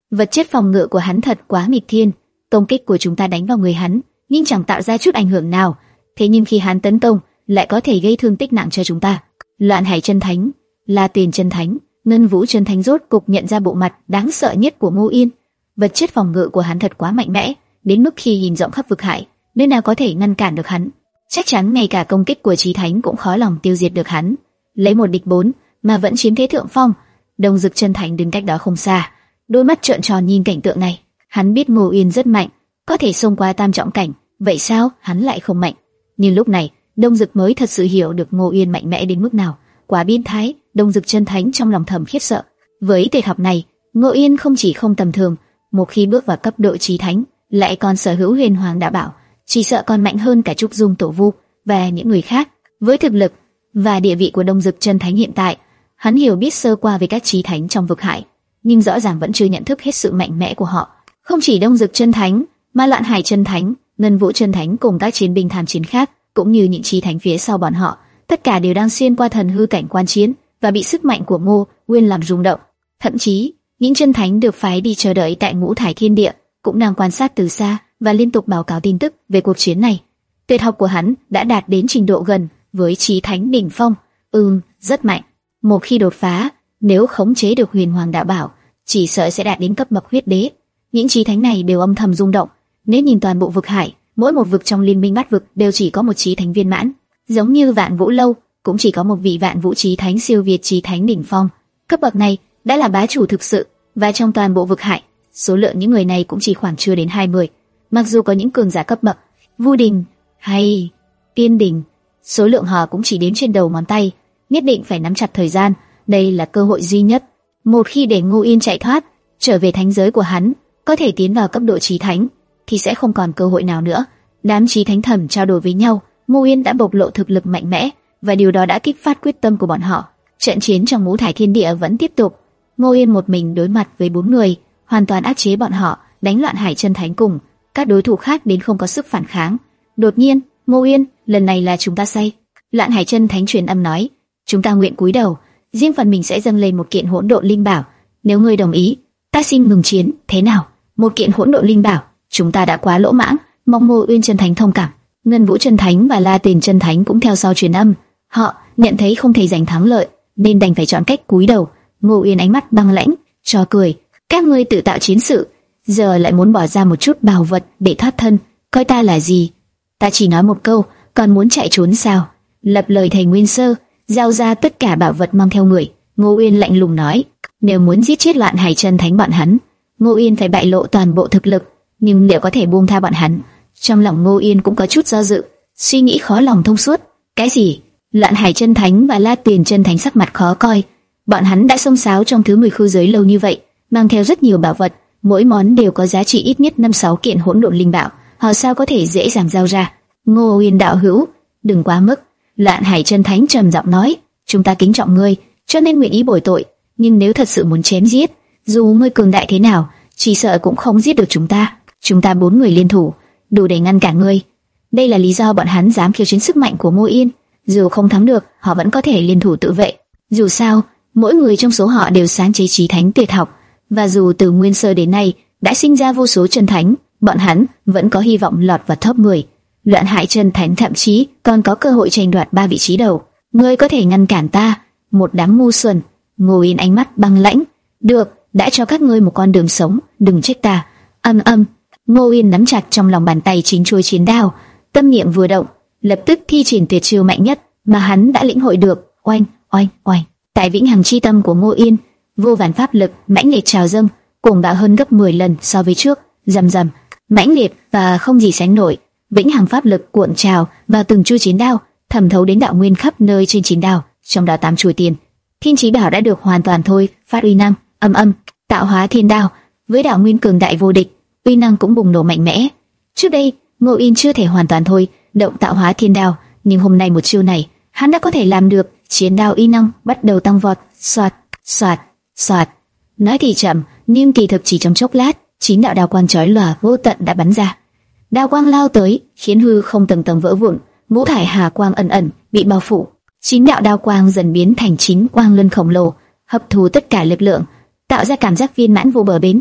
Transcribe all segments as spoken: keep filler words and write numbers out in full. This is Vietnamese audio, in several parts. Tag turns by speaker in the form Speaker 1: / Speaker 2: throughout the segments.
Speaker 1: Vật chất phòng ngự của hắn thật quá nghịch thiên, công kích của chúng ta đánh vào người hắn, nhưng chẳng tạo ra chút ảnh hưởng nào. Thế nhưng khi hắn tấn công, lại có thể gây thương tích nặng cho chúng ta. Loạn Hải chân thánh, La Tuyền chân thánh, Ngân Vũ chân thánh rốt cục nhận ra bộ mặt đáng sợ nhất của Ngô Yên. Vật chất phòng ngự của hắn thật quá mạnh mẽ, đến mức khi nhìn rộng khắp vực hải, nơi nào có thể ngăn cản được hắn. Chắc chắn ngay cả công kích của Chí Thánh cũng khó lòng tiêu diệt được hắn. Lấy một địch bốn mà vẫn chiếm thế thượng phong. Đông Dực chân thánh đứng cách đó không xa, đôi mắt trợn tròn nhìn cảnh tượng này. Hắn biết Ngô Yên rất mạnh, có thể xông qua tam trọng cảnh, vậy sao hắn lại không mạnh? Nhưng lúc này, Đông Dực mới thật sự hiểu được Ngô Yên mạnh mẽ đến mức nào. Quá biến thái. Đông Dực chân thánh trong lòng thầm khiếp sợ. Với tuyệt học này, Ngô Yên không chỉ không tầm thường, một khi bước vào cấp độ Chí Thánh, lại còn sở hữu Huyền Hoàng Đạo Bảo, chỉ sợ còn mạnh hơn cả Trúc Dung Tổ Vu và những người khác. Với thực lực và địa vị của Đông Dực chân thánh hiện tại, hắn hiểu biết sơ qua về các Chí Thánh trong vực hải, nhưng rõ ràng vẫn chưa nhận thức hết sự mạnh mẽ của họ. Không chỉ Đông Dực chân thánh, mà Loạn Hải chân thánh, Ngân Vũ chân thánh cùng các chiến binh tham chiến khác, cũng như những Chí Thánh phía sau bọn họ, tất cả đều đang xuyên qua thần hư cảnh quan chiến và bị sức mạnh của Ngô Uyên làm rung động. Thậm chí, những chân thánh được phái đi chờ đợi tại Ngũ Thải Thiên Địa cũng đang quan sát từ xa và liên tục báo cáo tin tức về cuộc chiến này. Tuyệt học của hắn đã đạt đến trình độ gần với Chí Thánh đỉnh phong, ừm, rất mạnh. Một khi đột phá, nếu khống chế được Huyền Hoàng Đạo Bảo, chỉ sợ sẽ đạt đến cấp bậc huyết đế. Những Chí Thánh này đều âm thầm rung động. Nếu nhìn toàn bộ vực hải, mỗi một vực trong liên minh bát vực đều chỉ có một Chí Thánh viên mãn, giống như Vạn Vũ Lâu cũng chỉ có một vị Vạn Vũ Chí Thánh siêu việt Chí Thánh đỉnh phong. Cấp bậc này đã là bá chủ thực sự, và trong toàn bộ vực hải, số lượng những người này cũng chỉ khoảng chưa đến hai mươi. Mặc dù có những cường giả cấp bậc Vu Đình hay Tiên Đình, số lượng họ cũng chỉ đếm trên đầu ngón tay. Nhất định phải nắm chặt thời gian, đây là cơ hội duy nhất. Một khi để Ngô Yên chạy thoát, trở về thánh giới của hắn, có thể tiến vào cấp độ Chí Thánh, thì sẽ không còn cơ hội nào nữa. Đám Chí Thánh thầm trao đổi với nhau, Ngô Yên đã bộc lộ thực lực mạnh mẽ, và điều đó đã kích phát quyết tâm của bọn họ. Trận chiến trong Ngũ Thải Thiên Địa vẫn tiếp tục. Ngô Yên một mình đối mặt với bốn người, hoàn toàn áp chế bọn họ, đánh Loạn Hải chân thánh cùng các đối thủ khác đến không có sức phản kháng. Đột nhiên, Ngô Yên, lần này là chúng ta say. Loạn Hải chân thánh truyền âm nói, chúng ta nguyện cúi đầu, riêng phần mình sẽ dâng lên một kiện hỗn độn linh bảo. Nếu ngươi đồng ý, ta xin ngừng chiến. Thế nào? Một kiện hỗn độn linh bảo? Chúng ta đã quá lỗ mãng, mong Ngô Uyên chân thánh thông cảm. Ngân Vũ chân thánh và La Tuyền chân thánh cũng theo sau truyền âm. Họ nhận thấy không thể giành thắng lợi, nên đành phải chọn cách cúi đầu. Ngô Uyên ánh mắt băng lãnh, trò cười. Các ngươi tự tạo chiến sự, giờ lại muốn bỏ ra một chút bảo vật để thoát thân, coi ta là gì? Ta chỉ nói một câu, còn muốn chạy trốn sao? Lập lời thầy Nguyên Sơ, giao ra tất cả bảo vật mang theo người. Ngô Uyên lạnh lùng nói, nếu muốn giết chết Loạn Hải chân thánh bọn hắn, Ngô Uyên phải bại lộ toàn bộ thực lực. Nhưng liệu có thể buông tha bọn hắn? Trong lòng Ngô Uyên cũng có chút do dự, suy nghĩ khó lòng thông suốt. Cái gì? Loạn Hải chân thánh và La Tuyền chân thánh sắc mặt khó coi. Bọn hắn đã xông xáo trong thứ mười khư giới lâu như vậy, mang theo rất nhiều bảo vật, mỗi món đều có giá trị ít nhất năm sáu kiện hỗn độn linh bảo, họ sao có thể dễ dàng giao ra? Ngô Uyên đạo hữu, đừng quá mức. Loạn Hải chân thánh trầm giọng nói, chúng ta kính trọng ngươi, cho nên nguyện ý bồi tội, nhưng nếu thật sự muốn chém giết, dù ngươi cường đại thế nào, chỉ sợ cũng không giết được chúng ta. Chúng ta bốn người liên thủ, đủ để ngăn cản ngươi. Đây là lý do bọn hắn dám khiêu chiến sức mạnh của Ngô Yên. Dù không thắng được, họ vẫn có thể liên thủ tự vệ. Dù sao, mỗi người trong số họ đều sáng chế Chí Thánh tuyệt học, và dù từ nguyên sơ đến nay đã sinh ra vô số chân thánh, bọn hắn vẫn có hy vọng lọt vào top mười. Loạn Hải chân thánh thậm chí còn có cơ hội tranh đoạt ba vị trí đầu. Ngươi có thể ngăn cản ta? Một đám ngu xuẩn. Ngô Yên ánh mắt băng lãnh. Được, đã cho các ngươi một con đường sống, đừng trách ta. Âm âm. Ngô Yên nắm chặt trong lòng bàn tay chín chuôi chiến đao, tâm niệm vừa động, lập tức thi triển tuyệt chiêu mạnh nhất mà hắn đã lĩnh hội được. Oanh, oanh, oanh. Tại vĩnh hằng chi tâm của Ngô Yên, vô vàn pháp lực mãnh liệt trào dâng, cuồng bạo hơn gấp mười lần so với trước. Rầm rầm, mãnh liệt và không gì sánh nổi. Vĩnh hằng pháp lực cuộn trào vào từng chuôi chiến đao, thẩm thấu đến đạo nguyên khắp nơi trên chiến đao, trong đó tám chuôi tiền Thiên Chí Bảo đã được hoàn toàn thôi phát uy năng. Âm âm, tạo hóa thiên đao với đạo nguyên cường đại vô địch, uy năng cũng bùng nổ mạnh mẽ. Trước đây, Ngô Yên chưa thể hoàn toàn thôi động tạo hóa thiên đao, nhưng hôm nay một chiêu này, hắn đã có thể làm được. Chiến đao uy năng bắt đầu tăng vọt, xoạt, xoạt, xoạt. Nói thì chậm, nhưng kỳ thực chỉ trong chốc lát, chín đạo đao quang chói lòa vô tận đã bắn ra. Đao quang lao tới, khiến hư không tầng tầng vỡ vụn, ngũ thải hà quang ẩn ẩn bị bao phủ. Chín đạo đao quang dần biến thành chín quang luân khổng lồ, hấp thu tất cả lực lượng, tạo ra cảm giác viên mãn vô bờ bến.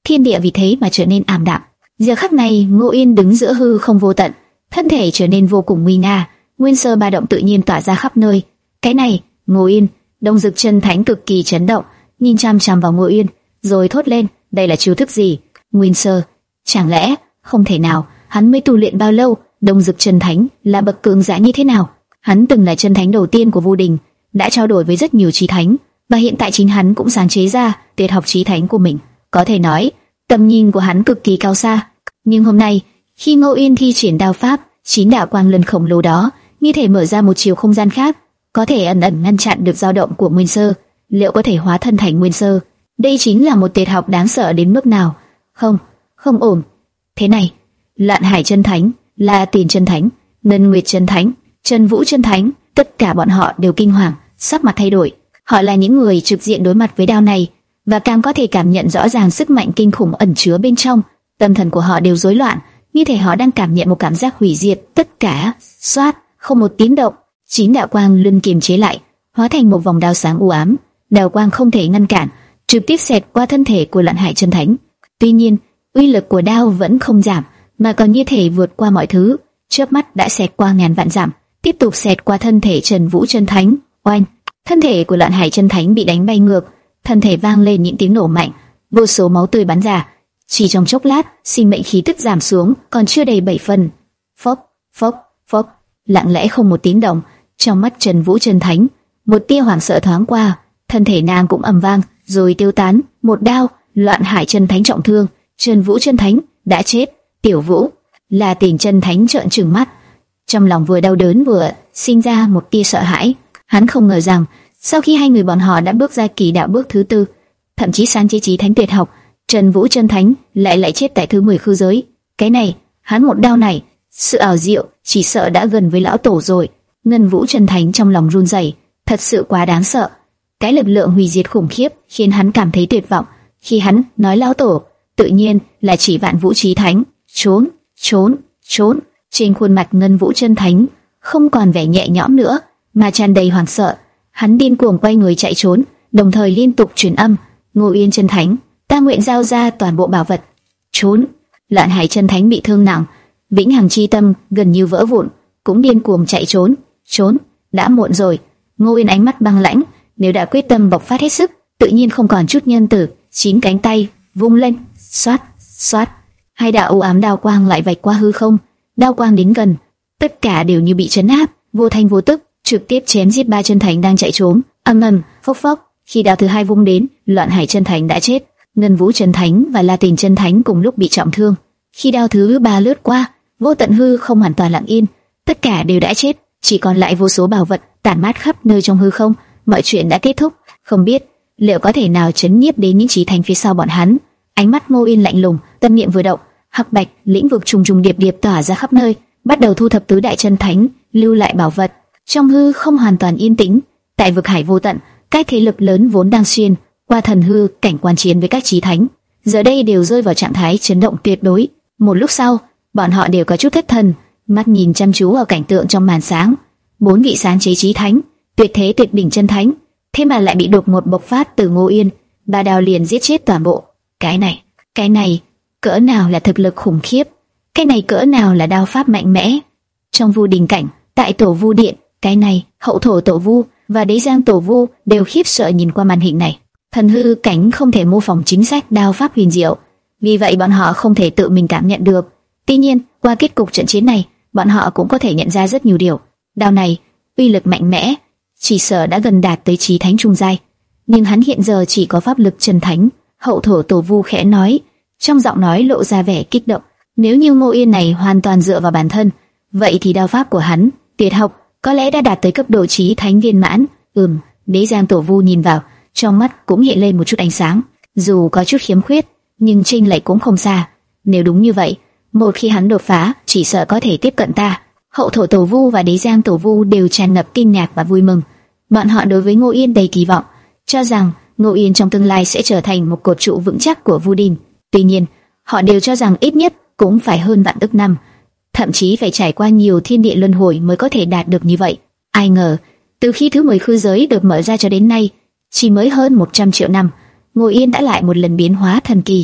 Speaker 1: thiên địa vì thế mà trở nên ảm đạm. Giờ khắc này, Ngô Yên đứng giữa hư không vô tận, thân thể trở nên vô cùng nguy nga, nguyên sơ ba động tự nhiên tỏa ra khắp nơi. Cái này, Ngô Yên, Đông Dực Chân Thánh cực kỳ chấn động, nhìn chăm chăm vào Ngô Yên, rồi thốt lên, đây là chiêu thức gì? Nguyên sơ, chẳng lẽ không thể nào? Hắn mới tu luyện bao lâu? Đông Dực Chân Thánh là bậc cường giả như thế nào? Hắn từng là chân thánh đầu tiên của Vu Đình, đã trao đổi với rất nhiều chí thánh, và hiện tại chính hắn cũng sáng chế ra tuyệt học chí thánh của mình. Có thể nói, tầm nhìn của hắn cực kỳ cao xa. Nhưng hôm nay, khi Ngô Yên thi triển đao pháp, chín đạo quang lân khổng lồ đó như thể mở ra một chiều không gian khác, có thể ẩn ẩn ngăn chặn được dao động của Nguyên Sơ. Liệu có thể hóa thân thành Nguyên Sơ? Đây chính là một tuyệt học đáng sợ đến mức nào? Không, không ổn. Thế này, Lạn Hải Chân Thánh, La Tiền Chân Thánh, Ngân Nguyệt Chân Thánh, Trần Vũ Chân Thánh, tất cả bọn họ đều kinh hoàng, sắc mặt thay đổi. Họ là những người trực diện đối mặt với đao này, và càng có thể cảm nhận rõ ràng sức mạnh kinh khủng ẩn chứa bên trong. Tâm thần của họ đều rối loạn, như thể họ đang cảm nhận một cảm giác hủy diệt. Tất cả, xoát, không một tiếng động. Chín đạo quang luân kiềm chế lại, hóa thành một vòng đao sáng u ám. Đao quang không thể ngăn cản, trực tiếp xẹt qua thân thể của Lạn Hải Chân Thánh. Tuy nhiên, uy lực của đao vẫn không giảm, mà còn như thể vượt qua mọi thứ, chớp mắt đã xẹt qua ngàn vạn dặm, tiếp tục xẹt qua thân thể Trần Vũ Chân Thánh. Oanh! Thân thể của Lạn Hải Chân Thánh bị đánh bay ngược, thân thể vang lên những tiếng nổ mạnh, vô số máu tươi bắn ra. Chỉ trong chốc lát, sinh mệnh khí tức giảm xuống, còn chưa đầy bảy phần. Phốc, phốc, phốc, lặng lẽ không một tiếng động. Trong mắt Trần Vũ Chân Thánh, một tia hoảng sợ thoáng qua, thân thể nàng cũng ầm vang, rồi tiêu tán. Một đao, Lạn Hải Chân Thánh trọng thương, Trần Vũ Chân Thánh đã chết. Tiểu Vũ, là Tiền Chân Thánh trợn trừng mắt, trong lòng vừa đau đớn vừa sinh ra một tia sợ hãi. Hắn không ngờ rằng sau khi hai người bọn họ đã bước ra kỳ đạo bước thứ tư, thậm chí sáng chế chí thánh tuyệt học, Trần Vũ Chân Thánh lại lại chết tại thứ mười khư giới. Cái này, hắn một đao này, sự ảo diệu chỉ sợ đã gần với lão tổ rồi. Ngân Vũ Chân Thánh trong lòng run rẩy, thật sự quá đáng sợ. Cái lực lượng hủy diệt khủng khiếp khiến hắn cảm thấy tuyệt vọng. Khi hắn nói lão tổ, tự nhiên là chỉ Vạn Vũ Chí Thánh. Trốn, trốn, trốn. Trên khuôn mặt Ngân Vũ Chân Thánh không còn vẻ nhẹ nhõm nữa, mà tràn đầy hoảng sợ. Hắn điên cuồng quay người chạy trốn, đồng thời liên tục truyền âm: Ngô Yên Chân Thánh, ta nguyện giao ra toàn bộ bảo vật. Trốn! Lạn Hải Chân Thánh bị thương nặng, vĩnh hằng chi tâm gần như vỡ vụn, cũng điên cuồng chạy trốn. Trốn! Đã muộn rồi. Ngô Yên ánh mắt băng lãnh, nếu đã quyết tâm bộc phát hết sức, tự nhiên không còn chút nhân tử. Chín cánh tay vung lên, xoát, xoát, hai đạo u ám đao quang lại vạch qua hư không. Đao quang đến gần, tất cả đều như bị trấn áp, vô thanh vô tức, trực tiếp chém giết ba chân thánh đang chạy trốn. Ầm ầm, phốc phốc. Khi đao thứ hai vung đến, Loạn Hải Chân Thánh đã chết, Ngân Vũ Chân Thánh và La Tiền Chân Thánh cùng lúc bị trọng thương. Khi đao thứ ba lướt qua, vô tận hư không hoàn toàn lặng yên, tất cả đều đã chết, chỉ còn lại vô số bảo vật tản mát khắp nơi trong hư không. Mọi chuyện đã kết thúc, không biết liệu có thể nào chấn nhiếp đến những chí thánh phía sau bọn hắn. Ánh mắt Ngô Yên lạnh lùng, tâm niệm vừa động, hắc bạch lĩnh vực trùng trùng điệp điệp tỏa ra khắp nơi, bắt đầu thu thập tứ đại chân thánh lưu lại bảo vật. Trong hư không hoàn toàn yên tĩnh, tại vực hải vô tận, các thế lực lớn vốn đang xuyên qua thần hư cảnh quan chiến với các chí thánh, giờ đây đều rơi vào trạng thái chấn động tuyệt đối. Một lúc sau, bọn họ đều có chút thất thần, mắt nhìn chăm chú vào cảnh tượng trong màn sáng. Bốn vị sáng chế chí thánh, tuyệt thế tuyệt đỉnh chân thánh, thế mà lại bị đột ngột bộc phát từ Ngô Yên, ba đao liền giết chết toàn bộ. Cái này, cái này, cỡ nào là thực lực khủng khiếp, cái này cỡ nào là đao pháp mạnh mẽ. Trong Vu Đình cảnh, tại Tổ Vu Điện, cái này, Hậu Thổ Tổ Vu và Đế Giang Tổ Vu đều khiếp sợ nhìn qua màn hình này. Thần hư cảnh không thể mô phỏng chính xác đao pháp huyền diệu, vì vậy bọn họ không thể tự mình cảm nhận được. Tuy nhiên, qua kết cục trận chiến này, bọn họ cũng có thể nhận ra rất nhiều điều. Đao này, uy lực mạnh mẽ, chỉ sợ đã gần đạt tới chí thánh trung giai, nhưng hắn hiện giờ chỉ có pháp lực chân thánh. Hậu Thổ Tổ Vu khẽ nói, trong giọng nói lộ ra vẻ kích động. Nếu như Ngô Yên này hoàn toàn dựa vào bản thân, vậy thì đao pháp của hắn, tuyệt học, có lẽ đã đạt tới cấp độ chí thánh viên mãn. Ừm, Đế Giang Tổ Vu nhìn vào, trong mắt cũng hiện lên một chút ánh sáng, dù có chút khiếm khuyết, nhưng chênh lệch cũng không xa. Nếu đúng như vậy, một khi hắn đột phá, chỉ sợ có thể tiếp cận ta. Hậu Thổ Tổ Vu và Đế Giang Tổ Vu đều tràn ngập kinh ngạc và vui mừng. Bọn họ đối với Ngô Yên đầy kỳ vọng, cho rằng Ngô Yên trong tương lai sẽ trở thành một cột trụ vững chắc của Vu Đình. Tuy nhiên, họ đều cho rằng ít nhất cũng phải hơn vạn ức năm, thậm chí phải trải qua nhiều thiên địa luân hồi mới có thể đạt được như vậy. Ai ngờ, từ khi thứ mười khư giới được mở ra cho đến nay, chỉ mới hơn một trăm triệu năm, Ngô Yên đã lại một lần biến hóa thần kỳ.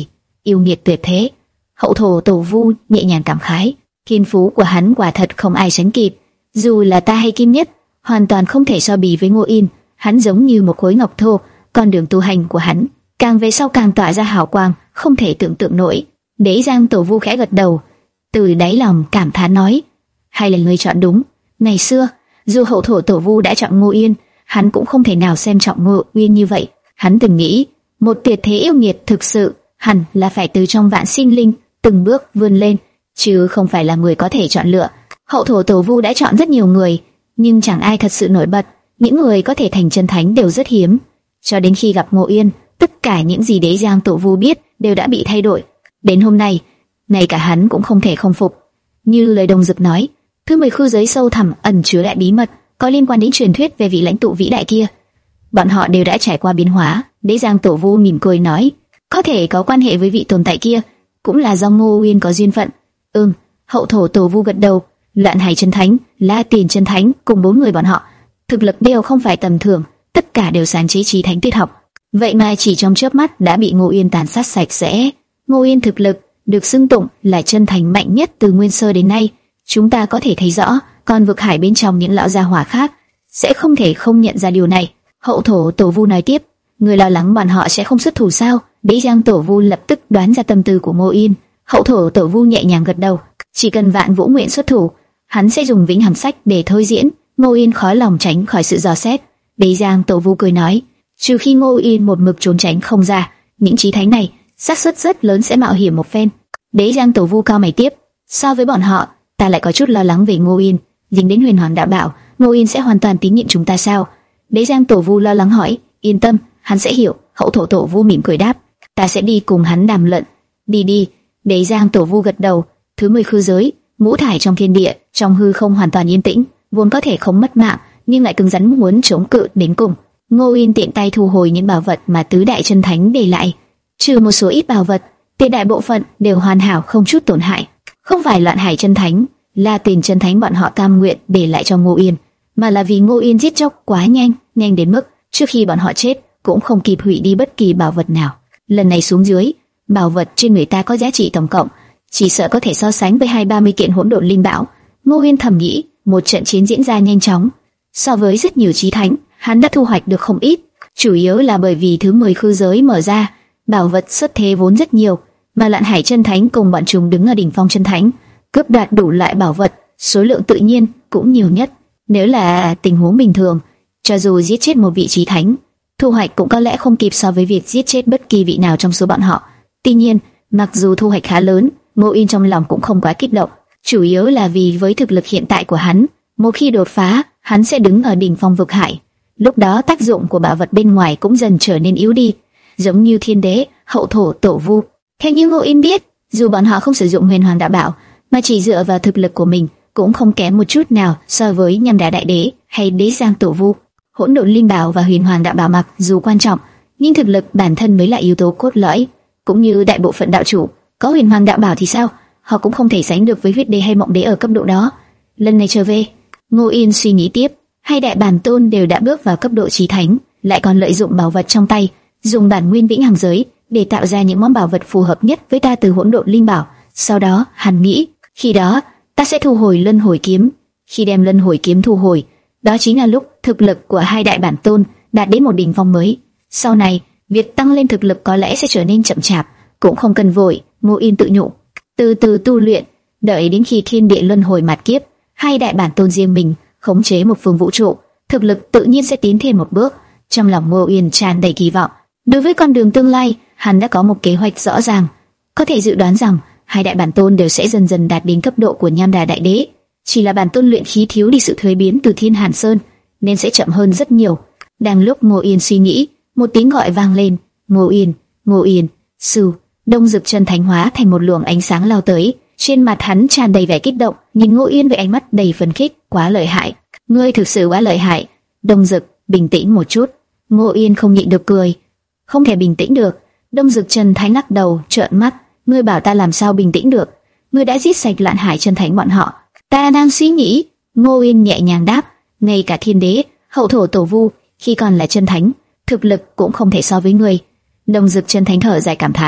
Speaker 1: yêu nghiệt tuyệt thế. Hậu thổ tổ vu nhẹ nhàng cảm khái, thiên phú của hắn quả thật không ai sánh kịp, dù là ta hay Kim Nhất, hoàn toàn không thể so bì với Ngô Yên. Hắn giống như một khối ngọc thô, con đường tu hành của hắn càng về sau càng tỏa ra hào quang không thể tưởng tượng nổi. Đế Giang tổ vu khẽ gật đầu, từ đáy lòng cảm thán nói: hay là ngươi chọn đúng. Ngày xưa, dù hậu thổ tổ vu đã chọn Ngô Yên, hắn cũng không thể nào xem trọng Ngô Yên như vậy. Hắn từng nghĩ, một tuyệt thế yêu nghiệt thực sự hẳn là phải từ trong vạn sinh linh từng bước vươn lên, chứ không phải là người có thể chọn lựa. Hậu thổ tổ vu đã chọn rất nhiều người, nhưng chẳng ai thật sự nổi bật. Những người có thể thành chân thánh đều rất hiếm. Cho đến khi gặp Ngô Yên, tất cả những gì Đế Giang tổ vu biết đều đã bị thay đổi. Đến hôm nay, ngay cả hắn cũng không thể không phục. Như lời Đông Dực nói, thứ mười khu giới sâu thẳm ẩn chứa đại bí mật có liên quan đến truyền thuyết về vị lãnh tụ vĩ đại kia. Bọn họ đều đã trải qua biến hóa. Đế Giang tổ vu mỉm cười nói, có thể có quan hệ với vị tồn tại kia, cũng là do Ngô Yên có duyên phận. Ừm, hậu thổ tổ vu gật đầu. Loạn Hải chân thánh, La Tiền chân thánh cùng bốn người bọn họ, thực lực đều không phải tầm thường, tất cả đều sáng chế chí thánh tuyệt học. Vậy mà chỉ trong chớp mắt đã bị Ngô Yên tàn sát sạch sẽ. Ngô Yên thực lực được xưng tụng là chân thành mạnh nhất từ nguyên sơ đến nay. Chúng ta có thể thấy rõ, còn vực hải bên trong những lão gia hỏa khác sẽ không thể không nhận ra điều này. Hậu thổ tổ vu nói tiếp, người lo lắng bọn họ sẽ không xuất thủ sao? Đế Giang tổ vu lập tức đoán ra tâm tư của Ngô Yên. Hậu thổ tổ vu nhẹ nhàng gật đầu, chỉ cần Vạn Vũ nguyện xuất thủ, hắn sẽ dùng vĩnh hằng sách để thôi diễn. Ngô Yên khó lòng tránh khỏi sự dò xét. Đế Giang tổ vu cười nói, trừ khi Ngô Yên một mực trốn tránh không ra, những chí thánh này xác suất rất lớn sẽ mạo hiểm một phen. Đế Giang tổ vu cao mày tiếp, so với bọn họ, ta lại có chút lo lắng về Ngô Yên. Dính đến huyền hoàng đạo bảo, Ngô Yên sẽ hoàn toàn tín nhiệm chúng ta sao? Đế Giang tổ vu lo lắng hỏi, yên tâm, hắn sẽ hiểu. Hậu thổ tổ vu mỉm cười đáp, ta sẽ đi cùng hắn đàm luận. Đi đi. Đế Giang tổ vu gật đầu. Thứ mười khư giới, ngũ thải trong thiên địa, trong hư không hoàn toàn yên tĩnh, vốn có thể không mất mạng, nhưng lại cứng rắn muốn chống cự đến cùng. Ngô Yên tiện tay thu hồi những bảo vật mà tứ đại chân thánh để lại, trừ một số ít bảo vật, tuyệt đại bộ phận đều hoàn hảo không chút tổn hại. Không phải Loạn Hải chân thánh, La Tiền chân thánh bọn họ cam nguyện để lại cho Ngô Yên, mà là vì Ngô Yên giết chóc quá nhanh, nhanh đến mức trước khi bọn họ chết cũng không kịp hủy đi bất kỳ bảo vật nào. Lần này xuống dưới, bảo vật trên người ta có giá trị tổng cộng chỉ sợ có thể so sánh với hai ba mươi kiện hỗn độn linh bảo. Ngô Yên thầm nghĩ, một trận chiến diễn ra nhanh chóng, so với rất nhiều chí thánh, hắn đã thu hoạch được không ít, chủ yếu là bởi vì thứ mười khư giới mở ra, bảo vật xuất thế vốn rất nhiều, mà Loạn Hải chân thánh cùng bọn chúng đứng ở đỉnh phong chân thánh, cướp đoạt đủ loại bảo vật, số lượng tự nhiên cũng nhiều nhất. Nếu là tình huống bình thường, cho dù giết chết một vị chí thánh, thu hoạch cũng có lẽ không kịp so với việc giết chết bất kỳ vị nào trong số bọn họ. Tuy nhiên, mặc dù thu hoạch khá lớn, Ngô Yên trong lòng cũng không quá kích động, chủ yếu là vì với thực lực hiện tại của hắn, một khi đột phá, hắn sẽ đứng ở đỉnh phong vực hải. Lúc đó tác dụng của bảo vật bên ngoài cũng dần trở nên yếu đi, giống như thiên đế, hậu thổ tổ vu. Theo như Ngô Yên biết, dù bọn họ không sử dụng huyền hoàng đạo bảo, mà chỉ dựa vào thực lực của mình, cũng không kém một chút nào so với Nhâm Đà đại đế hay Đế Giang tổ vu. Hỗn độn linh bảo và huyền hoàng đạo bảo mặc dù quan trọng, nhưng thực lực bản thân mới là yếu tố cốt lõi. Cũng như đại bộ phận đạo chủ, có huyền hoàng đạo bảo thì sao, họ cũng không thể sánh được với huyết đế hay mộng đế ở cấp độ đó. Lần này trở về, Ngô Yên suy nghĩ tiếp, hai đại bản tôn đều đã bước vào cấp độ chí thánh, lại còn lợi dụng bảo vật trong tay, dùng bản nguyên vĩnh hằng giới để tạo ra những món bảo vật phù hợp nhất với ta từ hỗn độn linh bảo. Sau đó, hắn nghĩ, khi đó ta sẽ thu hồi luân hồi kiếm. Khi đem luân hồi kiếm thu hồi, đó chính là lúc thực lực của hai đại bản tôn đạt đến một đỉnh phong mới. Sau này, việc tăng lên thực lực có lẽ sẽ trở nên chậm chạp, cũng không cần vội. Ngô Yên tự nhủ, từ từ tu luyện, đợi đến khi thiên địa luân hồi mạt kiếp, hai đại bản tôn riêng mình khống chế một phương vũ trụ, thực lực tự nhiên sẽ tiến thêm một bước. Trong lòng Ngô Yên tràn đầy kỳ vọng. Đối với con đường tương lai, hắn đã có một kế hoạch rõ ràng, có thể dự đoán rằng hai đại bản tôn đều sẽ dần dần đạt đến cấp độ của Nham Đà đại đế. Chỉ là bản tôn luyện khí thiếu đi sự thuế biến từ Thiên Hàn Sơn, nên sẽ chậm hơn rất nhiều. Đang lúc Ngô Yên suy nghĩ, một tiếng gọi vang lên, Ngô Yên, Ngô Yên, sư. Đông Dực chân thánh hóa thành một luồng ánh sáng lao tới, trên mặt hắn tràn đầy vẻ kích động, nhìn Ngô Yên với ánh mắt đầy phấn khích, quá lợi hại, ngươi thực sự quá lợi hại. Đông Dực, bình tĩnh một chút. Ngô Yên không nhịn được cười, không thể bình tĩnh được. Đông Dực chân thánh lắc đầu, trợn mắt, ngươi bảo ta làm sao bình tĩnh được? Ngươi đã giết sạch Loạn Hải chân thánh bọn họ. Ta đang suy nghĩ. Ngô Yên nhẹ nhàng đáp, ngay cả thiên đế, hậu thổ tổ vu khi còn là chân thánh, thực lực cũng không thể so với ngươi. Đông Dực chân thánh thở dài cảm thán,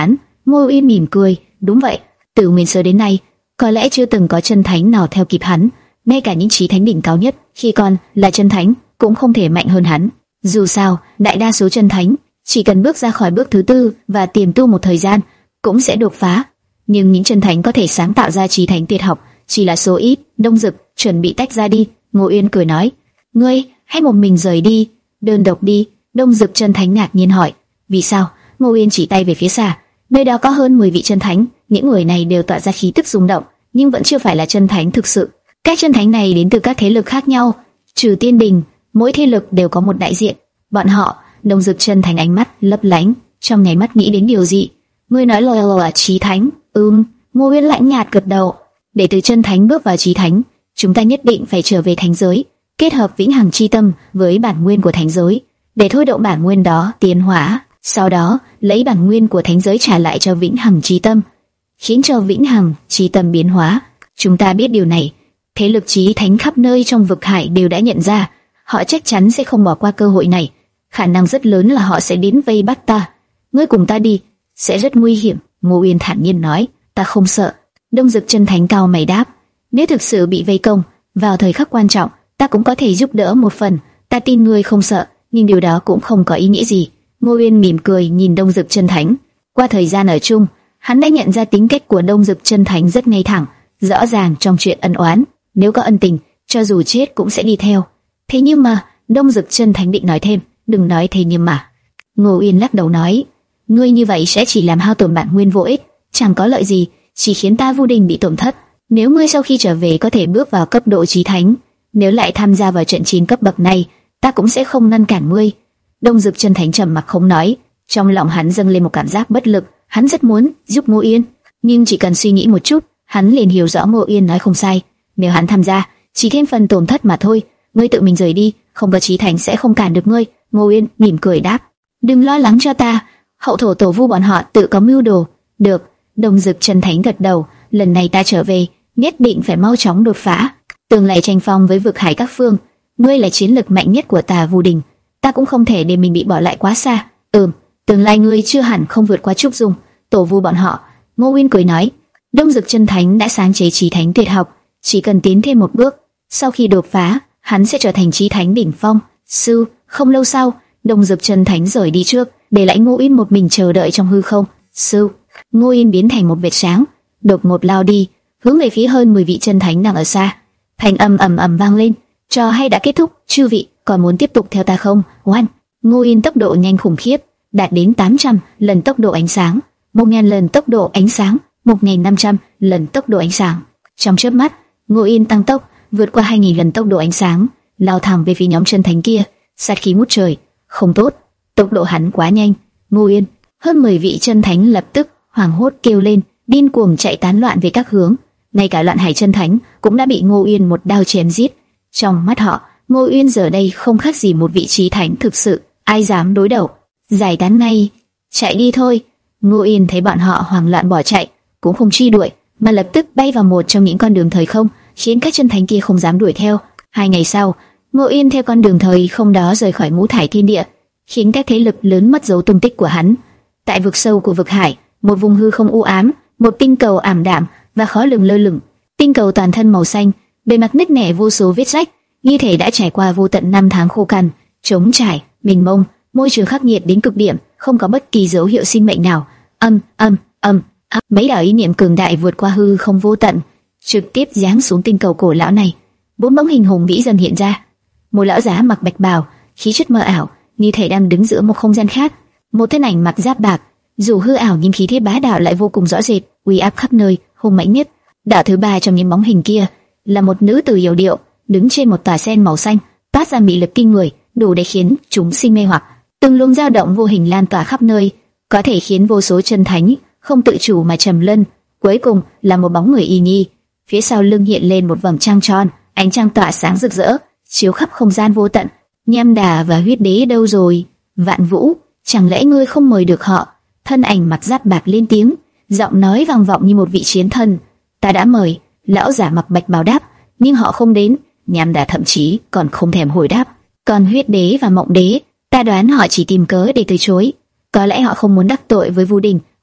Speaker 1: Ngô Uyên mỉm cười, đúng vậy, từ nguyên sơ đến nay, có lẽ chưa từng có chân thánh nào theo kịp hắn, ngay cả những chí thánh đỉnh cao nhất khi còn là chân thánh cũng không thể mạnh hơn hắn. Dù sao, đại đa số chân thánh chỉ cần bước ra khỏi bước thứ tư và tiềm tu một thời gian cũng sẽ đột phá, nhưng những chân thánh có thể sáng tạo ra chí thánh tuyệt học chỉ là số ít. Đông Dực chuẩn bị tách ra đi. Ngô Uyên cười nói, ngươi hãy một mình rời đi, đơn độc đi. Đông Dực chân thánh ngạc nhiên hỏi, vì sao? Ngô Uyên chỉ tay về phía xa, nơi đó có hơn mười vị chân thánh, những người này đều tỏa ra khí tức rung động, nhưng vẫn chưa phải là chân thánh thực sự. Các chân thánh này đến từ các thế lực khác nhau, trừ Tiên Đình, mỗi thế lực đều có một đại diện. Bọn họ, Đông Dực chân thánh ánh mắt lấp lánh, trong nháy mắt nghĩ đến điều gì. Ngươi nói là là chí thánh? Ừm. Ngô Uyên lạnh nhạt gật đầu. Để từ chân thánh bước vào chí thánh, chúng ta nhất định phải trở về thánh giới, kết hợp vĩnh hằng chi tâm với bản nguyên của thánh giới, để thôi động bản nguyên đó tiến hóa, sau đó lấy bản nguyên của thánh giới trả lại cho vĩnh hằng chi tâm, khiến cho vĩnh hằng chi tâm biến hóa. Chúng ta biết điều này, thế lực chí thánh khắp nơi trong vực hải đều đã nhận ra, họ chắc chắn sẽ không bỏ qua cơ hội này, khả năng rất lớn là họ sẽ đến vây bắt ta. Ngươi cùng ta đi, sẽ rất nguy hiểm. Ngô Uyên thản nhiên nói, ta không sợ. Đông Dực chân thánh cao mày đáp, nếu thực sự bị vây công vào thời khắc quan trọng, ta cũng có thể giúp đỡ một phần. Ta tin ngươi không sợ, nhưng điều đó cũng không có ý nghĩa gì. Ngô Uyên mỉm cười nhìn Đông Dực chân thánh. Qua thời gian ở chung, hắn đã nhận ra tính cách của Đông Dực chân thánh rất ngay thẳng, rõ ràng trong chuyện ân oán, nếu có ân tình, cho dù chết cũng sẽ đi theo. Thế nhưng mà, Đông Dực chân thánh định nói thêm, đừng nói thế nhưng mà. Ngô Uyên lắc đầu nói, ngươi như vậy sẽ chỉ làm hao tổn bản nguyên vô ích, chẳng có lợi gì, chỉ khiến ta Vu Đình bị tổn thất. Nếu ngươi sau khi trở về có thể bước vào cấp độ chí thánh, nếu lại tham gia vào trận chiến cấp bậc này, ta cũng sẽ không ngăn cản ngươi. Đông Dực chân thánh trầm mặc không nói, trong lòng hắn dâng lên một cảm giác bất lực. Hắn rất muốn giúp Ngô Uyên, nhưng chỉ cần suy nghĩ một chút, hắn liền hiểu rõ Ngô Uyên nói không sai. Nếu hắn tham gia, chỉ thêm phần tổn thất mà thôi. Ngươi tự mình rời đi, không có chí thánh sẽ không cản được ngươi. Ngô Uyên mỉm cười đáp, đừng lo lắng cho ta, hậu thổ tổ vu bọn họ tự có mưu đồ. Được. Đông Dực chân thánh gật đầu, lần này ta trở về, nhất định phải mau chóng đột phá, tương lai tranh phong với vực hải các phương. Ngươi là chiến lực mạnh nhất của Tà Vu Đình, ta cũng không thể để mình bị bỏ lại quá xa. Ừm, tương lai ngươi chưa hẳn không vượt qua Trúc Dung, tổ vu bọn họ. Ngô Uyên cười nói, Đông Dực chân thánh đã sáng chế chí thánh tuyệt học, chỉ cần tiến thêm một bước, sau khi đột phá, hắn sẽ trở thành chí thánh đỉnh phong. Sư, không lâu sau, Đông Dực chân thánh rời đi trước, để lại Ngô Uyên một mình chờ đợi trong hư không. Sư, Ngô Uyên biến thành một vệt sáng, đột ngột lao đi, hướng về phía hơn mười vị chân thánh đang ở xa. Thanh âm ầm ầm vang lên, trò hay đã kết thúc, chư vị còn muốn tiếp tục theo ta không? Oan. Ngô Uyên tốc độ nhanh khủng khiếp, đạt đến tám trăm lần tốc độ ánh sáng, một nghìn lần tốc độ ánh sáng, một nghìn năm trăm lần tốc độ ánh sáng. Trong chớp mắt, Ngô Uyên tăng tốc, vượt qua hai nghìn lần tốc độ ánh sáng, lao thẳng về phía nhóm chân thánh kia, sát khí ngút trời. Không tốt, tốc độ hắn quá nhanh. Ngô Uyên, hơn mười vị chân thánh lập tức hoảng hốt kêu lên, điên cuồng chạy tán loạn về các hướng. Ngay cả Loạn Hải chân thánh cũng đã bị Ngô Uyên một đao chém giết. Trong mắt họ, Ngô Uyên giờ đây không khác gì một vị chí thánh thực sự, ai dám đối đầu? Giải tán ngay, chạy đi thôi. Ngô Uyên thấy bọn họ hoảng loạn bỏ chạy, cũng không truy đuổi, mà lập tức bay vào một trong những con đường thời không, khiến các chân thánh kia không dám đuổi theo. Hai ngày sau, Ngô Uyên theo con đường thời không đó rời khỏi ngũ thải thiên địa, khiến các thế lực lớn mất dấu tung tích của hắn. Tại vực sâu của vực hải, một vùng hư không u ám, một tinh cầu ảm đạm và khó lường lơ lửng. Tinh cầu toàn thân màu xanh, bề mặt nứt nẻ vô số vết rách, như thể đã trải qua vô tận năm tháng khô cằn, trống trải, mênh mông, môi trường khắc nghiệt đến cực điểm, không có bất kỳ dấu hiệu sinh mệnh nào. Âm, âm, âm, âm. Mấy đạo ý niệm cường đại vượt qua hư không vô tận, trực tiếp giáng xuống tinh cầu cổ lão này. Bốn bóng hình hùng vĩ dần hiện ra. Một lão giả mặc bạch bào, khí chất mơ ảo, như thể đang đứng giữa một không gian khác. Một thân ảnh mặc giáp bạc, dù hư ảo nhưng khí thế bá đạo lại vô cùng rõ rệt, uy áp khắp nơi, hùng mãnh nhất. Đạo thứ ba trong những bóng hình kia là một nữ tử yểu điệu, đứng trên một tòa sen màu xanh, phát ra mị lực kinh người, đủ để khiến chúng sinh mê hoặc. Từng luồng dao động vô hình lan tỏa khắp nơi, có thể khiến vô số chân thánh không tự chủ mà trầm luân. Cuối cùng là một bóng người y nhi, phía sau lưng hiện lên một vầng trăng tròn, ánh trăng tỏa sáng rực rỡ, chiếu khắp không gian vô tận. Nham Đà và Huyết Đế đâu rồi? Vạn Vũ, chẳng lẽ ngươi không mời được họ? Thân ảnh mặc giáp bạc lên tiếng, giọng nói vang vọng như một vị chiến thần. Ta đã mời. Lão giả mặc bạch bào đáp, nhưng họ không đến. Nham Đà thậm chí còn không thèm hồi đáp. Còn Huyết Đế và Mộng Đế, ta đoán họ chỉ tìm cớ để từ chối. Có lẽ họ không muốn đắc tội với Vu Đình,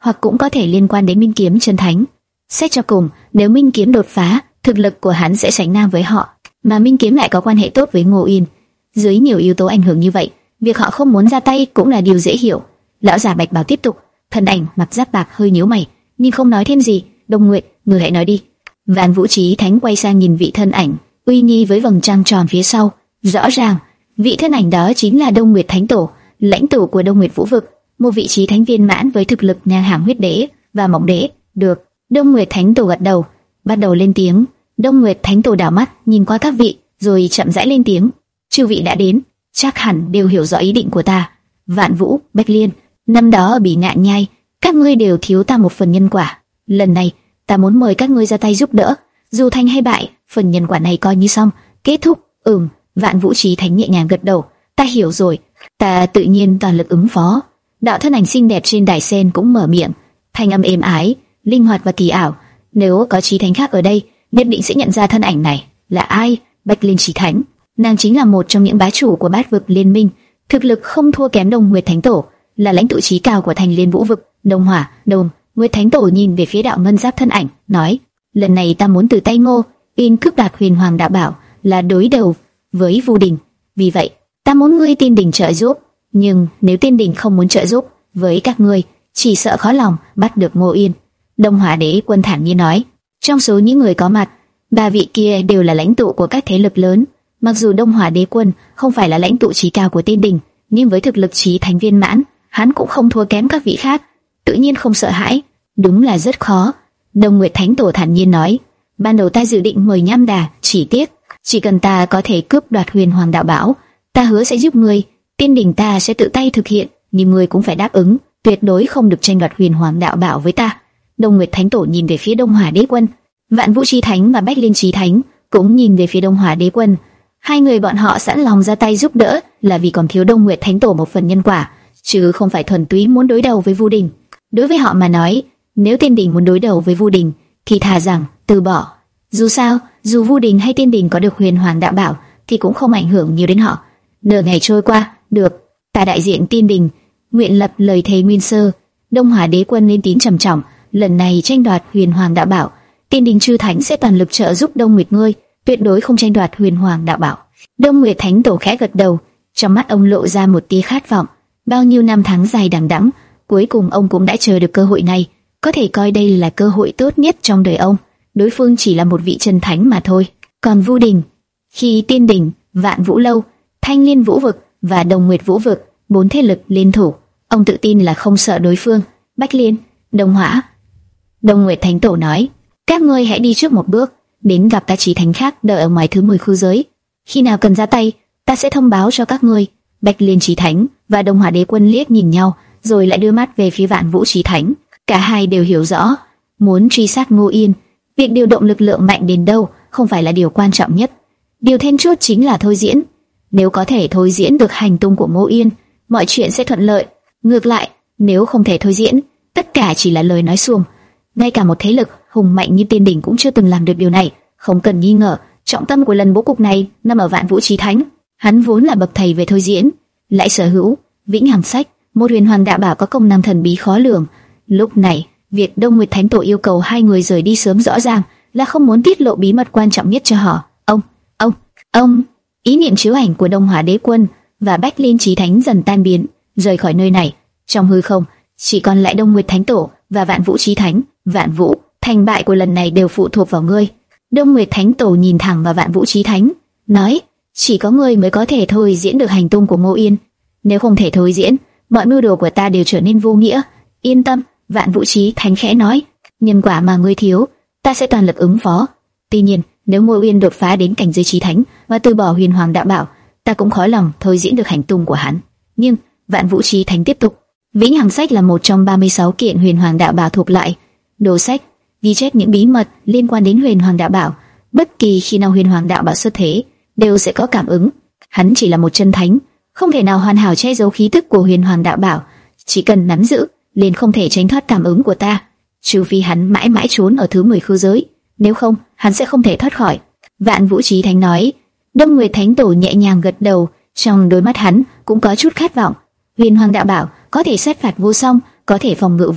Speaker 1: hoặc cũng có thể liên quan đến Minh Kiếm chân thánh. Xét cho cùng, nếu Minh Kiếm đột phá, thực lực của hắn sẽ sánh ngang với họ, mà Minh Kiếm lại có quan hệ tốt với Ngô Yên. Dưới nhiều yếu tố ảnh hưởng như vậy, việc họ không muốn ra tay cũng là điều dễ hiểu. Lão già Bạch Bào tiếp tục, thân ảnh mặc giáp bạc hơi nhíu mày, nhưng không nói thêm gì. Đông Nguyệt, người hãy nói đi. Vạn Vũ Chí Thánh quay sang nhìn vị thân ảnh uy nghi với vầng trăng tròn phía sau. Rõ ràng, vị thân ảnh đó chính là Đông Nguyệt Thánh Tổ, lãnh tụ của Đông Nguyệt Vũ vực, một vị trí thánh viên mãn với thực lực ngang hàng Huyết Đế và Mộng Đế. Được, Đông Nguyệt Thánh Tổ gật đầu, bắt đầu lên tiếng. Đông Nguyệt Thánh Tổ đảo mắt nhìn qua các vị, rồi chậm rãi lên tiếng. Chư vị đã đến, chắc hẳn đều hiểu rõ ý định của ta. Vạn Vũ, Bách Liên, năm đó ở Bỉ Ngạn Nhai, các ngươi đều thiếu ta một phần nhân quả. Lần này, ta muốn mời các ngươi ra tay giúp đỡ, dù thành hay bại, phần nhân quả này coi như xong, kết thúc. Ừm, Vạn Vũ Chí Thánh nhẹ nhàng gật đầu, ta hiểu rồi, ta tự nhiên toàn lực ứng phó. Đạo thân ảnh xinh đẹp trên đài sen cũng mở miệng, thanh âm êm ái, linh hoạt và kỳ ảo. Nếu có Chí Thánh khác ở đây, nhất định sẽ nhận ra thân ảnh này là ai. Bách Liên Chí Thánh, nàng chính là một trong những bá chủ của Bát vực liên minh, thực lực không thua kém Đông Nguyệt Thánh Tổ, là lãnh tụ chí cao của Thành Liên Vũ vực. Đông Hỏa, Đông Nguyệt Thánh Tổ nhìn về phía đạo ngân giáp thân ảnh, nói: lần này ta muốn từ tay Ngô Yên cướp đoạt Huyền Hoàng Đạo Bảo, là đối đầu với Vu Đình. Vì vậy, ta muốn ngươi Tiên Đình trợ giúp. Nhưng nếu Tiên Đình không muốn trợ giúp với các ngươi, chỉ sợ khó lòng bắt được Ngô Yên. Đông Hỏa Đế Quân thản nhiên nói. Trong số những người có mặt, ba vị kia đều là lãnh tụ của các thế lực lớn. Mặc dù Đông Hỏa Đế Quân không phải là lãnh tụ chí cao của Tiên Đình, nhưng với thực lực chí thánh viên mãn, hắn cũng không thua kém các vị khác, tự nhiên không sợ hãi. Đúng là rất khó. Đông Nguyệt Thánh Tổ thản nhiên nói. Ban đầu ta dự định mời Nham Đà, chỉ tiếc, chỉ cần ta có thể cướp đoạt Huyền Hoàng Đạo Bảo, ta hứa sẽ giúp ngươi. Tiên Đình ta sẽ tự tay thực hiện, nhưng ngươi cũng phải đáp ứng, tuyệt đối không được tranh đoạt Huyền Hoàng Đạo Bảo với ta. Đông Nguyệt Thánh Tổ nhìn về phía Đông Hỏa Đế Quân, Vạn Vũ Chí Thánh và Bách Liên Chí Thánh cũng nhìn về phía Đông Hỏa Đế Quân. Hai người bọn họ sẵn lòng ra tay giúp đỡ là vì còn thiếu Đông Nguyệt Thánh Tổ một phần nhân quả, chứ không phải thuần túy muốn đối đầu với Vu Đình. Đối với họ mà nói, nếu Tiên Đình muốn đối đầu với Vu Đình, thì thà rằng từ bỏ. Dù sao, dù Vu Đình hay Tiên Đình có được Huyền Hoàng Đạo Bảo, thì cũng không ảnh hưởng nhiều đến họ. Nửa ngày trôi qua, được, ta đại diện Tiên Đình, nguyện lập lời thề nguyên sơ. Đông Hỏa Đế Quân lên tiếng trầm trọng, lần này tranh đoạt Huyền Hoàng Đạo Bảo, Tiên Đình chư thánh sẽ toàn lực trợ giúp Đông Nguyệt ngươi, tuyệt đối không tranh đoạt Huyền Hoàng Đạo Bảo. Đông Nguyệt Thánh Tổ khẽ gật đầu, trong mắt ông lộ ra một tia khát vọng. Bao nhiêu năm tháng dài đằng đẵng, cuối cùng ông cũng đã chờ được cơ hội này, có thể coi đây là cơ hội tốt nhất trong đời ông. Đối phương chỉ là một vị chân thánh mà thôi. Còn Vu Đình, khi Tiên Đình, Vạn Vũ Lâu, Thanh Liên Vũ vực và Đông Nguyệt Vũ vực bốn thế lực liên thủ, ông tự tin là không sợ đối phương. Bách Liên, Đông Hỏa, Đông Nguyệt Thánh Tổ nói, các ngươi hãy đi trước một bước, đến gặp ta Chí Thánh khác đợi ở ngoài thứ mười khu giới. Khi nào cần ra tay, ta sẽ thông báo cho các ngươi. Bách Liên Chí Thánh và Đông Hỏa Đế Quân liếc nhìn nhau, rồi lại đưa mắt về phía Vạn Vũ Chí Thánh. Cả hai đều hiểu rõ, muốn truy sát Ngô Yên, việc điều động lực lượng mạnh đến đâu không phải là điều quan trọng nhất. Điều then chốt chính là thôi diễn. Nếu có thể thôi diễn được hành tung của Ngô Yên, mọi chuyện sẽ thuận lợi. Ngược lại, nếu không thể thôi diễn, tất cả chỉ là lời nói suông. Ngay cả một thế lực hùng mạnh như Tiên Đình cũng chưa từng làm được điều này. Không cần nghi ngờ, trọng tâm của lần bố cục này nằm ở Vạn Vũ Chí Thánh. Hắn vốn là bậc thầy về thôi diễn, lại sở hữu Vĩnh Hằng Sách, một Huyền Hoàng Đạo Bảo có công năng thần bí khó lường. Lúc này, việc Đông Nguyệt Thánh Tổ yêu cầu hai người rời đi sớm rõ ràng là không muốn tiết lộ bí mật quan trọng nhất cho họ. Ông, ông, ông, ý niệm chiếu ảnh của Đông Hỏa Đế Quân và Bách Liên Chí Thánh dần tan biến, rời khỏi nơi này. Trong hư không, chỉ còn lại Đông Nguyệt Thánh Tổ và Vạn Vũ Chí Thánh. Vạn Vũ, thành bại của lần này đều phụ thuộc vào ngươi. Đông Nguyệt Thánh Tổ nhìn thẳng vào Vạn Vũ Chí Thánh, nói, chỉ có ngươi mới có thể thôi diễn được hành tung của Ngô Yên. Nếu không thể thôi diễn, mọi mưu đồ của ta đều trở nên vô nghĩa. Yên tâm, Vạn Vũ Chí Thánh khẽ nói, nhân quả mà ngươi thiếu, ta sẽ toàn lực ứng phó. Tuy nhiên, nếu Ngô Yên đột phá đến cảnh giới Chí Thánh và từ bỏ Huyền Hoàng Đạo Bảo, ta cũng khó lòng thôi diễn được hành tung của hắn. Nhưng Vạn Vũ Chí Thánh tiếp tục, Vĩnh Hằng Sách là một trong ba mươi sáu kiện Huyền Hoàng Đạo Bảo thuộc lại đồ sách, ghi chép những bí mật liên quan đến Huyền Hoàng Đạo Bảo. Bất kỳ khi nào Huyền Hoàng Đạo Bảo xuất thế, đều sẽ có cảm ứng. Hắn chỉ là một chân thánh, không thể nào hoàn hảo che giấu khí tức của Huyền Hoàng Đạo Bảo. Chỉ cần nắm giữ, liền không thể tránh thoát cảm ứng của ta. Trừ phi hắn mãi mãi trốn ở thứ mười khư giới, nếu không, hắn sẽ không thể thoát khỏi. Vạn Vũ Chí Thánh nói. Đông Nguyệt Thánh Tổ nhẹ nhàng gật đầu, trong đôi mắt hắn cũng có chút khát vọng. Huyền Hoàng Đạo Bảo có thể sát phạt vô song, có thể phòng ngự vô địch,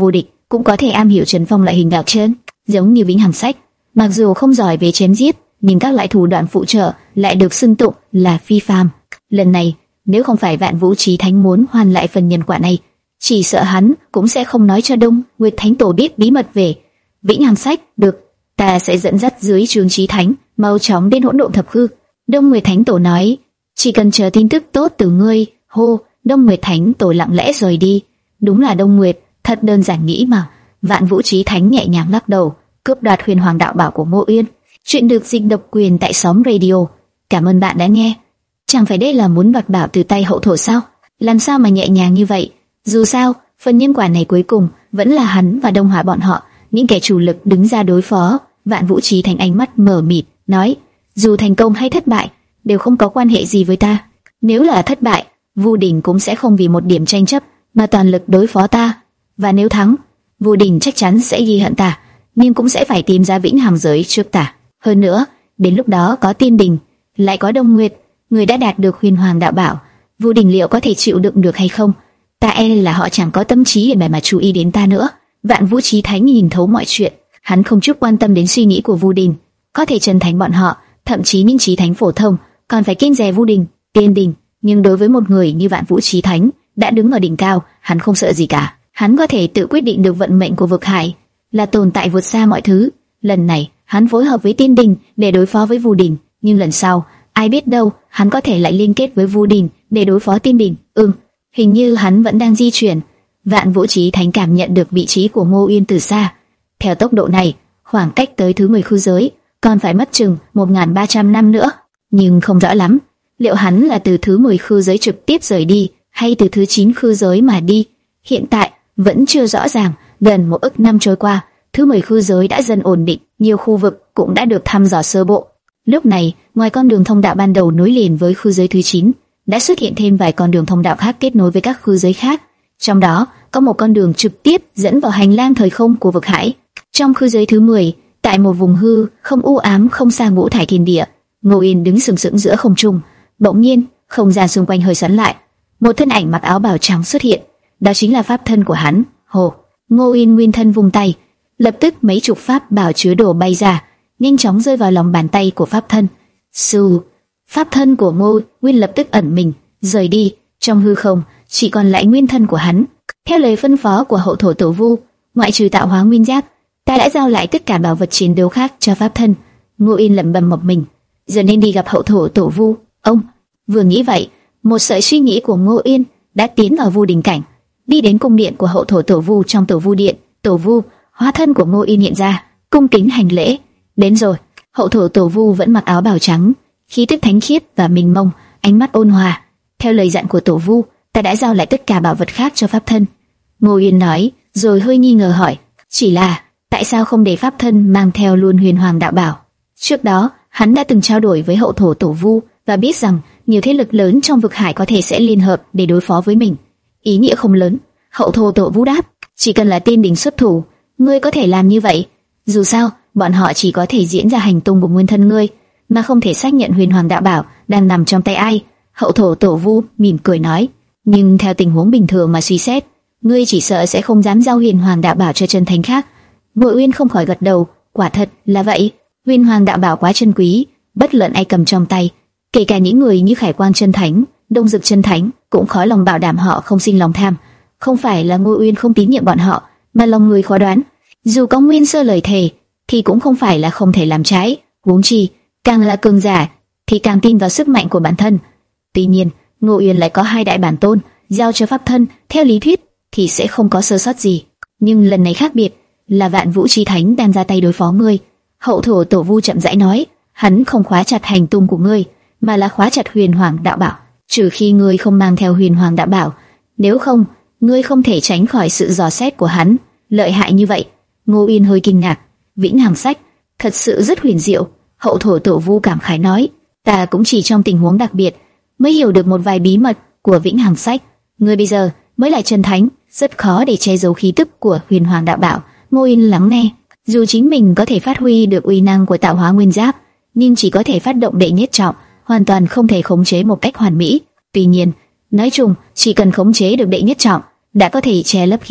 Speaker 1: cũng có thể am hiểu trấn phong loại hình đạo chân, giống như Vĩnh Hằng Sách. Mặc dù không giỏi về chém giết, nhưng các loại thủ đoạn phụ trợ lại được xưng tụng là phi phàm. Lần này, nếu không phải Vạn Vũ Chí Thánh muốn hoàn lại phần nhân quả này, chỉ sợ hắn cũng sẽ không nói cho Đông Nguyệt Thánh Tổ biết bí mật về Vĩnh Hằng Sách. Được, ta sẽ dẫn dắt dưới trướng Chí Thánh mau chóng đến hỗn độn thập hư. Đông Nguyệt Thánh Tổ nói, chỉ cần chờ tin tức tốt từ ngươi. Hô, Đông Nguyệt Thánh Tổ lặng lẽ rời đi. Đúng là Đông Nguyệt, thật đơn giản nghĩ mà. Vạn Vũ Chí Thánh nhẹ nhàng lắc đầu, cướp đoạt Huyền Hoàng Đạo Bảo của Ngô Uyên. Chuyện được dịch độc quyền tại Xóm Radio. Cảm ơn bạn đã nghe. Chẳng phải đây là muốn đoạt bảo từ tay hậu thổ sao? Làm sao mà nhẹ nhàng như vậy? Dù sao, phần nhân quả này cuối cùng vẫn là hắn và Đông Hỏa bọn họ, những kẻ chủ lực đứng ra đối phó. Vạn Vũ Chí Thánh ánh mắt mờ mịt, nói: dù thành công hay thất bại, đều không có quan hệ gì với ta. Nếu là thất bại, Vu Đình cũng sẽ không vì một điểm tranh chấp mà toàn lực đối phó ta. Và nếu thắng, Vu Đình chắc chắn sẽ ghi hận ta, nhưng cũng sẽ phải tìm ra Vĩnh Hằng Giới trước ta. Hơn nữa, đến lúc đó có Tiên Đình, lại có Đông Nguyệt, người đã đạt được Huyền Hoàng Đạo Bảo, Vu Đình liệu có thể chịu đựng được hay không? Ta e là họ chẳng có tâm trí để mà chú ý đến ta nữa. Vạn Vũ Chí Thánh nhìn thấu mọi chuyện, hắn không chút quan tâm đến suy nghĩ của Vu Đình. Có thể chân thánh bọn họ, thậm chí những chí thánh phổ thông, còn phải kiêng dè Vu Đình, Tiên Đình. Nhưng đối với một người như Vạn Vũ Chí Thánh đã đứng ở đỉnh cao, hắn không sợ gì cả. Hắn có thể tự quyết định được vận mệnh của vực hải, là tồn tại vượt xa mọi thứ. Lần này, hắn phối hợp với Tiên Đình để đối phó với Vu Đình, nhưng lần sau, ai biết đâu, hắn có thể lại liên kết với Vu Đình để đối phó Tiên Đình. Ừm, hình như hắn vẫn đang di chuyển. Vạn Vũ Chí Thánh cảm nhận được vị trí của Ngô Uyên từ xa. Theo tốc độ này, khoảng cách tới thứ mười khư giới còn phải mất chừng một nghìn ba trăm năm nữa, nhưng không rõ lắm, liệu hắn là từ thứ mười khư giới trực tiếp rời đi hay từ thứ chín khư giới mà đi. Hiện tại vẫn chưa rõ ràng. Gần một ức năm trôi qua, thứ mười khư giới đã dần ổn định, nhiều khu vực cũng đã được thăm dò sơ bộ. Lúc này, ngoài con đường thông đạo ban đầu nối liền với khư giới thứ chín, đã xuất hiện thêm vài con đường thông đạo khác kết nối với các khư giới khác. Trong đó, có một con đường trực tiếp dẫn vào hành lang thời không của vực hải. Trong khư giới thứ mười, tại một vùng hư không u ám không xa ngũ thải thiên địa, Ngô Uyên đứng sừng sững giữa không trung. Bỗng nhiên, không gian xung quanh hơi xoắn lại, một thân ảnh mặc áo bào trắng xuất hiện, đó chính là pháp thân của hắn. Hồ, Ngô Uyên nguyên thân vung tay, lập tức mấy chục pháp bảo chứa đồ bay ra, nhanh chóng rơi vào lòng bàn tay của pháp thân. Sư, pháp thân của Ngô Uyên lập tức ẩn mình, rời đi. Trong hư không, chỉ còn lại nguyên thân của hắn. Theo lời phân phó của hậu thổ Tổ Vu, ngoại trừ tạo hóa nguyên giáp, ta đã giao lại tất cả bảo vật chiến đấu khác cho pháp thân. Ngô Uyên lẩm bẩm một mình, giờ nên đi gặp hậu thổ Tổ Vu. Ông vừa nghĩ vậy, một sợi suy nghĩ của Ngô Uyên đã tiến vào Vu Đình cảnh, đi đến cung điện của hậu thổ Tổ Vu. Trong Tổ Vu điện, Tổ Vu hóa thân của Ngô Uyên hiện ra, cung kính hành lễ. Đến rồi. Hậu thổ Tổ Vu vẫn mặc áo bào trắng, khí tức thánh khiết và minh mông, ánh mắt ôn hòa. Theo lời dặn của Tổ Vu, ta đã giao lại tất cả bảo vật khác cho pháp thân. Ngô Uyên nói, rồi hơi nghi ngờ hỏi, chỉ là tại sao không để pháp thân mang theo luôn Huyền Hoàng Đạo Bảo? Trước đó, hắn đã từng trao đổi với hậu thổ Tổ Vu và biết rằng nhiều thế lực lớn trong vực hải có thể sẽ liên hợp để đối phó với mình. Ý nghĩa không lớn. Hậu thổ Tổ Vu đáp, chỉ cần là Tiên Đình xuất thủ, ngươi có thể làm như vậy. Dù sao, bọn họ chỉ có thể diễn ra hành tung của nguyên thân ngươi, mà không thể xác nhận Huyền Hoàng Đạo Bảo đang nằm trong tay ai. Hậu thổ Tổ Vu mỉm cười nói, nhưng theo tình huống bình thường mà suy xét, ngươi chỉ sợ sẽ không dám giao Huyền Hoàng Đạo Bảo cho chân thánh khác. Ngô Uyên không khỏi gật đầu, quả thật là vậy. Huyền Hoàng Đạo Bảo quá chân quý, bất luận ai cầm trong tay, kể cả những người như Khải Quang chân thánh, Đông Dực chân thánh, cũng khó lòng bảo đảm họ không sinh lòng tham. Không phải là Ngô Uyên không tín nhiệm bọn họ, mà lòng người khó đoán. Dù có nguyên sơ lời thề, thì cũng không phải là không thể làm trái. Huống chi, càng là cường giả, thì càng tin vào sức mạnh của bản thân. Tuy nhiên, Ngô Uyên lại có hai đại bản tôn, giao cho pháp thân, theo lý thuyết thì sẽ không có sơ sót gì. Nhưng lần này khác biệt, là Vạn Vũ Chí Thánh đang ra tay đối phó ngươi. Hậu thổ Tổ Vu chậm rãi nói, hắn không khóa chặt hành tung của ngươi, mà là khóa chặt Huyền Hoàng Đạo Bảo. Trừ khi ngươi không mang theo Huyền Hoàng Đạo Bảo, nếu không, ngươi không thể tránh khỏi sự dò xét của hắn. Lợi hại như vậy? Ngô Uyên hơi kinh ngạc. Vĩnh Hằng Sách thật sự rất huyền diệu. Hậu thổ Tổ Vu cảm khái nói, ta cũng chỉ trong tình huống đặc biệt mới hiểu được một vài bí mật của Vĩnh Hằng Sách. Ngươi bây giờ mới là chân thánh, rất khó để che giấu khí tức của Huyền Hoàng Đạo Bảo. Ngô Uyên lắng nghe, dù chính mình có thể phát huy được uy năng của tạo hóa nguyên giáp, nhưng chỉ có thể phát động đệ nhất trọng, hoàn toàn không thể khống chế một cách hoàn mỹ. Tuy nhiên, nói chung, chỉ cần khống chế được đệ nhất trọng, đã có thể che lấp khí tức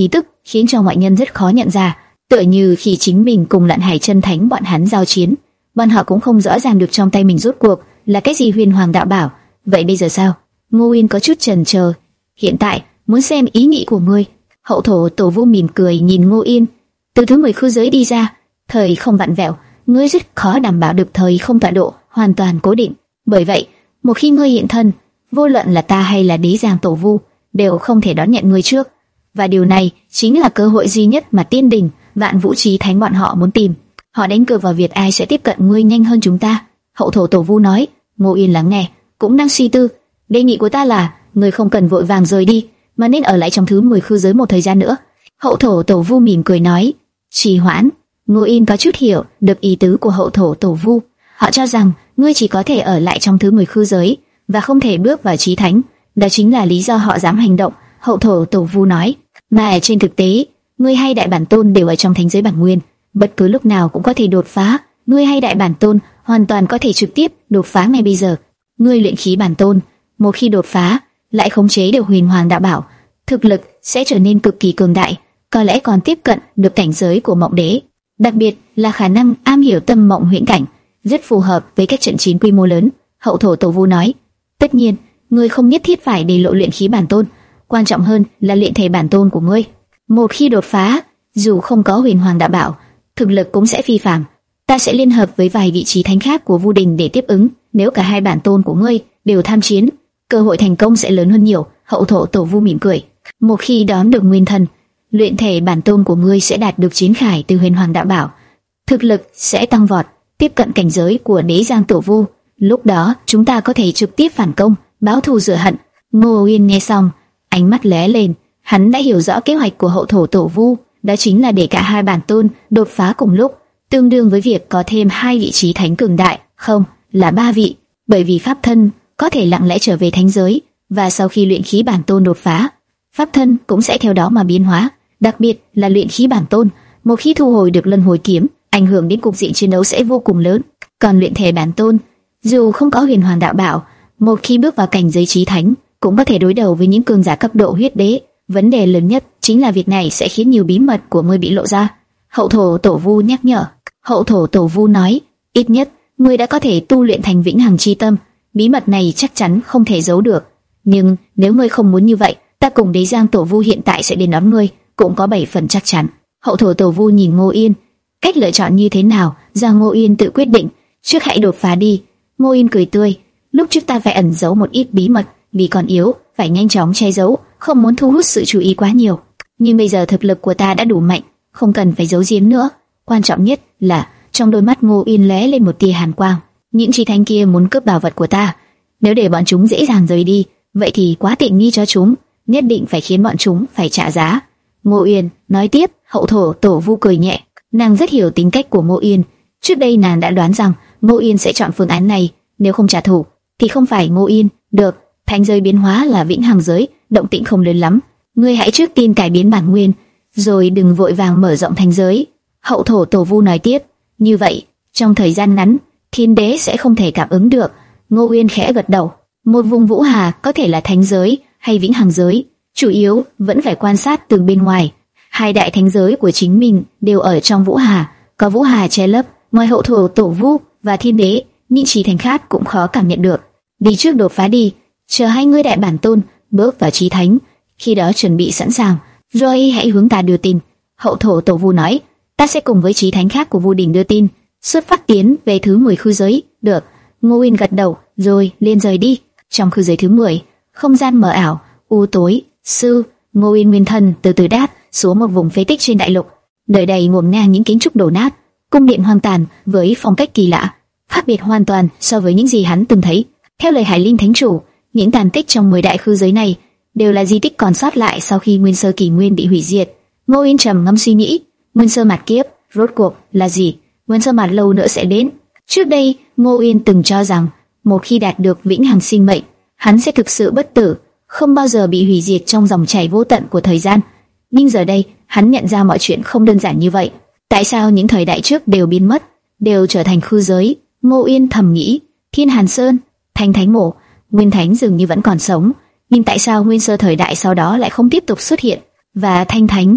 Speaker 1: khiến cho ngoại nhân rất khó nhận ra. Tựa như khi chính mình cùng Lạn Hải Chân Thánh bọn hắn giao chiến, bọn họ cũng không rõ ràng được trong tay mình rốt cuộc là cái gì huyền hoàng đạo bảo. Vậy bây giờ sao? Ngô Uyên có chút chần chờ. Hiện tại muốn xem ý nghĩ của ngươi. Hậu thổ Tổ Vu mỉm cười nhìn Ngô Uyên. Từ thứ mười khư giới đi ra, thời không vặn vẹo, ngươi rất khó đảm bảo được thời không tọa độ hoàn toàn cố định. Bởi vậy, một khi ngươi hiện thân, vô luận là ta hay là Đế Giang Tổ Vu đều không thể đón nhận ngươi trước. Và điều này chính là cơ hội duy nhất mà Tiên Đình, Vạn Vũ Chí Thánh bọn họ muốn tìm. Họ đánh cược vào việc ai sẽ tiếp cận ngươi nhanh hơn chúng ta. Hậu thổ Tổ Vu nói. Ngô Uyên lắng nghe, cũng đang suy tư. Đề nghị của ta là, ngươi không cần vội vàng rời đi, mà nên ở lại trong thứ mười khư giới một thời gian nữa. Hậu thổ Tổ Vu mỉm cười nói. Trì hoãn. Ngô Uyên có chút hiểu được ý tứ của hậu thổ Tổ Vu. Họ cho rằng ngươi chỉ có thể ở lại trong thứ mười khư giới và không thể bước vào Chí Thánh. Đó chính là lý do họ dám hành động. Hậu thổ Tổ Vu nói. Mà trên thực tế, ngươi hay Đại Bản Tôn đều ở trong thánh giới bản nguyên, bất cứ lúc nào cũng có thể đột phá. Ngươi hay Đại Bản Tôn hoàn toàn có thể trực tiếp đột phá ngay bây giờ. Ngươi luyện khí bản tôn, một khi đột phá, lại khống chế được huyền hoàng đạo bảo, thực lực sẽ trở nên cực kỳ cường đại, có lẽ còn tiếp cận được cảnh giới của Mộng Đế. Đặc biệt là khả năng am hiểu tâm mộng huyễn cảnh, rất phù hợp với các trận chiến quy mô lớn. Hậu thổ Tổ Vu nói. Tất nhiên, ngươi không nhất thiết phải để lộ luyện khí bản tôn, quan trọng hơn là luyện thể bản tôn của ngươi. Một khi đột phá, dù không có huyền hoàng đạo bảo, thực lực cũng sẽ phi phàm. Ta sẽ liên hợp với vài vị trí thánh khác của Vu Đình để tiếp ứng. Nếu cả hai bản tôn của ngươi đều tham chiến, cơ hội thành công sẽ lớn hơn nhiều. Hậu thổ Tổ Vu mỉm cười. Một khi đón được nguyên thần, luyện thể bản tôn của ngươi sẽ đạt được chiến khải từ huyền hoàng đạo bảo, thực lực sẽ tăng vọt, tiếp cận cảnh giới của Đế Giang Tổ Vu. Lúc đó chúng ta có thể trực tiếp phản công, báo thù rửa hận. Ngô Uyên nghe xong, ánh mắt lóe lên. Hắn đã hiểu rõ kế hoạch của hậu thổ Tổ Vu, đó chính là để cả hai bản tôn đột phá cùng lúc, tương đương với việc có thêm hai vị trí thánh cường đại, không, là ba vị, bởi vì pháp thân có thể lặng lẽ trở về thánh giới, và sau khi luyện khí bản tôn đột phá, pháp thân cũng sẽ theo đó mà biến hóa. Đặc biệt là luyện khí bản tôn, một khi thu hồi được luân hồi kiếm, ảnh hưởng đến cục diện chiến đấu sẽ vô cùng lớn. Còn luyện thể bản tôn, dù không có huyền hoàng đạo bảo, một khi bước vào cảnh giới chí thánh, cũng có thể đối đầu với những cường giả cấp độ huyết đế. Vấn đề lớn nhất chính là việc này sẽ khiến nhiều bí mật của ngươi bị lộ ra. Hậu thổ Tổ Vu nhắc nhở. Hậu thổ Tổ Vu nói, ít nhất ngươi đã có thể tu luyện thành vĩnh hằng chi tâm, bí mật này chắc chắn không thể giấu được. Nhưng nếu ngươi không muốn như vậy, ta cùng Đế Giang Tổ Vu hiện tại sẽ đến đón ngươi, cũng có bảy phần chắc chắn. Hậu thổ Tổ Vu nhìn Ngô Yên, cách lựa chọn như thế nào, do Ngô Yên tự quyết định. Trước hãy đột phá đi. Ngô Yên cười tươi. Lúc trước ta phải ẩn giấu một ít bí mật, vì còn yếu, phải nhanh chóng che giấu, không muốn thu hút sự chú ý quá nhiều. Nhưng bây giờ thực lực của ta đã đủ mạnh, không cần phải giấu giếm nữa. Quan trọng nhất là trong đôi mắt Ngô Yên lóe lên một tia hàn quang. Những chi thánh kia muốn cướp bảo vật của ta, nếu để bọn chúng dễ dàng rời đi, vậy thì quá tiện nghi cho chúng, nhất định phải khiến bọn chúng phải trả giá. Ngô Yên nói tiếp. Hậu thổ Tổ Vu cười nhẹ, nàng rất hiểu tính cách của Ngô Yên. Trước đây nàng đã đoán rằng Ngô Yên sẽ chọn phương án này, nếu không trả thù thì không phải Ngô Yên. Được, thánh giới biến hóa là vĩnh hằng giới, động tĩnh không lớn lắm, ngươi hãy trước tiên cải biến bản nguyên, rồi đừng vội vàng mở rộng thánh giới. Hậu thổ Tổ Vu nói tiếp. Như vậy, trong thời gian ngắn, thiên đế sẽ không thể cảm ứng được. Ngô Uyên khẽ gật đầu. Một vùng vũ hà có thể là thánh giới hay vĩnh hằng giới, chủ yếu vẫn phải quan sát từ bên ngoài. Hai đại thánh giới của chính mình đều ở trong vũ hà, có vũ hà che lấp. Ngoài hậu thổ Tổ Vu và thiên đế, những chí thánh khác cũng khó cảm nhận được. Đi trước đột phá đi, chờ hai ngươi đại bản tôn bước vào chí thánh, khi đó chuẩn bị sẵn sàng, rồi hãy hướng ta đưa tin. Hậu thổ Tổ Vu nói. Ta sẽ cùng với chí thánh khác của Vu Đình đưa tin, xuất phát tiến về thứ mười khư giới. Được. Ngô Uyên gật đầu, rồi liền rời đi. Trong khư giới thứ mười, không gian mờ ảo, u tối. Sư Ngô Uyên nguyên thân từ từ đáp xuống một vùng phế tích trên đại lục, nơi đây ngổn ngang những kiến trúc đổ nát, cung điện hoang tàn với phong cách kỳ lạ, khác biệt hoàn toàn so với những gì hắn từng thấy. Theo lời Hải Linh Thánh Chủ, những tàn tích trong mười đại khư giới này đều là di tích còn sót lại sau khi Nguyên Sơ Kỷ Nguyên bị hủy diệt. Ngô Uyên trầm ngâm suy nghĩ, Nguyên Sơ Mạt Kiếp rốt cuộc là gì? Nguyên Sơ Mạt lâu nữa sẽ đến. Trước đây, Ngô Uyên từng cho rằng một khi đạt được vĩnh hằng sinh mệnh, hắn sẽ thực sự bất tử, không bao giờ bị hủy diệt trong dòng chảy vô tận của thời gian. Nhưng giờ đây, hắn nhận ra mọi chuyện không đơn giản như vậy. Tại sao những thời đại trước đều biến mất, đều trở thành khư giới? Ngô Uyên thầm nghĩ. Thiên Hàn Sơn, Thanh Thánh Mộ, Nguyên Thánh dường như vẫn còn sống, nhưng tại sao Nguyên Sơ thời đại sau đó lại không tiếp tục xuất hiện? Và Thanh Thánh,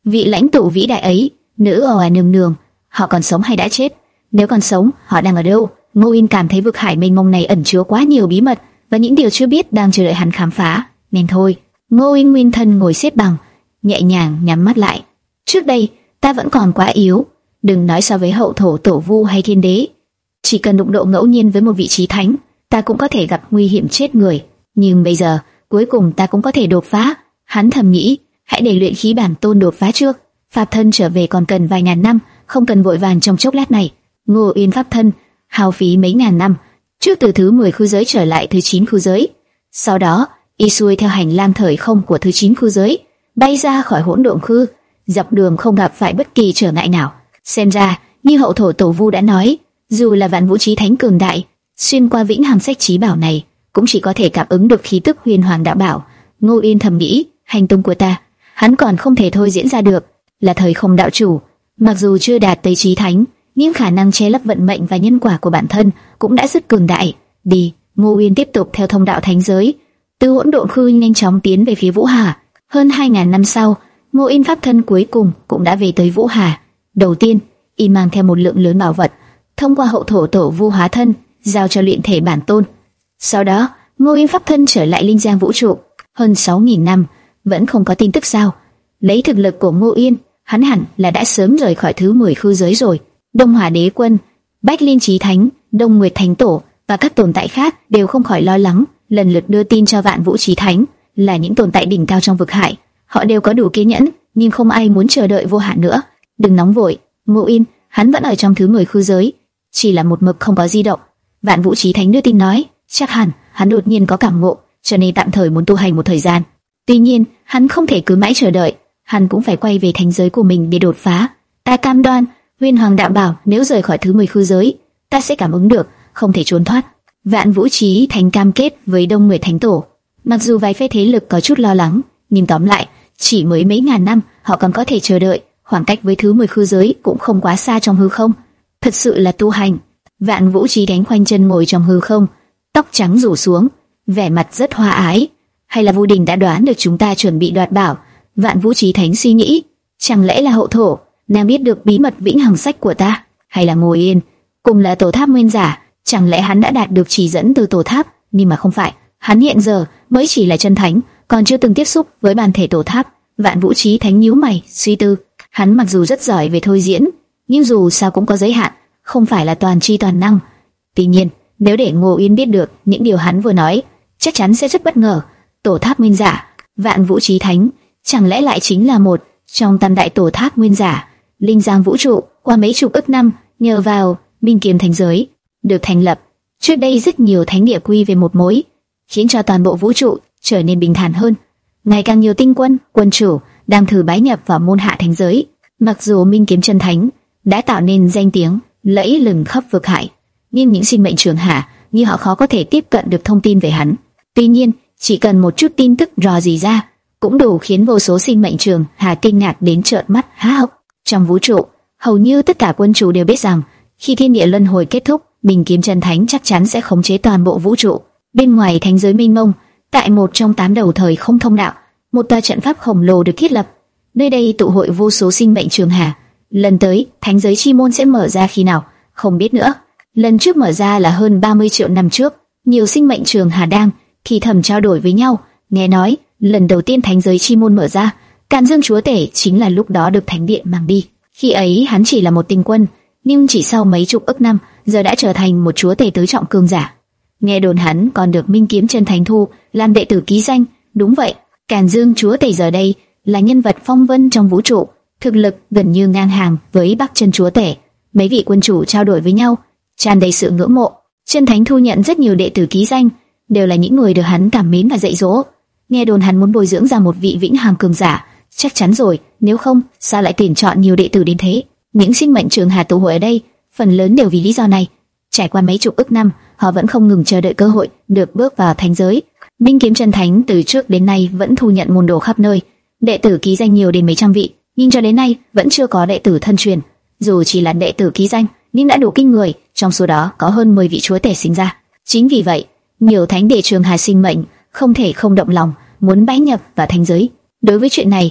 Speaker 1: vị lãnh tụ vĩ đại ấy, nữ oa nương nương, họ còn sống hay đã chết? Nếu còn sống, họ đang ở đâu? Ngô Yên cảm thấy vực hải mênh mông này ẩn chứa quá nhiều bí mật và những điều chưa biết đang chờ đợi hắn khám phá. Nên thôi. Ngô Yên nguyên thân ngồi xếp bằng, nhẹ nhàng nhắm mắt lại. Trước đây, ta vẫn còn quá yếu, đừng nói so với hậu thổ tổ vu hay thiên đế. Chỉ cần đụng độ ngẫu nhiên với một vị trí thánh, ta cũng có thể gặp nguy hiểm chết người. Nhưng bây giờ, cuối cùng ta cũng có thể đột phá. Hắn thầm nghĩ, hãy để luyện khí bản tôn đột phá trước. Pháp thân trở về còn cần vài ngàn năm, không cần vội vàng trong chốc lát này. Ngô Yên pháp thân hao phí mấy ngàn năm, trước từ thứ mười khu giới trở lại thứ chín khu giới. Sau đó, y xuôi theo hành lang thời không của thứ chín khu giới, bay ra khỏi hỗn độn khư, dọc đường không gặp phải bất kỳ trở ngại nào. Xem ra, như hậu thổ tổ vu đã nói, dù là vạn vũ chí thánh cường đại, xuyên qua vĩnh hằng sách chí bảo này, cũng chỉ có thể cảm ứng được khí tức huyền hoàng đạo bảo. Ngô Yên thầm nghĩ, hành tung của ta, hắn còn không thể thôi diễn ra được, là thời không đạo chủ, mặc dù chưa đạt tới chí thánh, nhưng khả năng che lấp vận mệnh và nhân quả của bản thân cũng đã rất cường đại. Đi, Ngô Yên tiếp tục theo thông đạo thánh giới, từ hỗn độn khư nhanh chóng tiến về phía Vũ Hà. Hơn hai ngàn năm sau, Ngô Yên pháp thân cuối cùng cũng đã về tới Vũ Hà. Đầu tiên, y mang theo một lượng lớn bảo vật, thông qua hậu thổ tổ vu hóa thân, giao cho luyện thể bản tôn. Sau đó, Ngô Yên pháp thân trở lại linh giang vũ trụ. Hơn sáu nghìn năm, vẫn không có tin tức sao? Lấy thực lực của Ngô Yên, hắn hẳn là đã sớm rời khỏi thứ mười khư giới rồi. Đông Hỏa Đế Quân, Bách Liên Chí Thánh, Đông Nguyệt Thánh Tổ và các tồn tại khác đều không khỏi lo lắng, lần lượt đưa tin cho Vạn Vũ Chí Thánh, là những tồn tại đỉnh cao trong vực hải. Họ đều có đủ kiên nhẫn, nhưng không ai muốn chờ đợi vô hạn nữa. Đừng nóng vội, Ngô Yên, hắn vẫn ở trong thứ mười khư giới, chỉ là một mực không có di động. Vạn Vũ Chí Thánh đưa tin nói, chắc hẳn hắn đột nhiên có cảm ngộ, cho nên tạm thời muốn tu hành một thời gian. Tuy nhiên, hắn không thể cứ mãi chờ đợi, hắn cũng phải quay về thánh giới của mình để đột phá. Ta cam đoan, Huyền Hoàng đạo bảo nếu rời khỏi thứ mười khư giới, ta sẽ cảm ứng được, không thể trốn thoát. Vạn Vũ Chí Thánh cam kết với Đông Nguyệt Thánh Tổ. Mặc dù vài phe thế lực có chút lo lắng, nhưng tóm lại, chỉ mới mấy ngàn năm, họ còn có thể chờ đợi. Khoảng cách với thứ mười khư giới cũng không quá xa trong hư không. Thật sự là tu hành. Vạn Vũ Chí Thánh khoanh chân ngồi trong hư không, tóc trắng rủ xuống, vẻ mặt rất hòa ái. Hay là Vu Đình đã đoán được chúng ta chuẩn bị đoạt bảo? Vạn Vũ Chí Thánh suy nghĩ, chẳng lẽ là hậu thổ, nàng biết được bí mật vĩnh hằng sách của ta? Hay là Ngô Yên, cùng là tổ tháp nguyên giả, chẳng lẽ hắn đã đạt được chỉ dẫn từ tổ tháp? Nhưng mà không phải, hắn hiện giờ mới chỉ là chân thánh, còn chưa từng tiếp xúc với bản thể tổ tháp. Vạn Vũ Chí Thánh nhíu mày, suy tư. Hắn mặc dù rất giỏi về thôi diễn, nhưng dù sao cũng có giới hạn, không phải là toàn tri toàn năng. Tuy nhiên, nếu để Ngô Yên biết được những điều hắn vừa nói, chắc chắn sẽ rất bất ngờ. Tổ tháp nguyên giả, Vạn Vũ Chí Thánh, chẳng lẽ lại chính là một trong tam đại tổ tháp nguyên giả? Linh giang vũ trụ qua mấy chục ức năm, nhờ vào Minh Kiếm Thánh giới được thành lập, trước đây rất nhiều thánh địa quy về một mối, khiến cho toàn bộ vũ trụ trở nên bình thản hơn. Ngày càng nhiều tinh quân, quân chủ đang thử bái nhập vào môn hạ thánh giới. Mặc dù Minh Kiếm Chân Thánh đã tạo nên danh tiếng lẫy lừng khắp vực hải, nhưng những sinh mệnh trường hạ như họ khó có thể tiếp cận được thông tin về hắn. Tuy nhiên, chỉ cần một chút tin tức rò rỉ ra, cũng đủ khiến vô số sinh mệnh trường hạ kinh ngạc đến trợn mắt há hốc. Trong vũ trụ, hầu như tất cả quân chủ đều biết rằng, khi thiên địa luân hồi kết thúc, Minh Kiếm Chân Thánh chắc chắn sẽ khống chế toàn bộ vũ trụ. Bên ngoài thánh giới mênh mông, tại một trong tám đầu thời không thông đạo, một tòa trận pháp khổng lồ được thiết lập. Nơi đây tụ hội vô số sinh mệnh trường hà. Lần tới, thánh giới chi môn sẽ mở ra khi nào, không biết nữa. Lần trước mở ra là hơn ba mươi triệu năm trước. Nhiều sinh mệnh trường hà đang thì thầm trao đổi với nhau. Nghe nói, lần đầu tiên thánh giới chi môn mở ra, Càn Dương Chúa Tể chính là lúc đó được thánh điện mang đi. Khi ấy hắn chỉ là một tinh quân, nhưng chỉ sau mấy chục ức năm, giờ đã trở thành một chúa tể tứ trọng cường giả. Nghe đồn hắn còn được Minh Kiếm Chân Thánh thu làm đệ tử ký danh. Đúng vậy, Càn Dương Chúa Tể giờ đây là nhân vật phong vân trong vũ trụ, thực lực gần như ngang hàng với Bắc Chân Chúa Tể. Mấy vị quân chủ trao đổi với nhau, tràn đầy sự ngưỡng mộ. Chân Thánh thu nhận rất nhiều đệ tử ký danh, đều là những người được hắn cảm mến và dạy dỗ. Nghe đồn hắn muốn bồi dưỡng ra một vị vĩnh hằng cường giả, chắc chắn rồi, nếu không, sao lại tuyển chọn nhiều đệ tử đến thế? Những sinh mệnh trường hà tụ hội ở đây, phần lớn đều vì lý do này. Trải qua mấy chục ức năm, họ vẫn không ngừng chờ đợi cơ hội được bước vào thánh giới. Minh Kiếm Chân Thánh từ trước đến nay vẫn thu nhận môn đồ khắp nơi, đệ tử ký danh nhiều đến mấy trăm vị, nhưng cho đến nay vẫn chưa có đệ tử thân truyền. Dù chỉ là đệ tử ký danh, nhưng đã đủ kinh người, trong số đó có hơn mười vị chúa tể sinh ra. Chính vì vậy, nhiều thánh địa trường hà sinh mệnh không thể không động lòng muốn bái nhập vào thánh giới. Đối với chuyện này, các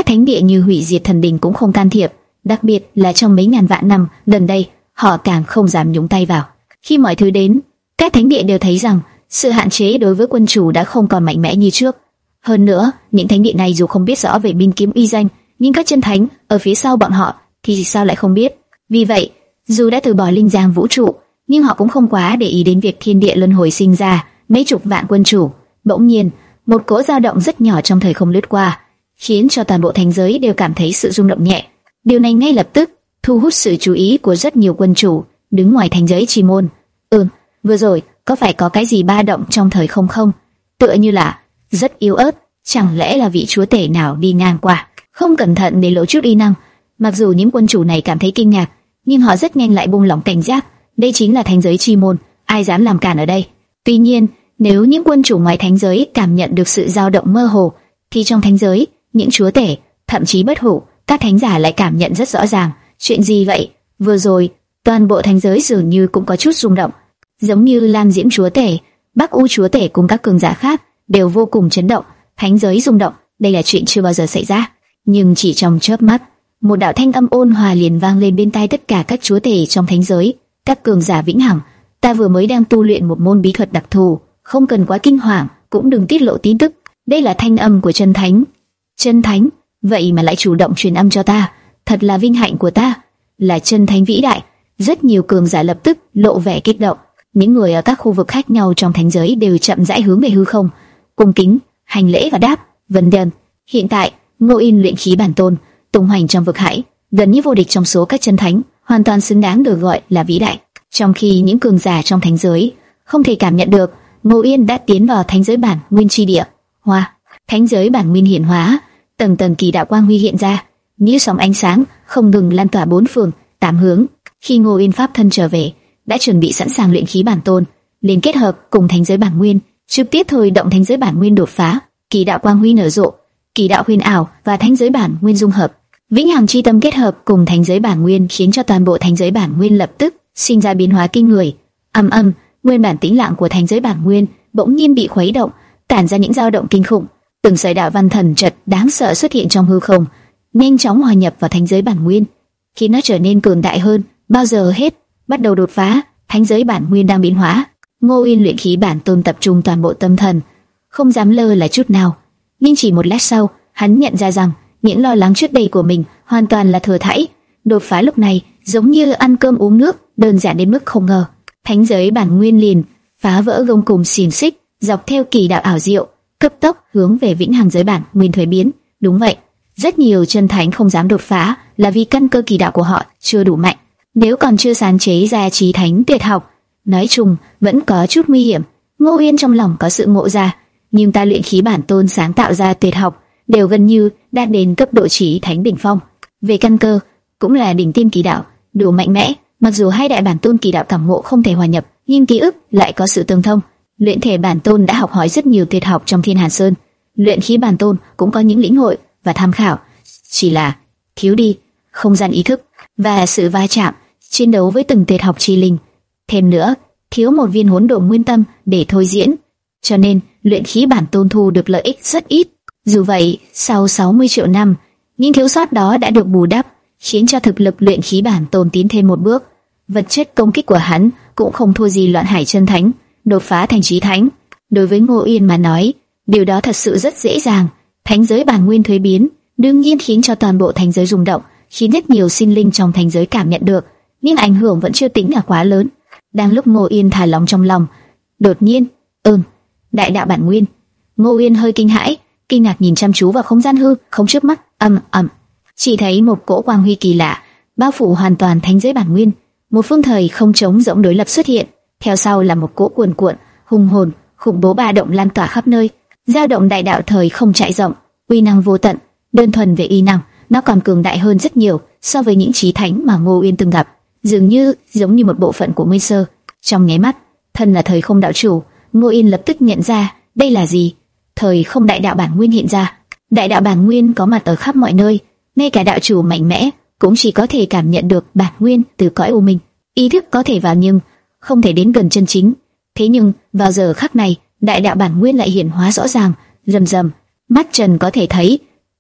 Speaker 1: các thánh địa như hủy diệt thần đình cũng không can thiệp, đặc biệt là trong mấy ngàn vạn năm gần đây, họ càng không dám nhúng tay vào. Khi mọi thứ đến, các thánh địa đều thấy rằng sự hạn chế đối với quân chủ đã không còn mạnh mẽ như trước. Hơn nữa, những thánh địa này dù không biết rõ về binh kiếm uy danh, nhưng các chân thánh ở phía sau bọn họ thì sao lại không biết. Vì vậy, dù đã từ bỏ linh giang vũ trụ, nhưng họ cũng không quá để ý đến việc thiên địa luân hồi sinh ra mấy chục vạn quân chủ. Bỗng nhiên, một cỗ dao động rất nhỏ trong thời không lướt qua, khiến cho toàn bộ thánh giới đều cảm thấy sự rung động nhẹ. Điều này ngay lập tức thu hút sự chú ý của rất nhiều quân chủ đứng ngoài thánh giới chi môn. Ừm, vừa rồi có phải có cái gì ba động trong thời không không? Tựa như là rất yếu ớt, chẳng lẽ là vị chúa tể nào đi ngang qua, không cẩn thận để lộ chút uy năng. Mặc dù những quân chủ này cảm thấy kinh ngạc, nhưng họ rất nhanh lại buông lỏng cảnh giác. Đây chính là thánh giới chi môn, ai dám làm cản ở đây? Tuy nhiên, nếu những quân chủ ngoài thánh giới cảm nhận được sự dao động mơ hồ, thì trong thánh giới, những chúa tể, thậm chí bất hủ, các thánh giả lại cảm nhận rất rõ ràng. Chuyện gì vậy? Vừa rồi, toàn bộ thánh giới dường như cũng có chút rung động, giống như Lam Diễm chúa tể, Bắc U chúa tể cùng các cường giả khác đều vô cùng chấn động. Thánh giới rung động, đây là chuyện chưa bao giờ xảy ra. Nhưng chỉ trong chớp mắt, một đạo thanh âm ôn hòa liền vang lên bên tai tất cả các chúa tể trong thánh giới, các cường giả vĩnh hằng. Ta vừa mới đang tu luyện một môn bí thuật đặc thù, không cần quá kinh hoàng, cũng đừng tiết lộ tin tức. Đây là thanh âm của chân thánh. Chân thánh, vậy mà lại chủ động truyền âm cho ta, thật là vinh hạnh của ta. Là chân thánh vĩ đại. Rất nhiều cường giả lập tức lộ vẻ kích động. Những người ở các khu vực khác nhau trong thánh giới đều chậm rãi hướng về hư không, cung kính hành lễ và đáp vâng đơn. Hiện tại, Ngô Yên luyện khí bản tôn, tung hoành trong vực hải, gần như vô địch trong số các chân thánh, hoàn toàn xứng đáng được gọi là vĩ đại. Trong khi những cường giả trong thánh giới không thể cảm nhận được, Ngô Yên đã tiến vào thánh giới bản nguyên chi địa. Hoa, thánh giới bản nguyên hiển hóa, tầng tầng kỳ đạo quang huy hiện ra, như sóng ánh sáng không ngừng lan tỏa bốn phương tám hướng. Khi Ngô Yên pháp thân trở về, đã chuẩn bị sẵn sàng luyện khí bản tôn, liền kết hợp cùng thánh giới bản nguyên, trực tiếp thôi động thánh giới bản nguyên đột phá, kỳ đạo quang huy nở rộ, kỳ đạo huyền ảo và thánh giới bản nguyên dung hợp, vĩnh hằng chi tâm kết hợp cùng thánh giới bản nguyên, khiến cho toàn bộ thánh giới bản nguyên lập tức sinh ra biến hóa kinh người. Âm âm, nguyên bản tĩnh lặng của thánh giới bản nguyên bỗng nhiên bị khuấy động, tản ra những dao động kinh khủng. Từng sợi đạo văn thần trật đáng sợ xuất hiện trong hư không, nhanh chóng hòa nhập vào thánh giới bản nguyên, khiến nó trở nên cường đại hơn bao giờ hết. Bắt đầu đột phá, thánh giới bản nguyên đang biến hóa. Ngô Yên luyện khí bản tôn tập trung toàn bộ tâm thần, không dám lơ là chút nào. Nhưng chỉ một lát sau, hắn nhận ra rằng những lo lắng trước đây của mình hoàn toàn là thừa thãi. Đột phá lúc này giống như ăn cơm uống nước, đơn giản đến mức không ngờ. Thánh giới bản nguyên liền phá vỡ gông cùm xiềng xích, dọc theo kỳ đạo ảo diệu, cấp tốc hướng về vĩnh hằng giới bản nguyên thuế biến. Đúng vậy, rất nhiều chân thánh không dám đột phá là vì căn cơ kỳ đạo của họ chưa đủ mạnh. Nếu còn chưa sáng chế ra chí thánh tuyệt học, nói chung vẫn có chút nguy hiểm. Ngô Yên trong lòng có sự ngộ ra, nhưng ta luyện khí bản tôn sáng tạo ra tuyệt học đều gần như đạt đến cấp độ chí thánh đỉnh phong. Về căn cơ cũng là đỉnh tiêm kỳ đạo, đủ mạnh mẽ. Mặc dù hai đại bản tôn kỳ đạo cảm ngộ không thể hòa nhập, nhưng ký ức lại có sự tương thông. Luyện thể bản tôn đã học hỏi rất nhiều tuyệt học trong Thiên Hàn Sơn, luyện khí bản tôn cũng có những lĩnh hội và tham khảo, chỉ là thiếu đi không gian ý thức và sự va chạm chiến đấu với từng tuyệt học chi linh. Thêm nữa, thiếu một viên hỗn độn nguyên tâm để thôi diễn, cho nên luyện khí bản tôn thu được lợi ích rất ít. Dù vậy, sau sáu mươi triệu năm, những thiếu sót đó đã được bù đắp, khiến cho thực lực luyện khí bản tôn tiến thêm một bước. Vật chất công kích của hắn cũng không thua gì Loạn Hải chân thánh, đột phá thành chí thánh. Đối với Ngô Yên mà nói, điều đó thật sự rất dễ dàng. Thánh giới bản nguyên thuế biến, đương nhiên khiến cho toàn bộ thánh giới rung động, khiến rất nhiều sinh linh trong thánh giới cảm nhận được, nhưng ảnh hưởng vẫn chưa tính là quá lớn. Đang lúc Ngô Yên thả lòng trong lòng, đột nhiên, ừm, đại đạo bản nguyên. Ngô Yên hơi kinh hãi, kinh ngạc nhìn chăm chú vào không gian hư không trước mắt. Ầm ầm, chỉ thấy một cỗ quang huy kỳ lạ bao phủ hoàn toàn thánh giới bản nguyên. Một phương thời không trống rỗng đối lập xuất hiện, theo sau là một cỗ cuồn cuộn hùng hồn khủng bố ba động lan tỏa khắp nơi, dao động đại đạo thời không trải rộng, uy năng vô tận. Đơn thuần về uy năng, nó còn cường đại hơn rất nhiều so với những chí thánh mà Ngô Yên từng gặp, dường như giống như một bộ phận của Nguyên Sơ. Trong nháy mắt, thân là thời không đạo chủ, Ngô Yên lập tức nhận ra đây là gì. Thời không đại đạo bản nguyên hiện ra. Đại đạo bản nguyên có mặt ở khắp mọi nơi, ngay cả đạo chủ mạnh mẽ cũng chỉ có thể cảm nhận được bản nguyên từ cõi u minh. Ý thức có thể vào nhưng không thể đến gần chân chính. Thế nhưng vào giờ khắc này, đại đạo bản nguyên lại hiển hóa rõ ràng, rầm rầm, mắt trần có thể thấy.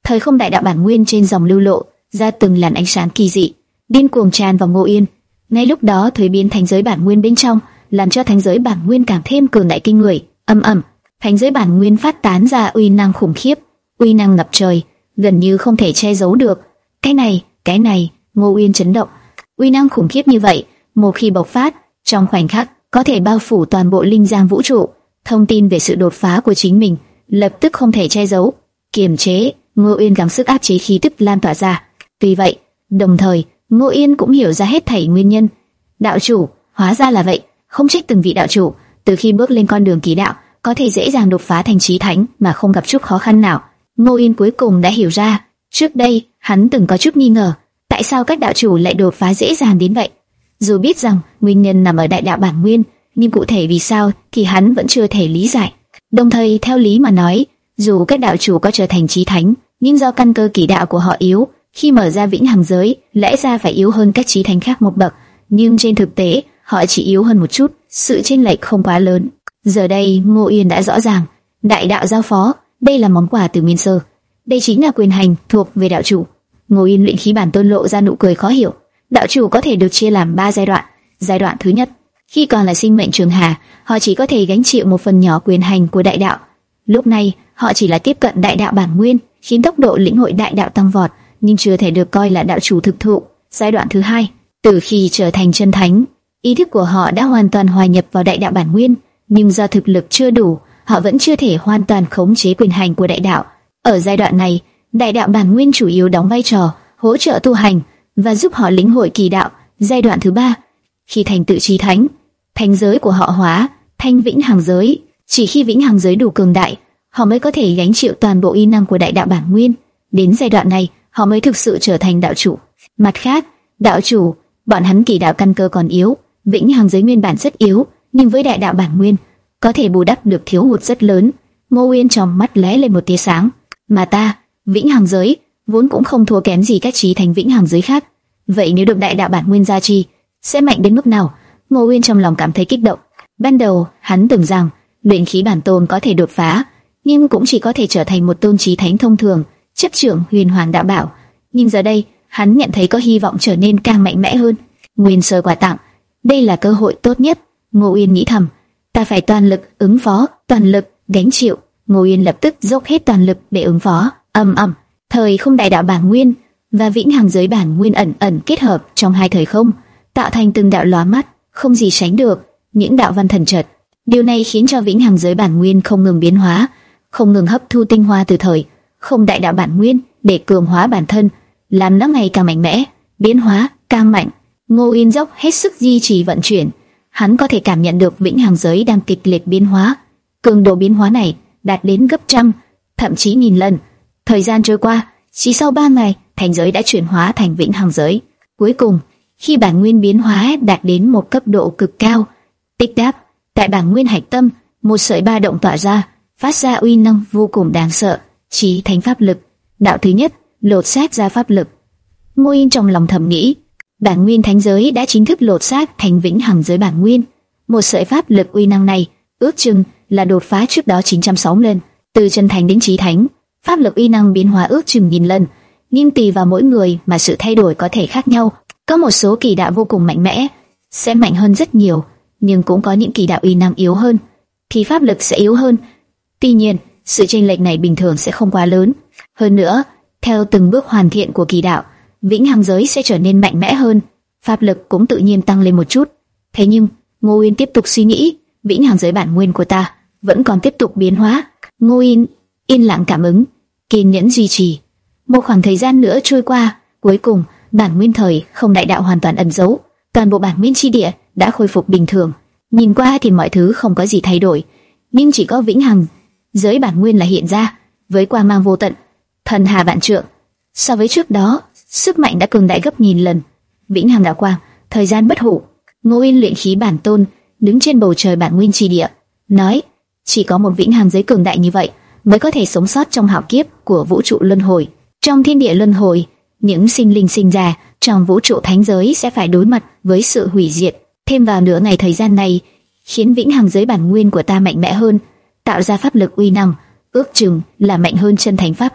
Speaker 1: Thời không đại đạo bản nguyên trên dòng lưu lộ ra từng làn ánh sáng kỳ dị, điên cuồng tràn vào Ngô Yên. Ngay lúc đó, thuế biến thành giới bản nguyên bên trong, làm cho thành giới bản nguyên càng thêm cường đại kinh người. Âm ầm, thành giới bản nguyên phát tán ra uy năng khủng khiếp, uy năng ngập trời, gần như không thể che giấu được. Cái này, cái này, Ngô Yên chấn động. Uy năng khủng khiếp như vậy, một khi bộc phát, trong khoảnh khắc có thể bao phủ toàn bộ linh giang vũ trụ. Thông tin về sự đột phá của chính mình lập tức không thể che giấu, kiềm chế. Ngô Yên gắng sức áp chế khí tức lan tỏa ra. Tuy vậy, đồng thời, Ngô Yên cũng hiểu ra hết thảy nguyên nhân. Đạo chủ, hóa ra là vậy, không trách từng vị đạo chủ, từ khi bước lên con đường kỳ đạo, có thể dễ dàng đột phá thành chí thánh mà không gặp chút khó khăn nào. Ngô Yên cuối cùng đã hiểu ra, trước đây hắn từng có chút nghi ngờ, tại sao các đạo chủ lại đột phá dễ dàng đến vậy. Dù biết rằng nguyên nhân nằm ở đại đạo bản nguyên, nhưng cụ thể vì sao thì hắn vẫn chưa thể lý giải. Đồng thời, theo lý mà nói, dù các đạo chủ có trở thành chí thánh, nhưng do căn cơ kỳ đạo của họ yếu, khi mở ra vĩnh hằng giới, lẽ ra phải yếu hơn các chí thánh khác một bậc, nhưng trên thực tế, họ chỉ yếu hơn một chút, sự chênh lệch không quá lớn. Giờ đây, Ngô Yên đã rõ ràng, đại đạo giao phó, đây là món quà từ Nguyên Sơ, đây chính là quyền hành thuộc về đạo chủ. Ngô Yên luyện khí bản tôn lộ ra nụ cười khó hiểu. Đạo chủ có thể được chia làm ba giai đoạn. Giai đoạn thứ nhất, khi còn là sinh mệnh trường hà, họ chỉ có thể gánh chịu một phần nhỏ quyền hành của đại đạo. Lúc này, họ chỉ là tiếp cận đại đạo bản nguyên, khiến tốc độ lĩnh hội đại đạo tăng vọt, nhưng chưa thể được coi là đạo chủ thực thụ. Giai đoạn thứ hai, từ khi trở thành chân thánh, ý thức của họ đã hoàn toàn hòa nhập vào đại đạo bản nguyên, nhưng do thực lực chưa đủ, họ vẫn chưa thể hoàn toàn khống chế quyền hành của đại đạo. Ở giai đoạn này, đại đạo bản nguyên chủ yếu đóng vai trò hỗ trợ tu hành và giúp họ lĩnh hội kỳ đạo. Giai đoạn thứ ba, khi thành tựu chí thánh, thành giới của họ hóa thành vĩnh hằng giới. Chỉ khi vĩnh hằng giới đủ cường đại, họ mới có thể gánh chịu toàn bộ uy năng của đại đạo bản nguyên. Đến giai đoạn này, họ mới thực sự trở thành đạo chủ. Mặt khác, đạo chủ, bọn hắn kỳ đạo căn cơ còn yếu, vĩnh hằng giới nguyên bản rất yếu, nhưng với đại đạo bản nguyên, có thể bù đắp được thiếu hụt rất lớn. Ngô Uyên trong mắt lóe lên một tia sáng. Mà ta, vĩnh hằng giới, vốn cũng không thua kém gì các chí thành vĩnh hằng giới khác. Vậy nếu được đại đạo bản nguyên gia trì, sẽ mạnh đến mức nào? Ngô Uyên trong lòng cảm thấy kích động. Ban đầu, hắn tưởng rằng luyện khí bản tôn có thể đột phá, nhưng cũng chỉ có thể trở thành một tôn chí thánh thông thường, chấp trưởng huyền hoàng đạo bảo. Nhưng giờ đây, hắn nhận thấy có hy vọng trở nên càng mạnh mẽ hơn. Nguyên Sơ quà tặng, đây là cơ hội tốt nhất. Ngô Uyên nghĩ thầm, ta phải toàn lực ứng phó, toàn lực gánh chịu. Ngô Uyên lập tức dốc hết toàn lực để ứng phó. Ầm ầm, thời không đại đạo bản nguyên và vĩnh hằng giới bản nguyên ẩn ẩn kết hợp trong hai thời không, tạo thành từng đạo lóa mắt, không gì sánh được, những đạo văn thần chợt. Điều này khiến cho vĩnh hằng giới bản nguyên không ngừng biến hóa, không ngừng hấp thu tinh hoa từ thời không đại đạo bản nguyên để cường hóa bản thân, làm nó ngày càng mạnh mẽ, biến hóa càng mạnh. Ngô Uyên dốc hết sức duy trì vận chuyển, hắn có thể cảm nhận được vĩnh hằng giới đang kịch liệt biến hóa, cường độ biến hóa này đạt đến gấp trăm, thậm chí nghìn lần. Thời gian trôi qua, chỉ sau ba ngày, thành giới đã chuyển hóa thành vĩnh hằng giới. Cuối cùng, khi bản nguyên biến hóa đạt đến một cấp độ cực cao, tích đáp, tại bản nguyên hạch tâm, một sợi ba động tỏa ra, phát ra uy năng vô cùng đáng sợ. Chí thánh pháp lực, đạo thứ nhất, lột xác ra pháp lực. Ngô Yên trong lòng thầm nghĩ, bản nguyên thánh giới đã chính thức lột xác thành vĩnh hằng giới bản nguyên. Một sợi pháp lực uy năng này, ước chừng là đột phá trước đó chín trăm sáu mươi lần, từ chân thánh đến chí thánh. Pháp lực uy năng biến hóa ước chừng nghìn lần, nhưng tùy vào mỗi người mà sự thay đổi có thể khác nhau. Có một số kỳ đạo vô cùng mạnh mẽ, sẽ mạnh hơn rất nhiều, nhưng cũng có những kỳ đạo uy năng yếu hơn, thì pháp lực sẽ yếu hơn. Tuy nhiên, sự chênh lệch này bình thường sẽ không quá lớn. Hơn nữa, theo từng bước hoàn thiện của kỳ đạo, vĩnh hằng giới sẽ trở nên mạnh mẽ hơn, pháp lực cũng tự nhiên tăng lên một chút. Thế nhưng, Ngô Uyên tiếp tục suy nghĩ, vĩnh hằng giới bản nguyên của ta vẫn còn tiếp tục biến hóa. Ngô Uyên yên lặng cảm ứng, kiên nhẫn duy trì. Một khoảng thời gian nữa trôi qua, cuối cùng bản nguyên thời không đại đạo hoàn toàn ẩn giấu, toàn bộ bản nguyên chi địa đã khôi phục bình thường. Nhìn qua thì mọi thứ không có gì thay đổi, nhưng chỉ có vĩnh hằng giới bản nguyên là hiện ra với quang mang vô tận, thần hà vạn trượng. So với trước đó, sức mạnh đã cường đại gấp nghìn lần. Vĩnh hằng đạo quang, thời gian bất hủ. Ngô Uyên luyện khí bản tôn đứng trên bầu trời bản nguyên chi địa, nói: chỉ có một vĩnh hằng giới cường đại như vậy mới có thể sống sót trong hạo kiếp của vũ trụ luân hồi. Trong thiên địa luân hồi, những sinh linh sinh ra trong vũ trụ thánh giới sẽ phải đối mặt với sự hủy diệt. Thêm vào nửa ngày thời gian này, khiến vĩnh hằng giới bản nguyên của ta mạnh mẽ hơn, tạo ra pháp lực uy năng ước chừng là mạnh hơn chân thánh pháp lực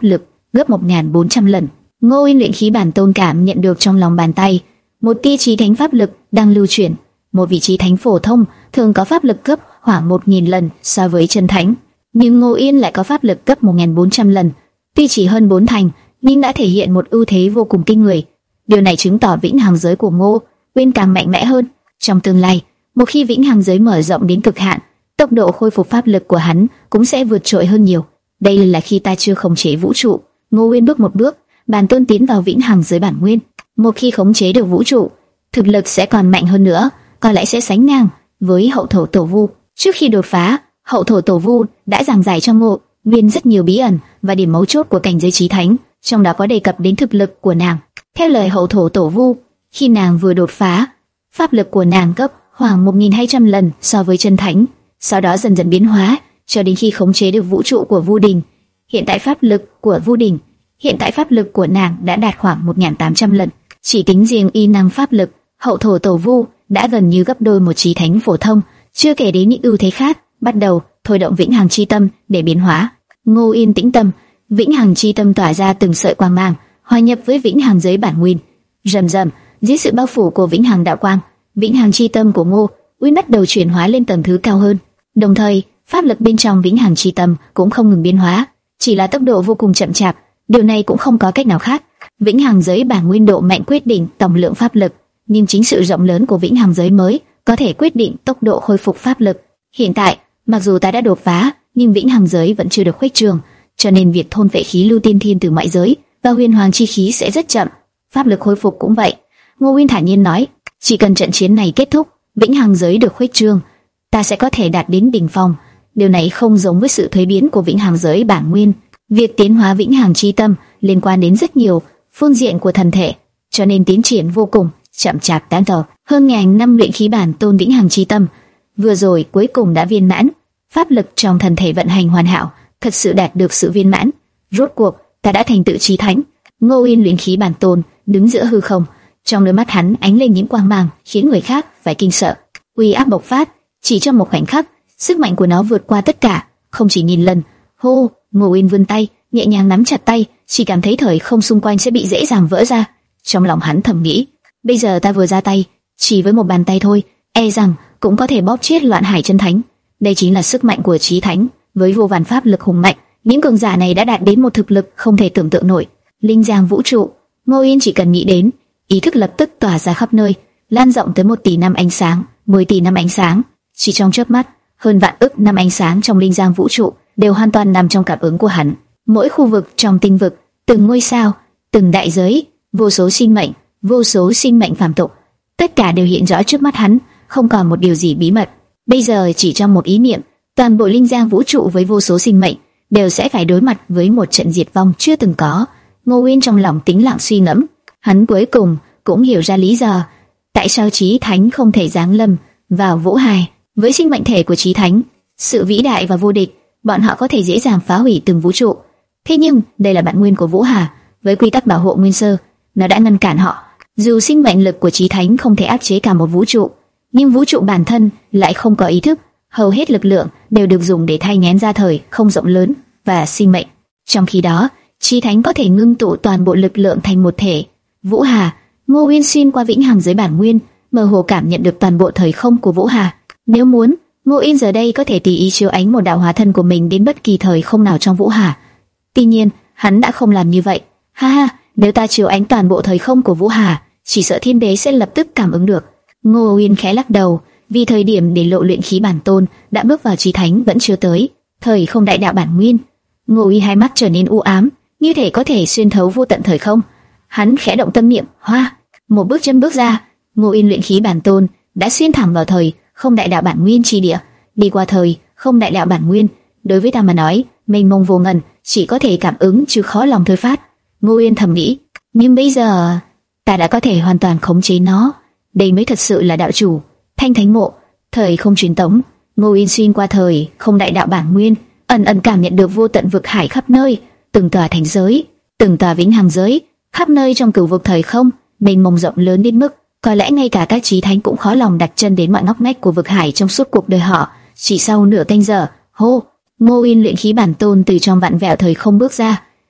Speaker 1: gấp một nghìn bốn trăm lần. Ngô Uyên luyện khí bản tôn cảm nhận được trong lòng bàn tay một tia chí thánh pháp lực đang lưu chuyển. Một vị chí thánh phổ thông thường có pháp lực gấp khoảng một nghìn lần so với chân thánh, nhưng Ngô Uyên lại có pháp lực gấp một nghìn bốn trăm lần. Tuy chỉ hơn bốn thành, nhưng đã thể hiện một ưu thế vô cùng kinh người. Điều này chứng tỏ vĩnh hằng giới của Ngô Uyên càng mạnh mẽ hơn. Trong tương lai, một khi vĩnh hằng giới mở rộng đến cực hạn, tốc độ khôi phục pháp lực của hắn cũng sẽ vượt trội hơn nhiều. Đây là khi ta chưa khống chế vũ trụ. Ngô Uyên bước một bước, bản tôn tiến vào vĩnh hằng giới bản nguyên. Một khi khống chế được vũ trụ, thực lực sẽ còn mạnh hơn nữa, có lẽ sẽ sánh ngang với hậu thổ tổ vu. Trước khi đột phá, hậu thổ tổ vu đã giảng giải cho Ngô Uyên rất nhiều bí ẩn và điểm mấu chốt của cảnh giới chí thánh, trong đó có đề cập đến thực lực của nàng. Theo lời hậu thổ tổ vu, khi nàng vừa đột phá, pháp lực của nàng gấp khoảng một nghìn hai trăm lần so với chân thánh, sau đó dần dần biến hóa cho đến khi khống chế được vũ trụ của Vu Đình. Hiện tại pháp lực của Vu Đình, hiện tại pháp lực của nàng đã đạt khoảng một nghìn tám trăm lần. Chỉ tính riêng y năng pháp lực, hậu thổ tổ vu đã gần như gấp đôi một chí thánh phổ thông, chưa kể đến những ưu thế khác. Bắt đầu thôi động vĩnh hằng chi tâm để biến hóa. Ngô Uyên tĩnh tâm, vĩnh hằng chi tâm tỏa ra từng sợi quang mang, hòa nhập với vĩnh hằng giới bản nguyên. Rầm rầm, dưới sự bao phủ của vĩnh hằng đạo quang, vĩnh hằng chi tâm của Ngô Uyên bắt đầu chuyển hóa lên tầng thứ cao hơn. Đồng thời, pháp lực bên trong vĩnh hằng chi tâm cũng không ngừng biến hóa, chỉ là tốc độ vô cùng chậm chạp. Điều này cũng không có cách nào khác. Vĩnh hằng giới bản nguyên độ mạnh quyết định tổng lượng pháp lực, nhưng chính sự rộng lớn của vĩnh hằng giới mới có thể quyết định tốc độ khôi phục pháp lực. Hiện tại, mặc dù ta đã đột phá, nhưng vĩnh hằng giới vẫn chưa được khuếch trường, cho nên việc thôn phệ khí lưu tiên thiên từ ngoại giới và huyền hoàng chi khí sẽ rất chậm. Pháp lực khôi phục cũng vậy. Ngô Uyên thản nhiên nói, chỉ cần trận chiến này kết thúc, vĩnh hằng giới được khuếch trương, ta sẽ có thể đạt đến đỉnh phong. Điều này không giống với sự thuế biến của vĩnh hằng giới bản nguyên. Việc tiến hóa vĩnh hằng chi tâm liên quan đến rất nhiều phương diện của thân thể, cho nên tiến triển vô cùng chậm chạp đáng tờ. Hơn ngàn năm luyện khí bản tôn vĩnh hằng chi tâm, vừa rồi cuối cùng đã viên mãn. Pháp lực trong thân thể vận hành hoàn hảo, thật sự đạt được sự viên mãn. Rốt cuộc, ta đã thành tựu chí thánh. Ngô Uyên luyện khí bản tôn đứng giữa hư không, trong đôi mắt hắn ánh lên những quang mang khiến người khác phải kinh sợ. Uy áp bộc phát, chỉ trong một khoảnh khắc, sức mạnh của nó vượt qua tất cả, không chỉ nghìn lần. Hô, Ngô Uyên vươn tay, nhẹ nhàng nắm chặt tay, chỉ cảm thấy thời không xung quanh sẽ bị dễ dàng vỡ ra. Trong lòng hắn thầm nghĩ, bây giờ ta vừa ra tay, chỉ với một bàn tay thôi, e rằng cũng có thể bóp chết Loạn Hải chân thánh. Đây chính là sức mạnh của chí thánh, với vô vàn pháp lực hùng mạnh, những cường giả này đã đạt đến một thực lực không thể tưởng tượng nổi. Linh giang vũ trụ, Ngô Uyên chỉ cần nghĩ đến, ý thức lập tức tỏa ra khắp nơi, lan rộng tới một tỷ năm ánh sáng, mười tỷ năm ánh sáng. Chỉ trong chớp mắt, hơn vạn ức năm ánh sáng trong linh giang vũ trụ đều hoàn toàn nằm trong cảm ứng của hắn. Mỗi khu vực trong tinh vực, từng ngôi sao, từng đại giới, vô số sinh mệnh, vô số sinh mệnh phàm tục, tất cả đều hiện rõ trước mắt hắn, không còn một điều gì bí mật. Bây giờ chỉ trong một ý niệm, toàn bộ linh giang vũ trụ với vô số sinh mệnh đều sẽ phải đối mặt với một trận diệt vong chưa từng có. Ngô Uyên trong lòng tĩnh lặng suy ngẫm, hắn cuối cùng cũng hiểu ra lý do tại sao chí thánh không thể giáng lâm vào Vũ Hải. Với sinh mệnh thể của chí thánh, sự vĩ đại và vô địch, bọn họ có thể dễ dàng phá hủy từng vũ trụ. Thế nhưng đây là bản nguyên của Vũ Hà, với quy tắc bảo hộ nguyên sơ, nó đã ngăn cản họ. Dù sinh mệnh lực của chí thánh không thể áp chế cả một vũ trụ, nhưng vũ trụ bản thân lại không có ý thức, hầu hết lực lượng đều được dùng để thay nén ra thời không rộng lớn và sinh mệnh. Trong khi đó, chí thánh có thể ngưng tụ toàn bộ lực lượng thành một thể. Vũ Hà, Ngô Uyên xuyên qua vĩnh hằng giới bản nguyên, mơ hồ cảm nhận được toàn bộ thời không của Vũ Hà. Nếu muốn, Ngô Uyên giờ đây có thể tùy ý chiếu ánh một đạo hóa thân của mình đến bất kỳ thời không nào trong Vũ Hà. Tuy nhiên, hắn đã không làm như vậy. Ha ha, nếu ta chiếu ánh toàn bộ thời không của Vũ Hà, chỉ sợ thiên đế sẽ lập tức cảm ứng được. Ngô Uyên khẽ lắc đầu, vì thời điểm để lộ luyện khí bản tôn đã bước vào chí thánh vẫn chưa tới. Thời không đại đạo bản nguyên. Ngô Uyên hai mắt trở nên u ám, như thể có thể xuyên thấu vô tận thời không. Hắn khẽ động tâm niệm, hoa, một bước chân bước ra, Ngô Uyên luyện khí bản tôn đã xuyên thẳng vào thời không đại đạo bản nguyên chi địa. Đi qua thời không đại đạo bản nguyên, đối với ta mà nói, mênh mông vô ngần, chỉ có thể cảm ứng chứ khó lòng thôi phát. Ngô Uyên thầm nghĩ, nhưng bây giờ ta đã có thể hoàn toàn khống chế nó, đây mới thật sự là đạo chủ. Thanh thánh mộ, thời không truyền tống. Ngô Uyên xuyên qua thời không đại đạo bản nguyên, ẩn ẩn cảm nhận được vô tận vực hải khắp nơi, từng tòa thành giới, từng tòa vĩnh hằng giới, khắp nơi trong cửu vực thời không, mênh mông rộng lớn đến mức có lẽ ngay cả các chí thánh cũng khó lòng đặt chân đến mọi ngóc ngách của vực hải trong suốt cuộc đời họ. Chỉ sau nửa canh giờ, hô, Ngô Uyên luyện khí bản tôn từ trong vạn vẹo thời không bước ra,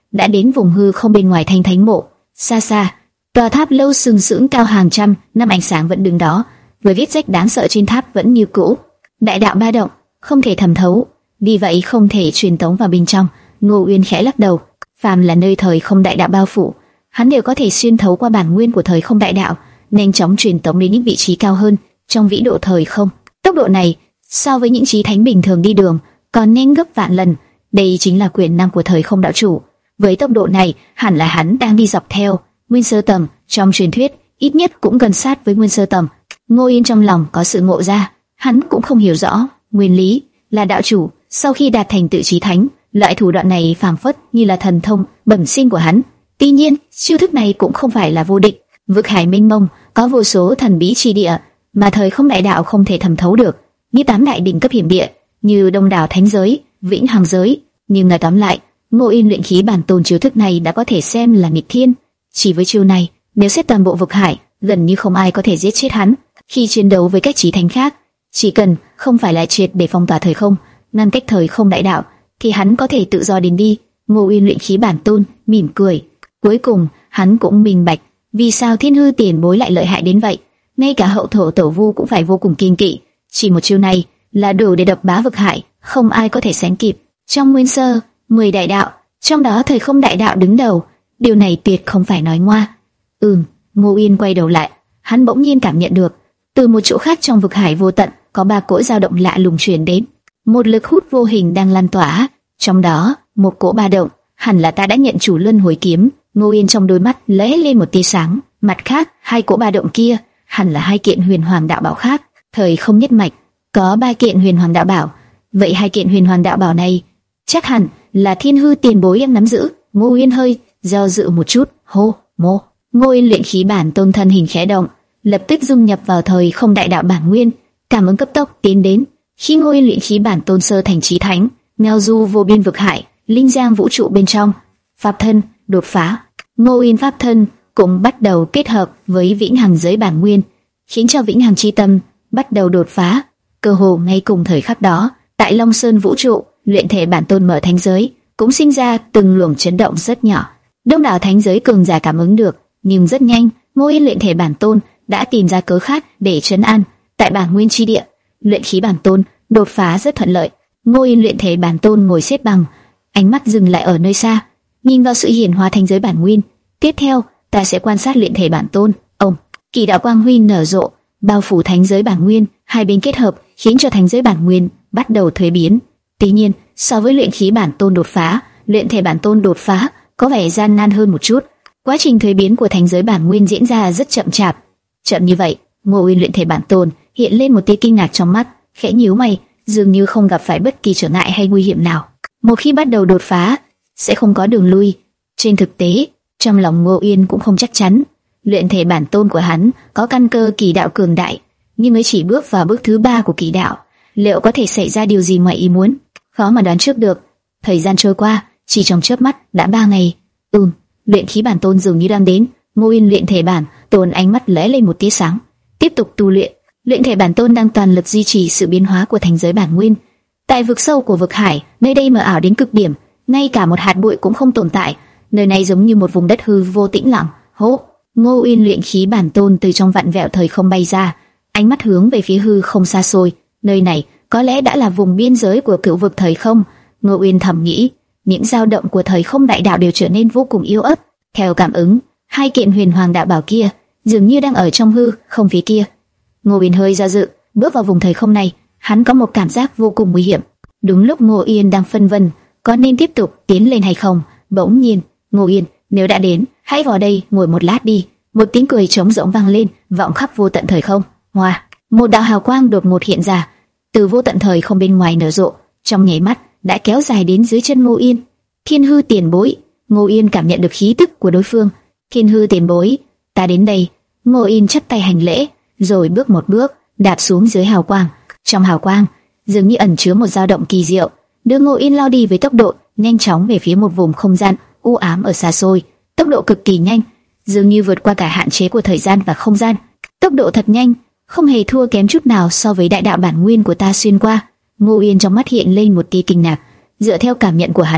Speaker 1: đã đến vùng hư không bên ngoài Thanh Thánh Mộ. Xa xa, tòa tháp lâu sừng sững cao hàng trăm năm ánh sáng vẫn đứng đó, với vết rách đáng sợ trên tháp vẫn như cũ. Đại đạo ba động, không thể thẩm thấu, vì vậy không thể truyền tống vào bên trong. Ngô Uyên khẽ lắc đầu. Phàm là nơi thời không đại đạo bao phủ, hắn đều có thể xuyên thấu qua bản nguyên của thời không đại đạo, nhanh chóng truyền tống đến những vị trí cao hơn trong vĩ độ thời không. Tốc độ này so với những chí thánh bình thường đi đường còn nhanh gấp vạn lần. Đây chính là quyền năng của thời không đạo chủ. Với tốc độ này, hẳn là hắn đang đi dọc theo nguyên sơ tầng. Trong truyền thuyết, ít nhất cũng gần sát với nguyên sơ tầng. Ngô Yên trong lòng có sự ngộ ra. Hắn cũng không hiểu rõ nguyên lý là đạo chủ sau khi đạt thành tự chí thánh, loại thủ đoạn này phảng phất như là thần thông bẩm sinh của hắn. Tuy nhiên, chiêu thức này cũng không phải là vô địch. Vực hải mênh mông có vô số thần bí chi địa mà thời không đại đạo không thể thẩm thấu được, như tám đại đỉnh cấp hiểm địa, như đông đảo thánh giới, vĩnh hằng giới. Nhưng nói tóm lại, Ngô Yên luyện khí bản tôn chiêu thức này đã có thể xem là nghịch thiên. Chỉ với chiêu này, nếu xét toàn bộ vực hải, gần như không ai có thể giết chết hắn. Khi chiến đấu với các chí thánh khác, chỉ cần không phải là triệt để phong tỏa thời không, ngăn cách thời không đại đạo, thì hắn có thể tự do đến đi. Ngô Uyên luyện khí bản tôn mỉm cười. Cuối cùng, hắn cũng minh bạch vì sao Thiên Hư tiền bối lại lợi hại đến vậy. Ngay cả hậu thổ tổ vu cũng phải vô cùng kiêng kỵ. Chỉ một chiêu này là đủ để đập bá vực hải, không ai có thể sánh kịp. Trong nguyên sơ, mười đại đạo, trong đó thời không đại đạo đứng đầu. Điều này tuyệt không phải nói ngoa. Ừm, Ngô Uyên quay đầu lại, hắn bỗng nhiên cảm nhận được từ một chỗ khác trong vực hải vô tận có ba cỗ dao động lạ lùng truyền đến. Một lực hút vô hình đang lan tỏa, trong đó một cỗ ba động, hẳn là ta đã nhận chủ luân hồi kiếm. Ngô Yên trong đôi mắt lóe lên một tia sáng. Mặt khác, hai cỗ ba động kia hẳn là hai kiện huyền hoàng đạo bảo khác. Thời không nhất mạch có ba kiện huyền hoàng đạo bảo, vậy hai kiện huyền hoàng đạo bảo này chắc hẳn là Thiên Hư tiền bối đang nắm giữ. Ngô Yên hơi do dự một chút, hô, mô. Ngô Yên luyện khí bản tôn thân hình khẽ động, lập tức dung nhập vào thời không đại đạo bản nguyên, cảm ứng cấp tốc tiến đến. Khi Ngô Yên luyện khí bản tôn sơ thành chí thánh, ngao du vô biên vực hải, linh giang vũ trụ bên trong, pháp thân đột phá. Ngô Yên pháp thân cũng bắt đầu kết hợp với vĩnh hằng giới bản nguyên, khiến cho vĩnh hằng chi tâm bắt đầu đột phá. Cơ hồ ngay cùng thời khắc đó, tại Long Sơn vũ trụ, luyện thể bản tôn mở thánh giới cũng sinh ra từng luồng chấn động rất nhỏ. Đông đảo thánh giới cường giả cảm ứng được, nhưng rất nhanh, Ngô Yên luyện thể bản tôn đã tìm ra cớ khác để trấn an. Tại bản nguyên chi địa, luyện khí bản tôn đột phá rất thuận lợi. Ngô Yên luyện thể bản tôn ngồi xếp bằng, ánh mắt dừng lại ở nơi xa, nhìn vào sự hiển hóa thành giới bản nguyên. Tiếp theo, ta sẽ quan sát luyện thể bản tôn. Ông, kỳ đạo quang huy nở rộ, bao phủ thánh giới bản nguyên, hai bên kết hợp khiến cho thánh giới bản nguyên bắt đầu thuế biến. Tuy nhiên, so với luyện khí bản tôn đột phá, luyện thể bản tôn đột phá có vẻ gian nan hơn một chút. Quá trình thuế biến của thánh giới bản nguyên diễn ra rất chậm chạp. Chậm như vậy, Ngô Uyên luyện thể bản tôn hiện lên một tia kinh ngạc trong mắt, khẽ nhíu mày, dường như không gặp phải bất kỳ trở ngại hay nguy hiểm nào. Một khi bắt đầu đột phá, sẽ không có đường lui. Trên thực tế, trong lòng Ngô Uyên cũng không chắc chắn. Luyện thể bản tôn của hắn có căn cơ kỳ đạo cường đại, nhưng mới chỉ bước vào bước thứ ba của kỳ đạo, liệu có thể xảy ra điều gì ngoài ý muốn? Khó mà đoán trước được. Thời gian trôi qua, chỉ trong chớp mắt đã ba ngày. Ừm, luyện khí bản tôn dường như đang đến. Ngô Uyên luyện thể bản tôn ánh mắt lóe lên một tia sáng, tiếp tục tu luyện. Luyện thể bản tôn đang toàn lực duy trì sự biến hóa của thành giới bản nguyên. Tại vực sâu của vực hải, nơi đây mờ ảo đến cực điểm, ngay cả một hạt bụi cũng không tồn tại. Nơi này giống như một vùng đất hư vô tĩnh lặng. Hô, Ngô Uyên luyện khí bản tôn từ trong vạn vẹo thời không bay ra, ánh mắt hướng về phía hư không xa xôi. Nơi này có lẽ đã là vùng biên giới của cửu vực thời không. Ngô Uyên thầm nghĩ, những dao động của thời không đại đạo đều trở nên vô cùng yếu ớt. Theo cảm ứng, hai kiện huyền hoàng đạo bảo kia dường như đang ở trong hư không phía kia. Ngô Uyên hơi do dự, bước vào vùng thời không này, hắn có một cảm giác vô cùng nguy hiểm. Đúng lúc Ngô Uyên đang phân vân có nên tiếp tục tiến lên hay không, bỗng nhiên, Ngô Uyên, nếu đã đến, hãy vào đây ngồi một lát đi. Một tiếng cười trống rỗng vang lên, vọng khắp vô tận thời không. Hoa, một đạo hào quang đột ngột hiện ra, từ vô tận thời không bên ngoài nở rộ, trong nháy mắt đã kéo dài đến dưới chân Ngô Uyên. Thiên Hư tiền bối. Ngô Uyên cảm nhận được khí tức của đối phương. Thiên Hư tiền bối, ta đến đây. Ngô Uyên chắp tay hành lễ, rồi bước một bước, đạp xuống dưới hào quang. Trong hào quang, dường như ẩn chứa một dao động kỳ diệu, đưa Ngô Uyên lao đi với tốc độ nhanh chóng về phía một vùng không gian u ám ở xa xôi. Tốc độ cực kỳ nhanh, dường như vượt qua cả hạn chế của thời gian và không gian. Tốc độ thật nhanh, không hề thua kém chút nào so với đại đạo bản nguyên của ta xuyên qua. Ngô Uyên trong mắt hiện lên một tia kinh ngạc. Dựa theo cảm nhận của hắn,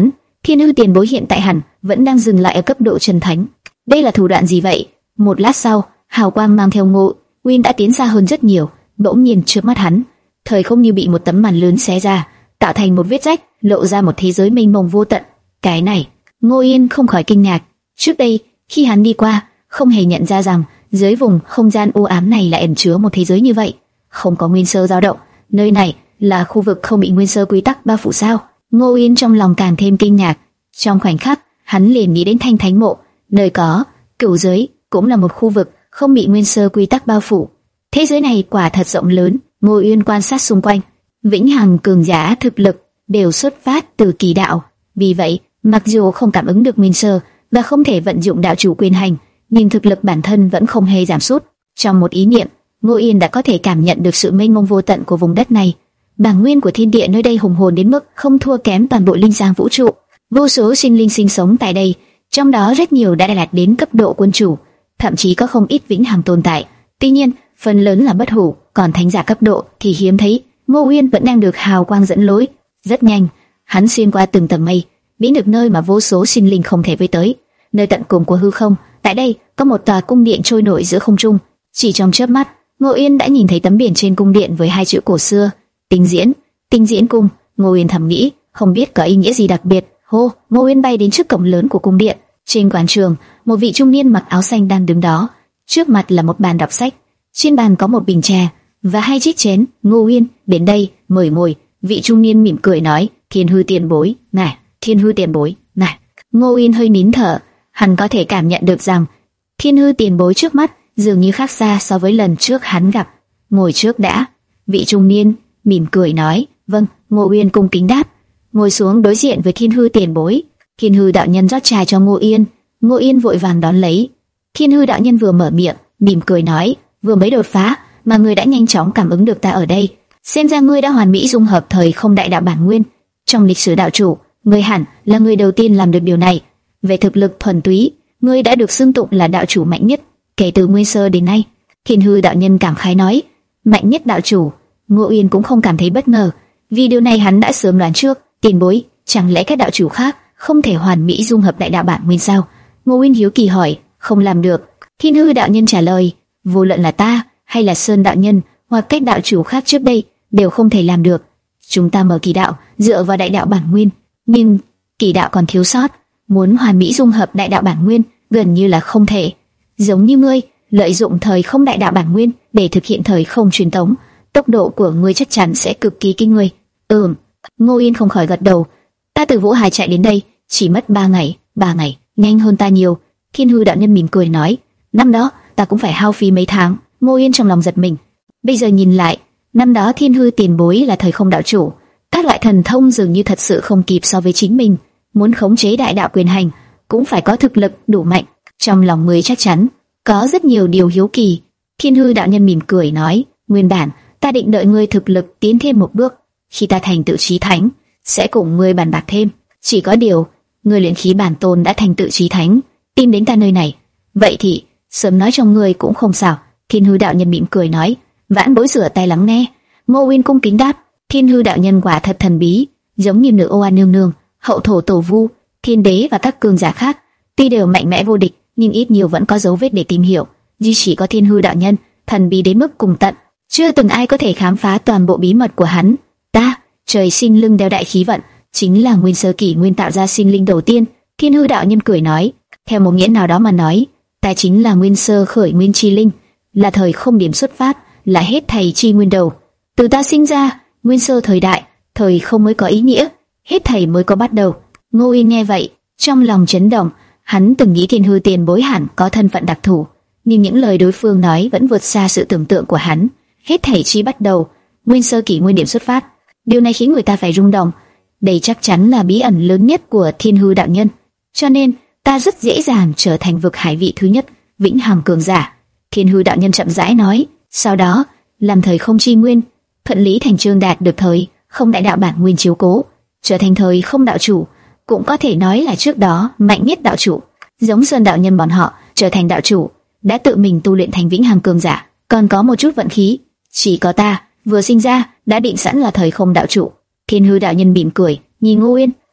Speaker 1: Thiên Hư Tiền Bối hiện tại hẳn vẫn đang dừng lại ở cấp độ chân thánh. Đây là thủ đoạn gì vậy? Một lát sau, hào quang mang theo Ngô Uyên đã tiến xa hơn rất nhiều. Bỗng nhiên trước mắt hắn, thời không như bị một tấm màn lớn xé ra, tạo thành một vết rách, lộ ra một thế giới mênh mông vô tận. Cái này, Ngô Uyên không khỏi kinh ngạc. Trước đây, khi hắn đi qua, không hề nhận ra rằng dưới vùng không gian u ám này lại ẩn chứa một thế giới như vậy, không có nguyên sơ dao động. Nơi này là khu vực không bị nguyên sơ quy tắc bao phủ sao? Ngô Uyên trong lòng càng thêm kinh ngạc. Trong khoảnh khắc, hắn liền nghĩ đến Thanh Thánh Mộ, nơi có cửu giới, cũng là một khu vực không bị nguyên sơ quy tắc bao phủ. Thế giới này quả thật rộng lớn. Ngô Uyên quan sát xung quanh, vĩnh hằng cường giả thực lực đều xuất phát từ kỳ đạo. Vì vậy, mặc dù không cảm ứng được nguyên sơ và không thể vận dụng đạo chủ quyền hành, nhưng thực lực bản thân vẫn không hề giảm sút. Trong một ý niệm, Ngô Uyên đã có thể cảm nhận được sự mênh mông vô tận của vùng đất này. Bản nguyên của thiên địa nơi đây hùng hồn đến mức không thua kém toàn bộ linh giang vũ trụ. Vô số sinh linh sinh sống tại đây, trong đó rất nhiều đã đạt đến cấp độ quân chủ, thậm chí có không ít vĩnh hằng tồn tại. Tuy nhiên, phần lớn là bất hủ, còn thánh giả cấp độ thì hiếm thấy. Ngô Uyên vẫn đang được hào quang dẫn lối. Rất nhanh, hắn xuyên qua từng tầng mây, đến được nơi mà vô số sinh linh không thể với tới, nơi tận cùng của hư không. Tại đây có một tòa cung điện trôi nổi giữa không trung. Chỉ trong chớp mắt, Ngô Uyên đã nhìn thấy tấm biển trên cung điện với hai chữ cổ xưa: Tinh Diễn, Tinh Diễn Cung. Ngô Uyên thầm nghĩ, không biết có ý nghĩa gì đặc biệt. Hô, Ngô Uyên bay đến trước cổng lớn của cung điện. Trên quảng trường, một vị trung niên mặc áo xanh đang đứng đó. Trước mặt là một bàn đọc sách, trên bàn có một bình trà và hai chiếc chén. Ngô Uyên, đến đây, mời ngồi. Vị trung niên mỉm cười nói, Thiên Hư Tiền Bối, này, Thiên Hư Tiền Bối, này. Ngô Uyên hơi nín thở, hắn có thể cảm nhận được rằng Thiên Hư Tiền Bối trước mắt dường như khác xa so với lần trước hắn gặp. Ngồi trước đã. Vị trung niên mỉm cười nói, vâng. Ngô Uyên cung kính đáp, ngồi xuống đối diện với Thiên Hư Tiền Bối. Thiên Hư đạo nhân rót trà cho Ngô Uyên. Ngô Uyên vội vàng đón lấy. Thiên Hư đạo nhân vừa mở miệng, mỉm cười nói, vừa mới đột phá mà ngươi đã nhanh chóng cảm ứng được ta ở đây, xem ra ngươi đã hoàn mỹ dung hợp thời không đại đạo bản nguyên. Trong lịch sử đạo chủ, ngươi hẳn là người đầu tiên làm được điều này. Về thực lực thuần túy, ngươi đã được xưng tụng là đạo chủ mạnh nhất kể từ nguyên sơ đến nay. Thiên Hư đạo nhân cảm khái nói, mạnh nhất đạo chủ. Ngô Uyên cũng không cảm thấy bất ngờ, vì điều này hắn đã sớm đoán trước. Tiền bối, chẳng lẽ các đạo chủ khác không thể hoàn mỹ dung hợp đại đạo bản nguyên sao? Ngô Uyên hiếu kỳ hỏi. Không làm được. Thiên Hư đạo nhân trả lời, vô luận là ta hay là Sơn đạo nhân hoặc các đạo chủ khác trước đây đều không thể làm được. Chúng ta mở kỳ đạo dựa vào đại đạo bản nguyên, nhưng kỳ đạo còn thiếu sót, muốn hoàn mỹ dung hợp đại đạo bản nguyên gần như là không thể. Giống như ngươi lợi dụng thời không đại đạo bản nguyên để thực hiện thời không truyền tống, tốc độ của ngươi chắc chắn sẽ cực kỳ kinh người. Ừm. Ngô Uyên không khỏi gật đầu. Ta từ Vũ Hải chạy đến đây chỉ mất ba ngày. Ba ngày, nhanh hơn ta nhiều. Thiên Hư đạo nhân mỉm cười nói, năm đó ta cũng phải hao phí mấy tháng. Ngô Uyên trong lòng giật mình. Bây giờ nhìn lại, năm đó Thiên Hư Tiền Bối là thời không đạo chủ, các loại thần thông dường như thật sự không kịp so với chính mình. Muốn khống chế đại đạo quyền hành cũng phải có thực lực đủ mạnh. Trong lòng ngươi chắc chắn có rất nhiều điều hiếu kỳ. Thiên Hư đạo nhân mỉm cười nói, nguyên bản ta định đợi ngươi thực lực tiến thêm một bước, khi ta thành tựu chí thánh sẽ cùng ngươi bàn bạc thêm. Chỉ có điều ngươi luyện khí bản tôn đã thành tựu chí thánh, tìm đến ta nơi này, vậy thì sớm nói cho ngươi cũng không sao. Thiên Hư đạo nhân mỉm cười nói, vãn bối rửa tay lắng nghe. Ngô Uyên cung kính đáp, Thiên Hư đạo nhân quả thật thần bí, giống như nữ Ô An nương nương, hậu thổ tổ vu, thiên đế và các cường giả khác, tuy đều mạnh mẽ vô địch, nhưng ít nhiều vẫn có dấu vết để tìm hiểu. Duy chỉ có Thiên Hư đạo nhân thần bí đến mức cùng tận, chưa từng ai có thể khám phá toàn bộ bí mật của hắn. Ta, trời sinh lưng đeo đại khí vận, chính là nguyên sơ kỷ nguyên tạo ra sinh linh đầu tiên. Thiên Hư đạo nhân cười nói, theo một nghĩa nào đó mà nói, ta chính là nguyên sơ khởi nguyên chi linh, là thời không điểm xuất phát, là hết thảy chi nguyên đầu. Từ ta sinh ra, nguyên sơ thời đại, thời không mới có ý nghĩa, hết thảy mới có bắt đầu. Ngô Uyên nghe vậy, trong lòng chấn động. Hắn từng nghĩ Thiên Hư Tiền Bối hẳn có thân phận đặc thù, nhưng những lời đối phương nói vẫn vượt xa sự tưởng tượng của hắn. Hết thảy chi bắt đầu, nguyên sơ kỷ nguyên điểm xuất phát. Điều này khiến người ta phải rung động. Đây chắc chắn là bí ẩn lớn nhất của Thiên Hư đạo nhân, cho nên ta rất dễ dàng trở thành vực hải vị thứ nhất, vĩnh hằng cường giả. Thiên Hư đạo nhân chậm rãi nói, sau đó làm thời không chi nguyên, thuận lý thành chương đạt được thời không đại đạo bản nguyên chiếu cố, trở thành thời không đạo chủ, cũng có thể nói là trước đó mạnh nhất đạo chủ. Giống Sơn đạo nhân bọn họ trở thành đạo chủ, đã tự mình tu luyện thành vĩnh hằng cường giả, còn có một chút vận khí. Chỉ có ta vừa sinh ra đã định sẵn là thời không đạo chủ. Thiên Hư đạo nhân mỉm cười, nhìn Ngô Uyên,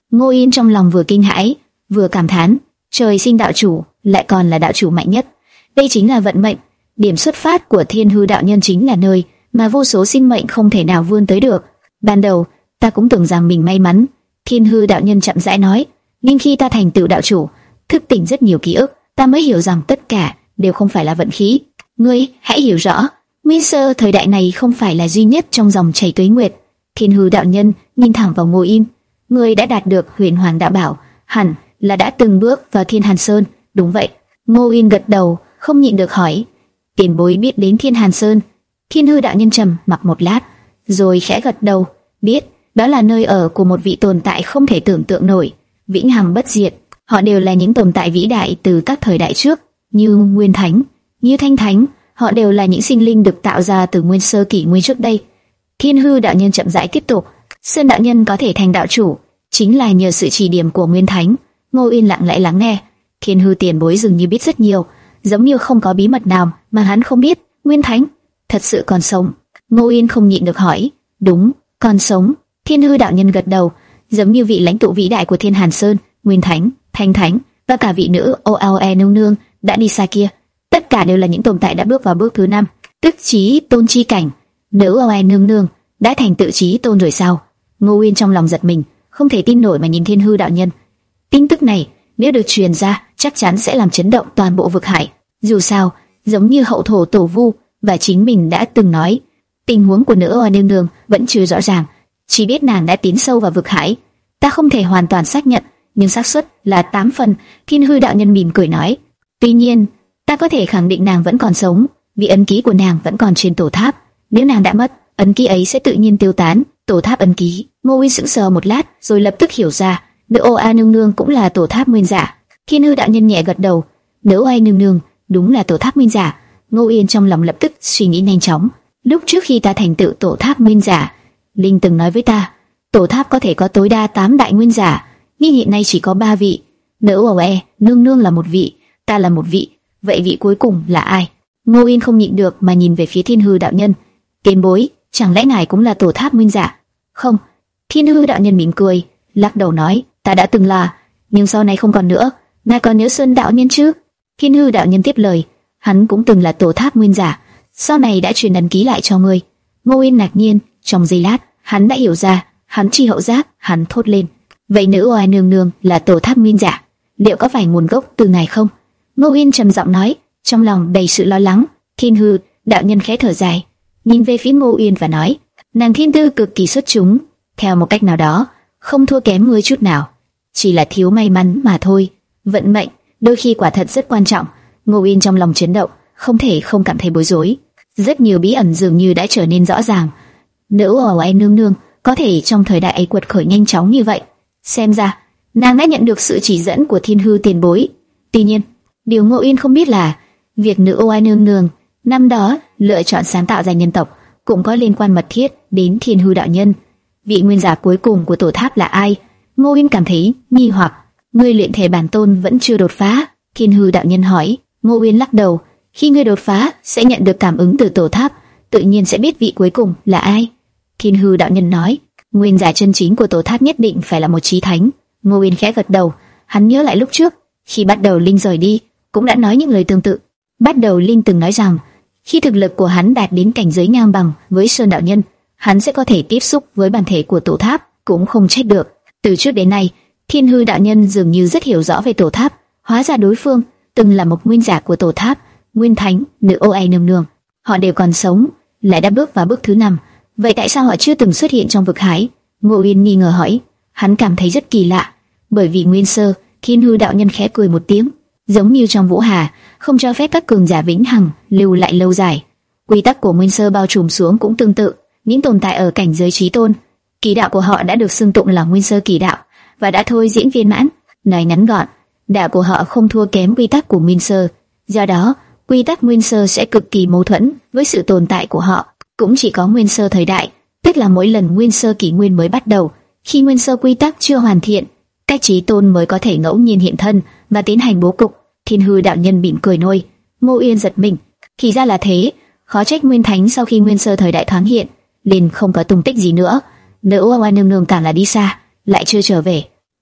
Speaker 1: Ngô Yên trong lòng vừa kinh hãi, vừa cảm thán, trời sinh đạo chủ, lại còn là đạo chủ mạnh nhất. Đây chính là vận mệnh. Điểm xuất phát của Thiên Hư đạo nhân chính là nơi mà vô số sinh mệnh không thể nào vươn tới được. Ban đầu, ta cũng tưởng rằng mình may mắn. Thiên Hư đạo nhân chậm rãi nói, nhưng khi ta thành tựu đạo chủ, thức tỉnh rất nhiều ký ức, ta mới hiểu rằng tất cả đều không phải là vận khí. Ngươi hãy hiểu rõ, Nguyên Sơ thời đại này không phải là duy nhất trong dòng chảy tuế nguyệt. Thiên Hư đạo nhân nhìn thẳng vào Ngô Yên, ngươi đã đạt được Huyền Hoàng đạo bảo, hẳn là đã từng bước vào Thiên Hàn Sơn. Đúng vậy. Ngô Yên gật đầu, không nhịn được hỏi, tiền bối biết đến Thiên Hàn Sơn? Thiên Hư đạo nhân trầm mặc một lát, rồi khẽ gật đầu, biết, đó là nơi ở của một vị tồn tại không thể tưởng tượng nổi, vĩnh hằng bất diệt. Họ đều là những tồn tại vĩ đại từ các thời đại trước, như Nguyên Thánh, như Thanh Thánh. Họ đều là những sinh linh được tạo ra từ nguyên sơ kỷ nguyên trước đây. Thiên Hư đạo nhân chậm rãi tiếp tục, Sơn đạo nhân có thể thành đạo chủ, chính là nhờ sự chỉ điểm của Nguyên Thánh. Ngô Yên lặng lẽ lắng nghe. Thiên Hư tiền bối dường như biết rất nhiều, giống như không có bí mật nào mà hắn không biết. Nguyên Thánh thật sự còn sống? Ngô Yên không nhịn được hỏi. Đúng, còn sống. Thiên Hư đạo nhân gật đầu, giống như vị lãnh tụ vĩ đại của Thiên Hàn Sơn, Nguyên Thánh, Thanh Thánh và cả vị nữ O L E nương nương đã đi xa kia, tất cả đều là những tồn tại đã bước vào bước thứ năm, tức chí tôn chi cảnh. Nữ O L E nương nương đã thành tự chí tôn rồi sao? Ngô Yên trong lòng giật mình, không thể tin nổi mà nhìn Thiên Hư đạo nhân. Tin tức này nếu được truyền ra, chắc chắn sẽ làm chấn động toàn bộ vực hải. Dù sao, giống như hậu thổ tổ vu và chính mình đã từng nói, tình huống của nữ O L E nương nương vẫn chưa rõ ràng, chỉ biết nàng đã tiến sâu vào vực hải. Ta không thể hoàn toàn xác nhận, nhưng xác suất là tám phần. Thiên Hư đạo nhân mỉm cười nói. Tuy nhiên, ta có thể khẳng định nàng vẫn còn sống, vì ấn ký của nàng vẫn còn trên tổ tháp. Nếu nàng đã mất, ấn ký ấy sẽ tự nhiên tiêu tán. Tổ tháp ấn ký. Ngô Uy sững sờ một lát, rồi lập tức hiểu ra, nữ O A nương nương cũng là tổ tháp nguyên giả. Thiên Hư đạo nhân nhẹ gật đầu, nữ O A nương nương đúng là tổ tháp nguyên giả. Ngô Yên trong lòng lập tức suy nghĩ nhanh chóng. Lúc trước khi ta thành tựu tổ tháp nguyên giả, Linh từng nói với ta, tổ tháp có thể có tối đa tám đại nguyên giả, nhưng hiện nay chỉ có ba vị. Nữ O E nương nương là một vị, ta là một vị, vậy vị cuối cùng là ai? Ngô Yên không nhịn được mà nhìn về phía Thiên Hư đạo nhân. Tiền bối, chẳng lẽ ngài cũng là tổ tháp nguyên giả? Không. Thiên Hư đạo nhân mỉm cười, lắc đầu nói, ta đã từng là, nhưng sau này không còn nữa. Ngài còn nhớ Sơn đạo nhân chứ? Thiên Hư đạo nhân tiếp lời, hắn cũng từng là tổ tháp nguyên giả, sau này đã truyền ấn ký lại cho ngươi. Ngô Yên ngạc nhiên, trong giây lát, hắn đã hiểu ra, hắn chi hậu giác, hắn thốt lên, vậy nữ oai nương nương là tổ tháp nguyên giả, liệu có phải nguồn gốc từ ngài không? Ngô Yên trầm giọng nói, trong lòng đầy sự lo lắng. Thiên Hư đạo nhân khẽ thở dài, nhìn về phía Ngô Yên và nói, nàng thiên tư cực kỳ xuất chúng, theo một cách nào đó không thua kém ngươi chút nào, chỉ là thiếu may mắn mà thôi. Vận mệnh đôi khi quả thật rất quan trọng. Ngô Yên trong lòng chấn động, không thể không cảm thấy bối rối. Rất nhiều bí ẩn dường như đã trở nên rõ ràng. Nữ oai nương nương có thể trong thời đại ấy quật khởi nhanh chóng như vậy, xem ra nàng đã nhận được sự chỉ dẫn của Thiên Hư tiền bối. Tuy nhiên, điều Ngô Yên không biết là việc nữ oai nương nương năm đó lựa chọn sáng tạo ra nhân tộc cũng có liên quan mật thiết đến Thiên Hư đạo nhân. Vị nguyên giả cuối cùng của tổ tháp là ai? Ngô Yên cảm thấy nghi hoặc. Ngươi luyện thể bản tôn vẫn chưa đột phá? Thiên Hư đạo nhân hỏi. Ngô Yên lắc đầu. Khi ngươi đột phá sẽ nhận được cảm ứng từ tổ tháp, tự nhiên sẽ biết vị cuối cùng là ai. Thiên Hư đạo nhân nói. Nguyên giả chân chính của tổ tháp nhất định phải là một chí thánh. Ngô Yên khẽ gật đầu. Hắn nhớ lại lúc trước khi bắt đầu Linh rời đi cũng đã nói những lời tương tự. Bắt đầu Linh từng nói rằng khi thực lực của hắn đạt đến cảnh giới ngang bằng với Sơn đạo nhân, hắn sẽ có thể tiếp xúc với bản thể của tổ tháp, cũng không trách được. Từ trước đến nay, Thiên Hư đạo nhân dường như rất hiểu rõ về tổ tháp, hóa ra đối phương từng là một nguyên giả của tổ tháp. Nguyên Thánh, nữ oai nương nương, họ đều còn sống, lại đã bước vào bước thứ năm. Vậy tại sao họ chưa từng xuất hiện trong vực hải? Ngô Yên nghi ngờ hỏi. Hắn cảm thấy rất kỳ lạ, bởi vì nguyên sơ. Thiên Hư đạo nhân khẽ cười một tiếng, giống như trong Vũ Hà không cho phép các cường giả vĩnh hằng lưu lại lâu dài. Quy tắc của nguyên sơ bao trùm xuống cũng tương tự. Những tồn tại ở cảnh giới chí tôn, kỳ đạo của họ đã được xưng tụng là nguyên sơ kỳ đạo và đã thôi diễn viên mãn. Nói ngắn gọn, đạo của họ không thua kém quy tắc của nguyên sơ. Do đó, quy tắc nguyên sơ sẽ cực kỳ mâu thuẫn với sự tồn tại của họ. Cũng chỉ có nguyên sơ thời đại, tức là mỗi lần nguyên sơ kỷ nguyên mới bắt đầu, khi nguyên sơ quy tắc chưa hoàn thiện, các chí tôn mới có thể ngẫu nhiên hiện thân và tiến hành bố cục. Thiên Hư đạo nhân mỉm cười nôi. Ngô Yên giật mình, thì ra là thế. Khó trách Nguyên Thánh sau khi nguyên sơ thời đại thoáng hiện liền không có tung tích gì nữa. Nữ oai nương nương càng là đi xa, lại chưa trở về.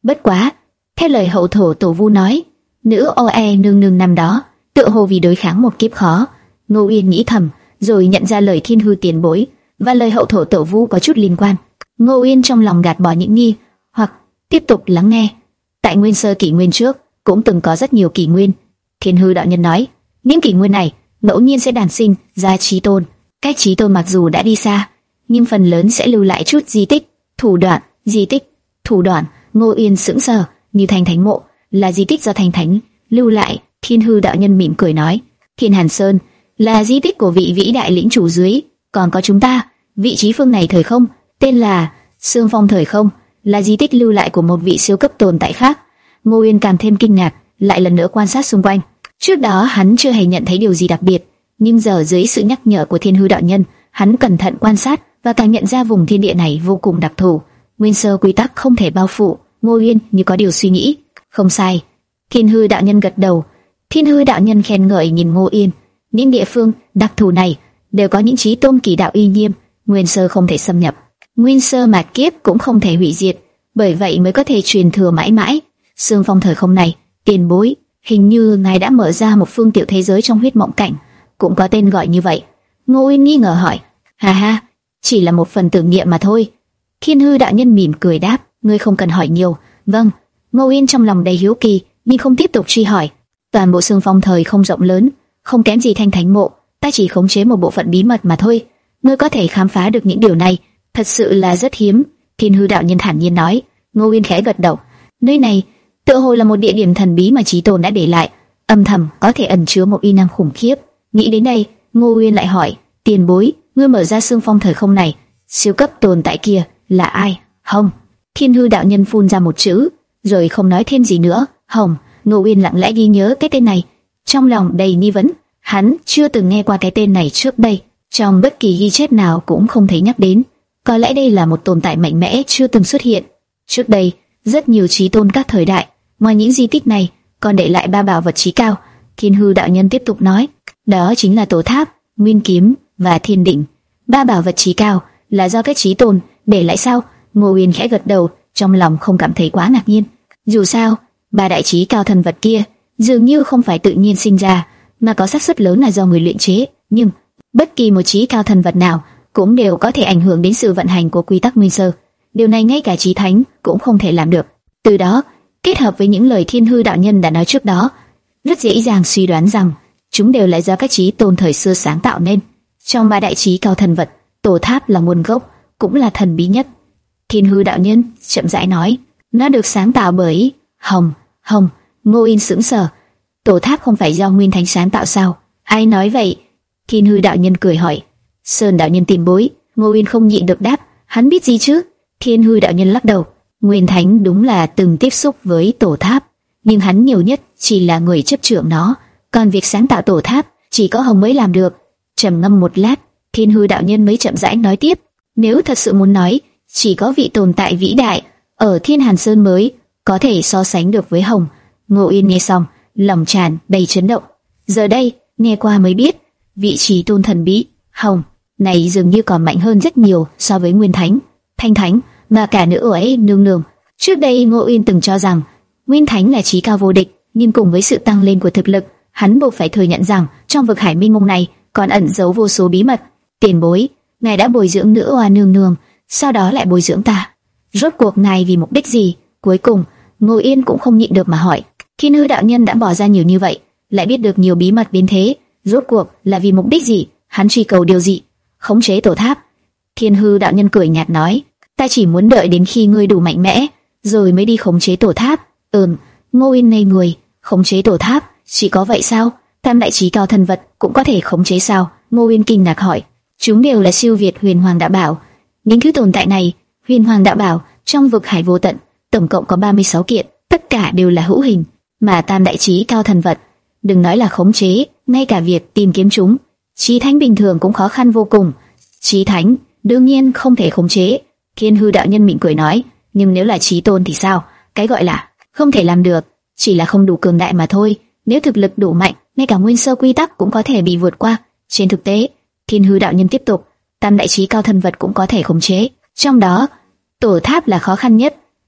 Speaker 1: Bất quá, theo lời hậu thổ tổ vu nói, nữ oe nương nương năm đó tựa hồ vì đối kháng một kiếp khó. Ngô Uyên nghĩ thầm, rồi nhận ra lời thiên hư tiền bối và lời hậu thổ tổ vu có chút liên quan. Ngô Uyên trong lòng gạt bỏ những nghi hoặc tiếp tục lắng nghe. Tại nguyên sơ kỷ nguyên trước cũng từng có rất nhiều kỷ nguyên. Thiên hư đạo nhân nói, những kỷ nguyên này ngẫu nhiên sẽ đản sinh ra chí tôn. Các chí tôn mặc dù đã đi xa, nhưng phần lớn sẽ lưu lại chút di tích, thủ đoạn, di tích, thủ đoạn. Ngô Uyên sững sờ, như Thanh Thánh mộ là di tích do Thanh Thánh lưu lại. Thiên hư đạo nhân mỉm cười nói, Thiên Hàn Sơn là di tích của vị vĩ đại lĩnh chủ dưới, còn có chúng ta, vị trí phương này thời không, tên là Sương Phong thời không, là di tích lưu lại của một vị siêu cấp tồn tại khác. Ngô Uyên càng thêm kinh ngạc, lại lần nữa quan sát xung quanh. Trước đó hắn chưa hề nhận thấy điều gì đặc biệt, nhưng giờ dưới sự nhắc nhở của Thiên hư đạo nhân, hắn cẩn thận quan sát và càng nhận ra vùng thiên địa này vô cùng đặc thù. Nguyên sơ quy tắc không thể bao phủ. Ngô Uyên như có điều suy nghĩ. Không sai. Thiên hư đạo nhân gật đầu. Thiên hư đạo nhân khen ngợi nhìn Ngô Uyên. Những địa phương đặc thù này đều có những chí tôn kỳ đạo uy nghiêm, nguyên sơ không thể xâm nhập, nguyên sơ mạt kiếp cũng không thể hủy diệt, bởi vậy mới có thể truyền thừa mãi mãi. Sương Phong thời không này, tiền bối, hình như ngài đã mở ra một phương tiểu thế giới trong huyết mộng cảnh, cũng có tên gọi như vậy. Ngô Uyên nghi ngờ hỏi. Ha ha, chỉ là một phần tưởng niệm mà thôi. Thiên hư đạo nhân mỉm cười đáp, ngươi không cần hỏi nhiều. Vâng. Ngô Uyên trong lòng đầy hiếu kỳ, nhưng không tiếp tục truy hỏi. Toàn bộ Sương Phong thời không rộng lớn, không kém gì Thanh Thánh mộ, ta chỉ khống chế một bộ phận bí mật mà thôi. Ngươi có thể khám phá được những điều này, thật sự là rất hiếm. Thiên hư đạo nhân thản nhiên nói. Ngô Uyên khẽ gật đầu. Nơi này tựa hồ là một địa điểm thần bí mà chí tôn đã để lại, âm thầm có thể ẩn chứa một uy năng khủng khiếp. Nghĩ đến đây, Ngô Uyên lại hỏi, tiền bối, ngươi mở ra Sương Phong thời không này, siêu cấp tồn tại kia là ai? Hồng. Thiên hư đạo nhân phun ra một chữ, rồi không nói thêm gì nữa. Hồng. Ngô Uyên lặng lẽ ghi nhớ cái tên này, trong lòng đầy nghi vấn. Hắn chưa từng nghe qua cái tên này trước đây, trong bất kỳ ghi chép nào cũng không thấy nhắc đến. Có lẽ đây là một tồn tại mạnh mẽ chưa từng xuất hiện. Trước đây, rất nhiều chí tôn các thời đại, ngoài những di tích này, còn để lại ba bảo vật chí cao. Thiên hư đạo nhân tiếp tục nói, đó chính là tổ tháp, nguyên kiếm và thiên đỉnh. Ba bảo vật chí cao là do các chí tôn để lại sao? Ngô Uyên khẽ gật đầu, trong lòng không cảm thấy quá ngạc nhiên. Dù sao, ba đại chí cao thần vật kia dường như không phải tự nhiên sinh ra, mà có xác suất lớn là do người luyện chế. Nhưng bất kỳ một chí cao thần vật nào cũng đều có thể ảnh hưởng đến sự vận hành của quy tắc nguyên sơ. Điều này ngay cả chí thánh cũng không thể làm được. Từ đó, kết hợp với những lời Thiên hư đạo nhân đã nói trước đó, rất dễ dàng suy đoán rằng chúng đều là do các chí tôn thời xưa sáng tạo nên. Trong ba đại chí cao thần vật, tổ tháp là nguồn gốc, cũng là thần bí nhất. Thiên hư đạo nhân chậm rãi nói, nó được sáng tạo bởi Hồng. Hồng. Ngô Uyên sững sờ. Tổ tháp không phải do Nguyên Thánh sáng tạo sao? Ai nói vậy? Thiên hư đạo nhân cười hỏi. Sơn đạo nhân tìm bối. Ngô Uyên không nhịn được đáp, hắn biết gì chứ? Thiên hư đạo nhân lắc đầu. Nguyên Thánh đúng là từng tiếp xúc với tổ tháp, nhưng hắn nhiều nhất chỉ là người chấp trưởng nó, còn việc sáng tạo tổ tháp chỉ có Hồng mới làm được. Trầm ngâm một lát, Thiên hư đạo nhân mới chậm rãi nói tiếp, nếu thật sự muốn nói, chỉ có vị tồn tại vĩ đại ở Thiên Hàn Sơn mới có thể so sánh được với Hồng. Ngô Uyên nghe xong, lòng tràn đầy chấn động. Giờ đây, nghe qua mới biết, vị trí tôn thần bí Hồng này dường như còn mạnh hơn rất nhiều so với Nguyên Thánh, Thanh Thánh và cả nữ ấy nương nương. Trước đây Ngô Uyên từng cho rằng Nguyên Thánh là chí cao vô địch, nhưng cùng với sự tăng lên của thực lực, hắn buộc phải thừa nhận rằng trong vực hải minh mông này còn ẩn giấu vô số bí mật. Tiền bối, ngài đã bồi dưỡng nữ oa nương nương, sau đó lại bồi dưỡng ta, rốt cuộc ngài vì mục đích gì? Cuối cùng, Ngô Uyên cũng không nhịn được mà hỏi. Thiên hư đạo nhân đã bỏ ra nhiều như vậy, lại biết được nhiều bí mật đến thế, rốt cuộc là vì mục đích gì? Hắn truy cầu điều gì? Khống chế tổ tháp. Thiên hư đạo nhân cười nhạt nói, ta chỉ muốn đợi đến khi ngươi đủ mạnh mẽ, rồi mới đi khống chế tổ tháp. Ừm. Ngô Uyên ngây người. Khống chế tổ tháp? Chỉ có vậy sao? Tam đại chí cao thần vật cũng có thể khống chế sao? Ngô Uyên kinh ngạc hỏi. Chúng đều là siêu việt huyền hoàng đạo bảo. Những thứ tồn tại này, huyền hoàng đạo bảo trong vực hải vô tận, tổng cộng có ba mươi sáu kiện, tất cả đều là hữu hình, mà tam đại chí cao thần vật, đừng nói là khống chế, ngay cả việc tìm kiếm chúng, chí thánh bình thường cũng khó khăn vô cùng. Chí thánh đương nhiên không thể khống chế. Thiên hư đạo nhân mỉm cười nói, nhưng nếu là chí tôn thì sao? Cái gọi là không thể làm được, chỉ là không đủ cường đại mà thôi. Nếu thực lực đủ mạnh, ngay cả nguyên sơ quy tắc cũng có thể bị vượt qua. Trên thực tế, Thiên hư đạo nhân tiếp tục, tam đại chí cao thần vật cũng có thể khống chế, trong đó tổ tháp là khó khăn nhất,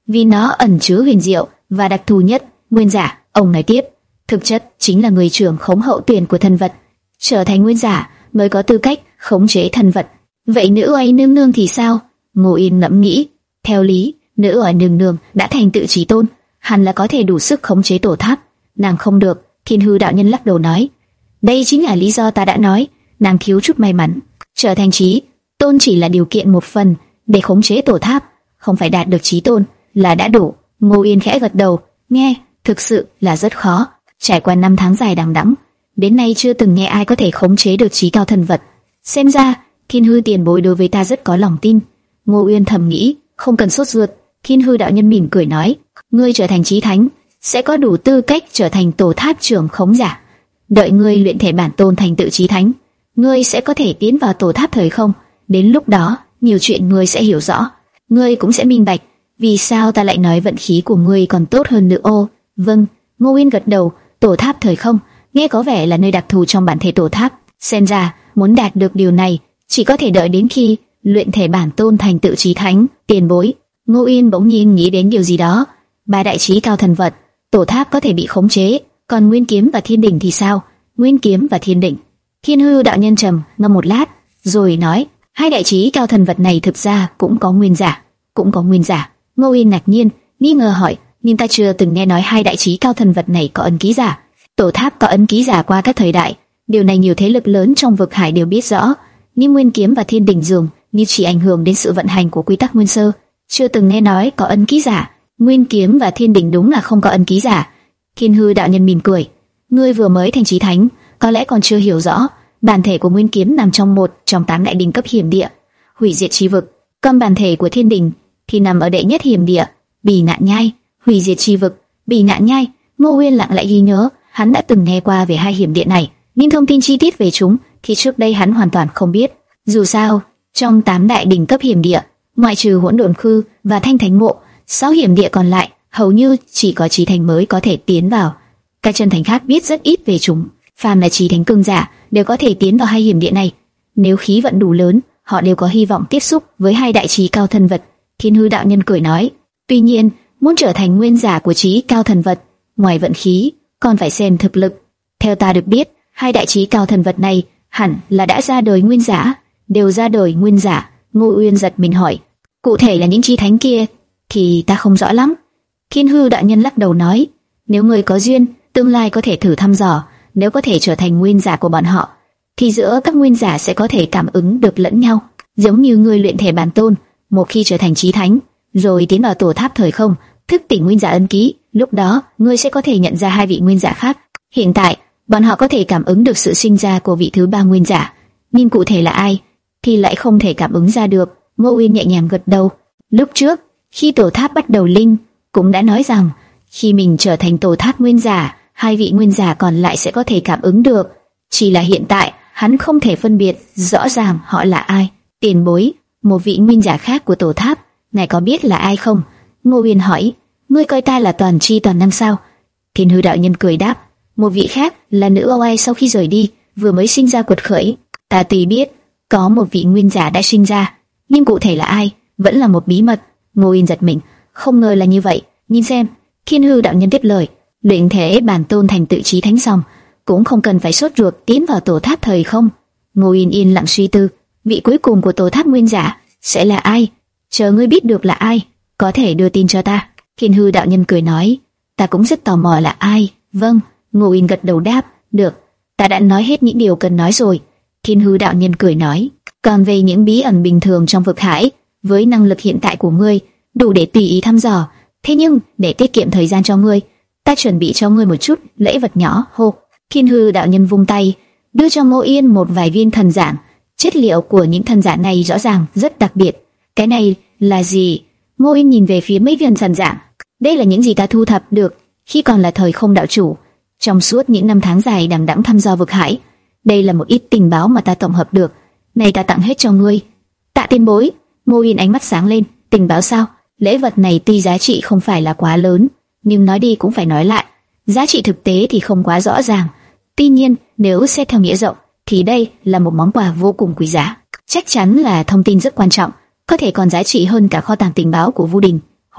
Speaker 1: vì nó ẩn chứa huyền diệu và đặc thù nhất. Nguyên giả, ông nói tiếp, thực chất chính là người trưởng khống hậu tuyển của thần vật. Trở thành nguyên giả mới có tư cách khống chế thần vật. Vậy nữ oai nương nương thì sao? Ngô Yên ngẫm nghĩ. Theo lý, nữ oai nương nương đã thành tự chí tôn, hẳn là có thể đủ sức khống chế tổ tháp. Nàng không được. Thiên Hư đạo nhân lắc đầu nói, đây chính là lý do ta đã nói, nàng thiếu chút may mắn. Trở thành chí tôn chỉ là điều kiện một phần để khống chế tổ tháp, không phải đạt được chí tôn là đã đủ. Ngô Yên khẽ gật đầu, nghe, thực sự là rất khó. Trải qua năm tháng dài đằng đẵng, đến nay chưa từng nghe ai có thể khống chế được chí cao thần vật. Xem ra Thiên Hư tiền bối đối với ta rất có lòng tin. Ngô Uyên thầm nghĩ, không cần sốt ruột. Thiên Hư đạo nhân mỉm cười nói, ngươi trở thành chí thánh sẽ có đủ tư cách trở thành tổ tháp trưởng khống giả. Đợi ngươi luyện thể bản tôn thành tự chí thánh, ngươi sẽ có thể tiến vào tổ tháp thời không. Đến lúc đó, nhiều chuyện ngươi sẽ hiểu rõ, ngươi cũng sẽ minh bạch vì sao ta lại nói vận khí của ngươi còn tốt hơn nữa. Ô, vâng. Ngô Uyên gật đầu. Tổ tháp thời không nghe có vẻ là nơi đặc thù trong bản thể tổ tháp. Xem ra muốn đạt được điều này chỉ có thể đợi đến khi luyện thể bản tôn thành tự chí thánh. Tiền bối. Ngô Uyên bỗng nhiên nghĩ đến điều gì đó. Ba đại chí cao thần vật, tổ tháp có thể bị khống chế, còn nguyên kiếm và thiên đỉnh thì sao? Nguyên kiếm và thiên đỉnh. Thiên Hư đạo nhân trầm ngâm một lát, rồi nói, hai đại chí cao thần vật này thực ra cũng có nguyên giả, cũng có nguyên giả. Ngô Uyên ngạc nhiên, nghi ngờ hỏi, nhưng ta chưa từng nghe nói hai đại chí cao thần vật này có ấn ký giả. Tổ tháp có ấn ký giả qua các thời đại, điều này nhiều thế lực lớn trong vực hải đều biết rõ. Nhưng nguyên kiếm và thiên đỉnh dường như chỉ ảnh hưởng đến sự vận hành của quy tắc nguyên sơ, chưa từng nghe nói có ấn ký giả. Nguyên kiếm và thiên đỉnh đúng là không có ấn ký giả. Thiên Hư đạo nhân mỉm cười, ngươi vừa mới thành chí thánh, có lẽ còn chưa hiểu rõ. Bản thể của nguyên kiếm nằm trong một trong tám đại đỉnh cấp hiểm địa, hủy diệt chi vực. Còn bản thể của thiên đỉnh thì nằm ở đệ nhất hiểm địa, bì ngạn nhai. Hủy diệt chi vực, bì ngạn nhai. Ngô Uyên lặng lẽ ghi nhớ, hắn đã từng nghe qua về hai hiểm địa này, nhưng thông tin chi tiết về chúng thì trước đây hắn hoàn toàn không biết. Dù sao, trong tám đại đỉnh cấp hiểm địa, ngoại trừ hỗn độn khư và thanh thánh mộ, sáu hiểm địa còn lại hầu như chỉ có chí thánh mới có thể tiến vào. Các chân thánh khác biết rất ít về chúng. Phàm là chí thánh cường giả đều có thể tiến vào hai hiểm địa này. Nếu khí vận đủ lớn, họ đều có hy vọng tiếp xúc với hai đại chí cao thần vật. Thiên Hư đạo nhân cười nói, tuy nhiên, muốn trở thành nguyên giả của chí cao thần vật, ngoài vận khí, còn phải xem thực lực. Theo ta được biết, hai đại chí cao thần vật này hẳn là đã ra đời nguyên giả, đều ra đời nguyên giả. Ngô Uyên giật mình hỏi, cụ thể là những chí thánh kia thì ta không rõ lắm. Thiên Hư đạo nhân lắc đầu nói, nếu người có duyên, tương lai có thể thử thăm dò. Nếu có thể trở thành nguyên giả của bọn họ, thì giữa các nguyên giả sẽ có thể cảm ứng được lẫn nhau, giống như người luyện thể bản tôn. Một khi trở thành chí thánh, rồi tiến vào tổ tháp thời không, thức tỉnh nguyên giả ấn ký, lúc đó ngươi sẽ có thể nhận ra hai vị nguyên giả khác. Hiện tại, bọn họ có thể cảm ứng được sự sinh ra của vị thứ ba nguyên giả, nhưng cụ thể là ai thì lại không thể cảm ứng ra được. Ngô Uyên nhẹ nhàng gật đầu. Lúc trước, khi tổ tháp bắt đầu linh, cũng đã nói rằng khi mình trở thành tổ tháp nguyên giả, hai vị nguyên giả còn lại sẽ có thể cảm ứng được. Chỉ là hiện tại, hắn không thể phân biệt rõ ràng họ là ai. Tiền bối, một vị nguyên giả khác của tổ tháp, ngài có biết là ai không? Ngô Uyên hỏi, ngươi coi ta là toàn tri toàn năng sao? Thiên Hư đạo nhân cười đáp, một vị khác là nữ oai sau khi rời đi, vừa mới sinh ra quật khởi. Ta tuy biết có một vị nguyên giả đã sinh ra, nhưng cụ thể là ai vẫn là một bí mật. Ngô Uyên giật mình, không ngờ là như vậy. Nhìn xem, Thiên Hư đạo nhân tiếp lời, luyện thể bản tôn thành tự chí thánh xong, cũng không cần phải sốt ruột tiến vào tổ tháp thời không. Ngô Uyên yên lặng suy tư, vị cuối cùng của tổ tháp nguyên giả sẽ là ai? Chờ ngươi biết được là ai, có thể đưa tin cho ta. Thiên Hư đạo nhân cười nói, ta cũng rất tò mò là ai. Vâng. Ngô Uyên gật đầu đáp, được, ta đã nói hết những điều cần nói rồi. Thiên Hư đạo nhân cười nói, còn về những bí ẩn bình thường trong vực hải, với năng lực hiện tại của ngươi, đủ để tùy ý thăm dò. Thế nhưng để tiết kiệm thời gian cho ngươi, ta chuẩn bị cho ngươi một chút lễ vật nhỏ. Hô. Thiên Hư đạo nhân vung tay, đưa cho Ngô Uyên một vài viên thần giản. Chất liệu của những thần giản này rõ ràng rất đặc biệt. Cái này là gì? Ngô Uyên nhìn về phía mấy viên thần giản. Đây là những gì ta thu thập được khi còn là thời không đạo chủ, trong suốt những năm tháng dài đằng đẵng thăm dò vực hải. Đây là một ít tình báo mà ta tổng hợp được, này ta tặng hết cho ngươi. Tạ tiền bối. Ngô Uyên ánh mắt sáng lên. Tình báo sao? Lễ vật này tuy giá trị không phải là quá lớn, nhưng nói đi cũng phải nói lại, giá trị thực tế thì không quá rõ ràng. Tuy nhiên, nếu xét theo nghĩa rộng, thì đây là một món quà vô cùng quý giá. Chắc chắn là thông tin rất quan trọng, có thể còn giá trị hơn cả kho tàng tình báo của Vu Đình. Hô.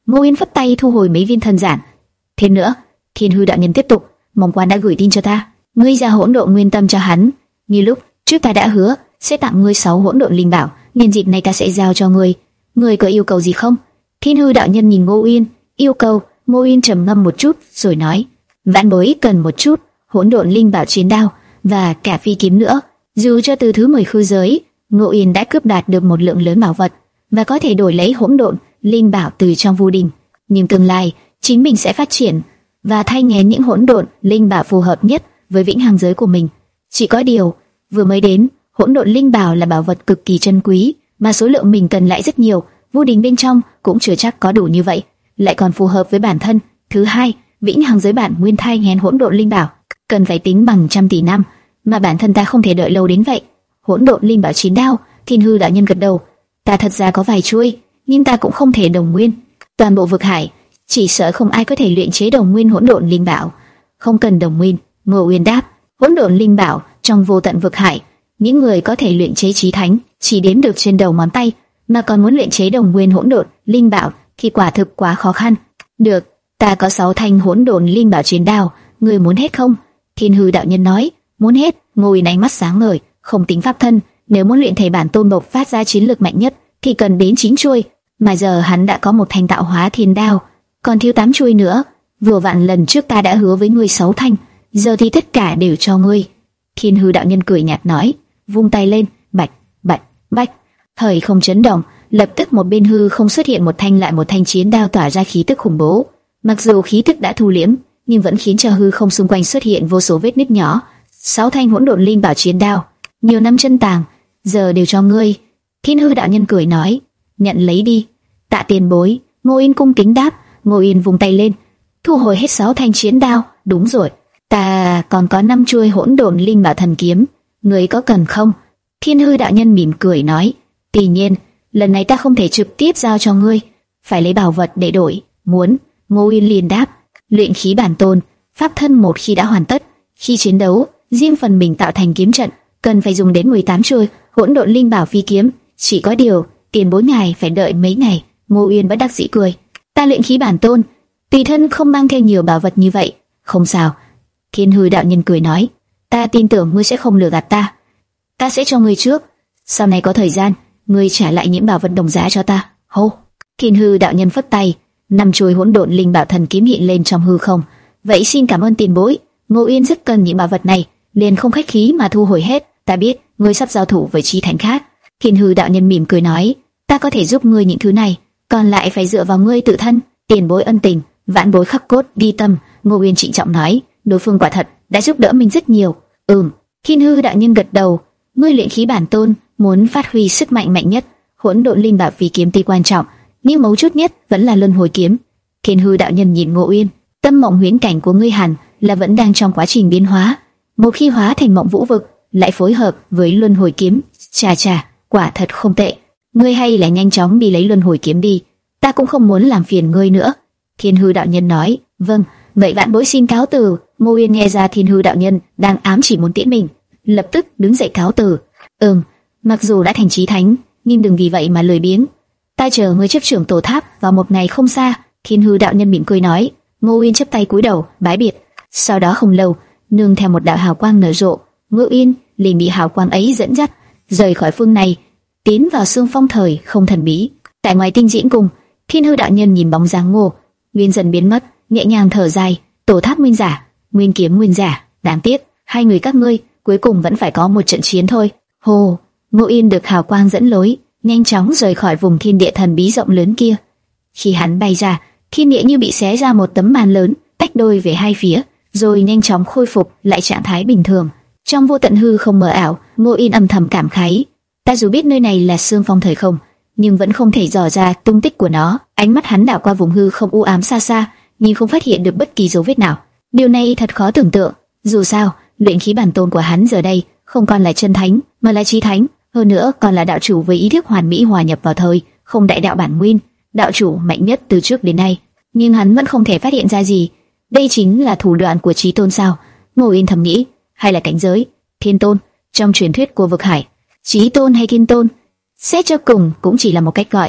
Speaker 1: Ngô Yên phất tay thu hồi mấy viên thần giản. Thêm nữa, Thiên Hư đạo nhân tiếp tục, Mông Quan đã gửi tin cho ta, ngươi ra hỗn độn nguyên tâm cho hắn, như lúc trước ta đã hứa sẽ tặng ngươi sáu hỗn độn linh bảo, nhân dịp này ta sẽ giao cho ngươi. Ngươi có yêu cầu gì không? Thiên Hư đạo nhân nhìn Ngô Yên, yêu cầu. Ngô Yên trầm ngâm một chút rồi nói, vãn bối cần một chút hỗn độn linh bảo chiến đao và cả phi kiếm nữa. Dù cho từ thứ mười khư giới, Ngô Yên đã cướp đoạt được một lượng lớn bảo vật và có thể đổi lấy hỗn độn linh bảo từ trong vu đình, nhưng tương lai chính mình sẽ phát triển và thay nghén những hỗn độn linh bảo phù hợp nhất với vĩnh hằng giới của mình. Chỉ có điều, vừa mới đến, hỗn độn linh bảo là bảo vật cực kỳ珍quý, mà số lượng mình cần lại rất nhiều, vu đình bên trong cũng chưa chắc có đủ như vậy, lại còn phù hợp với bản thân. Thứ hai, vĩnh hằng giới bản nguyên thai nghén hỗn độn linh bảo cần phải tính bằng trăm tỷ năm, mà bản thân ta không thể đợi lâu đến vậy. Hỗn độn linh bảo chín đao. Thiên Hư đạo nhân gật đầu, ta thật ra có vài chuôi, nhưng ta cũng không thể đồng nguyên. Toàn bộ vực hải chỉ sợ không ai có thể luyện chế đồng nguyên hỗn độn linh bảo. Không cần đồng nguyên. Ngô Uyên đáp, hỗn độn linh bảo trong vô tận vực hải, những người có thể luyện chế chí thánh chỉ đếm được trên đầu ngón tay, mà còn muốn luyện chế đồng nguyên hỗn độn linh bảo thì quả thực quá khó khăn. Được, ta có sáu thanh hỗn độn linh bảo chiến đao, ngươi muốn hết không? Thiên Hư đạo nhân nói, muốn hết. Ngô Uyên ánh mắt sáng ngời, không tính pháp thân, nếu muốn luyện thể bản tôn bộc phát ra chiến lực mạnh nhất thì cần đến chín chuôi, mà giờ hắn đã có một thanh tạo hóa thiên đao, còn thiếu tám chuôi nữa. Vừa vặn lần trước ta đã hứa với ngươi sáu thanh, giờ thì tất cả đều cho ngươi. Thiên Hư đạo nhân cười nhạt nói, vung tay lên, bạch bạch bạch, thời không chấn động, lập tức một bên hư không xuất hiện một thanh lại một thanh chiến đao tỏa ra khí tức khủng bố. Mặc dù khí tức đã thu liễm, nhưng vẫn khiến cho hư không xung quanh xuất hiện vô số vết nứt nhỏ. Sáu thanh hỗn độn linh bảo chiến đao, nhiều năm chân tàng, giờ đều cho ngươi. Thiên Hư đạo nhân cười nói, nhận lấy đi. Tạ tiền bối. Ngô Yên cung kính đáp. Ngô Yên vùng tay lên, thu hồi hết sáu thanh chiến đao. Đúng rồi, ta còn có năm chuôi hỗn độn linh bảo thần kiếm, ngươi có cần không? Thiên Hư đạo nhân mỉm cười nói, tuy nhiên lần này ta không thể trực tiếp giao cho ngươi, phải lấy bảo vật để đổi. Muốn? Ngô Yên liền đáp, luyện khí bản tôn, pháp thân một khi đã hoàn tất, khi chiến đấu, riêng phần mình tạo thành kiếm trận, cần phải dùng đến mười tám chuôi hỗn độn linh bảo phi kiếm. Chỉ có điều, tiền bối ngài phải đợi mấy ngày. Ngô Uyên bất đắc dĩ cười, ta luyện khí bản tôn, tùy thân không mang theo nhiều bảo vật như vậy. Không sao. Thiên Hư đạo nhân cười nói, ta tin tưởng ngươi sẽ không lừa gạt ta. Ta sẽ cho ngươi trước, sau này có thời gian, ngươi trả lại những bảo vật đồng giá cho ta. Hô. Thiên Hư đạo nhân phất tay, năm chuôi hỗn độn linh bảo thần kiếm hiện lên trong hư không. Vậy xin cảm ơn tiền bối. Ngô Uyên rất cần những bảo vật này, liền không khách khí mà thu hồi hết. Ta biết ngươi sắp giao thủ với chí thánh khác. Thiên Hư đạo nhân mỉm cười nói, ta có thể giúp ngươi những thứ này, còn lại phải dựa vào ngươi tự thân. Tiền bối ân tình, vãn bối khắc cốt ghi tâm. Ngô Uyên trịnh trọng nói, đối phương quả thật đã giúp đỡ mình rất nhiều. Ừm. Thiên Hư đạo nhân gật đầu, ngươi luyện khí bản tôn, muốn phát huy sức mạnh mạnh nhất, hỗn độn linh bảo phi kiếm tuy quan trọng, nhưng mấu chốt nhất vẫn là luân hồi kiếm. Thiên Hư đạo nhân nhìn Ngô Uyên, tâm mộng huyễn cảnh của ngươi hẳn là vẫn đang trong quá trình biến hóa. Một khi hóa thành mộng vũ vực, lại phối hợp với luân hồi kiếm, chà chà, quả thật không tệ. Ngươi hay là nhanh chóng đi lấy luân hồi kiếm đi, ta cũng không muốn làm phiền ngươi nữa. Thiên Hư đạo nhân nói, vâng, vậy vãn bối xin cáo từ. Ngô Uyên nghe ra Thiên Hư đạo nhân đang ám chỉ muốn tiễn mình, lập tức đứng dậy cáo từ. Ừm, mặc dù đã thành chí thánh, nhưng đừng vì vậy mà lười biếng. Ta chờ ngươi chấp trưởng tổ tháp vào một ngày không xa. Thiên Hư đạo nhân mỉm cười nói. Ngô Uyên chắp tay cúi đầu bái biệt. Sau đó không lâu, nương theo một đạo hào quang nở rộ, Ngô Uyên liền bị hào quang ấy dẫn dắt rời khỏi phương này, tiến vào xương phong thời không thần bí. Tại ngoài tinh diễn cung, Thiên Hư đạo nhân nhìn bóng dáng Ngô Uyên dần biến mất, nhẹ nhàng thở dài. Tổ tháp nguyên giả, nguyên kiếm nguyên giả, đáng tiếc hai người các ngươi cuối cùng vẫn phải có một trận chiến thôi. Hồ. Ngô Uyên được hào quang dẫn lối, nhanh chóng rời khỏi vùng thiên địa thần bí rộng lớn kia. Khi hắn bay ra, thiên địa như bị xé ra một tấm màn lớn, tách đôi về hai phía, rồi nhanh chóng khôi phục lại trạng thái bình thường. Trong vô tận hư không mờ ảo, Ngô Uyên âm thầm cảm khái, ta dù biết nơi này là xương phong thời không, nhưng vẫn không thể dò ra tung tích của nó. Ánh mắt hắn đảo qua vùng hư không u ám xa xa, nhưng không phát hiện được bất kỳ dấu vết nào. Điều này thật khó tưởng tượng. Dù sao, luyện khí bản tôn của hắn giờ đây không còn là chân thánh, mà là chí thánh, hơn nữa còn là đạo chủ với ý thức hoàn mỹ hòa nhập vào thời không đại đạo bản nguyên, đạo chủ mạnh nhất từ trước đến nay. Nhưng hắn vẫn không thể phát hiện ra gì. Đây chính là thủ đoạn của chí tôn sao? Ngô Uyên thầm nghĩ, hay là cảnh giới thiên tôn trong truyền thuyết của vực hải? Chí tôn hay thiên tôn, xét cho cùng cũng chỉ là một cách gọi.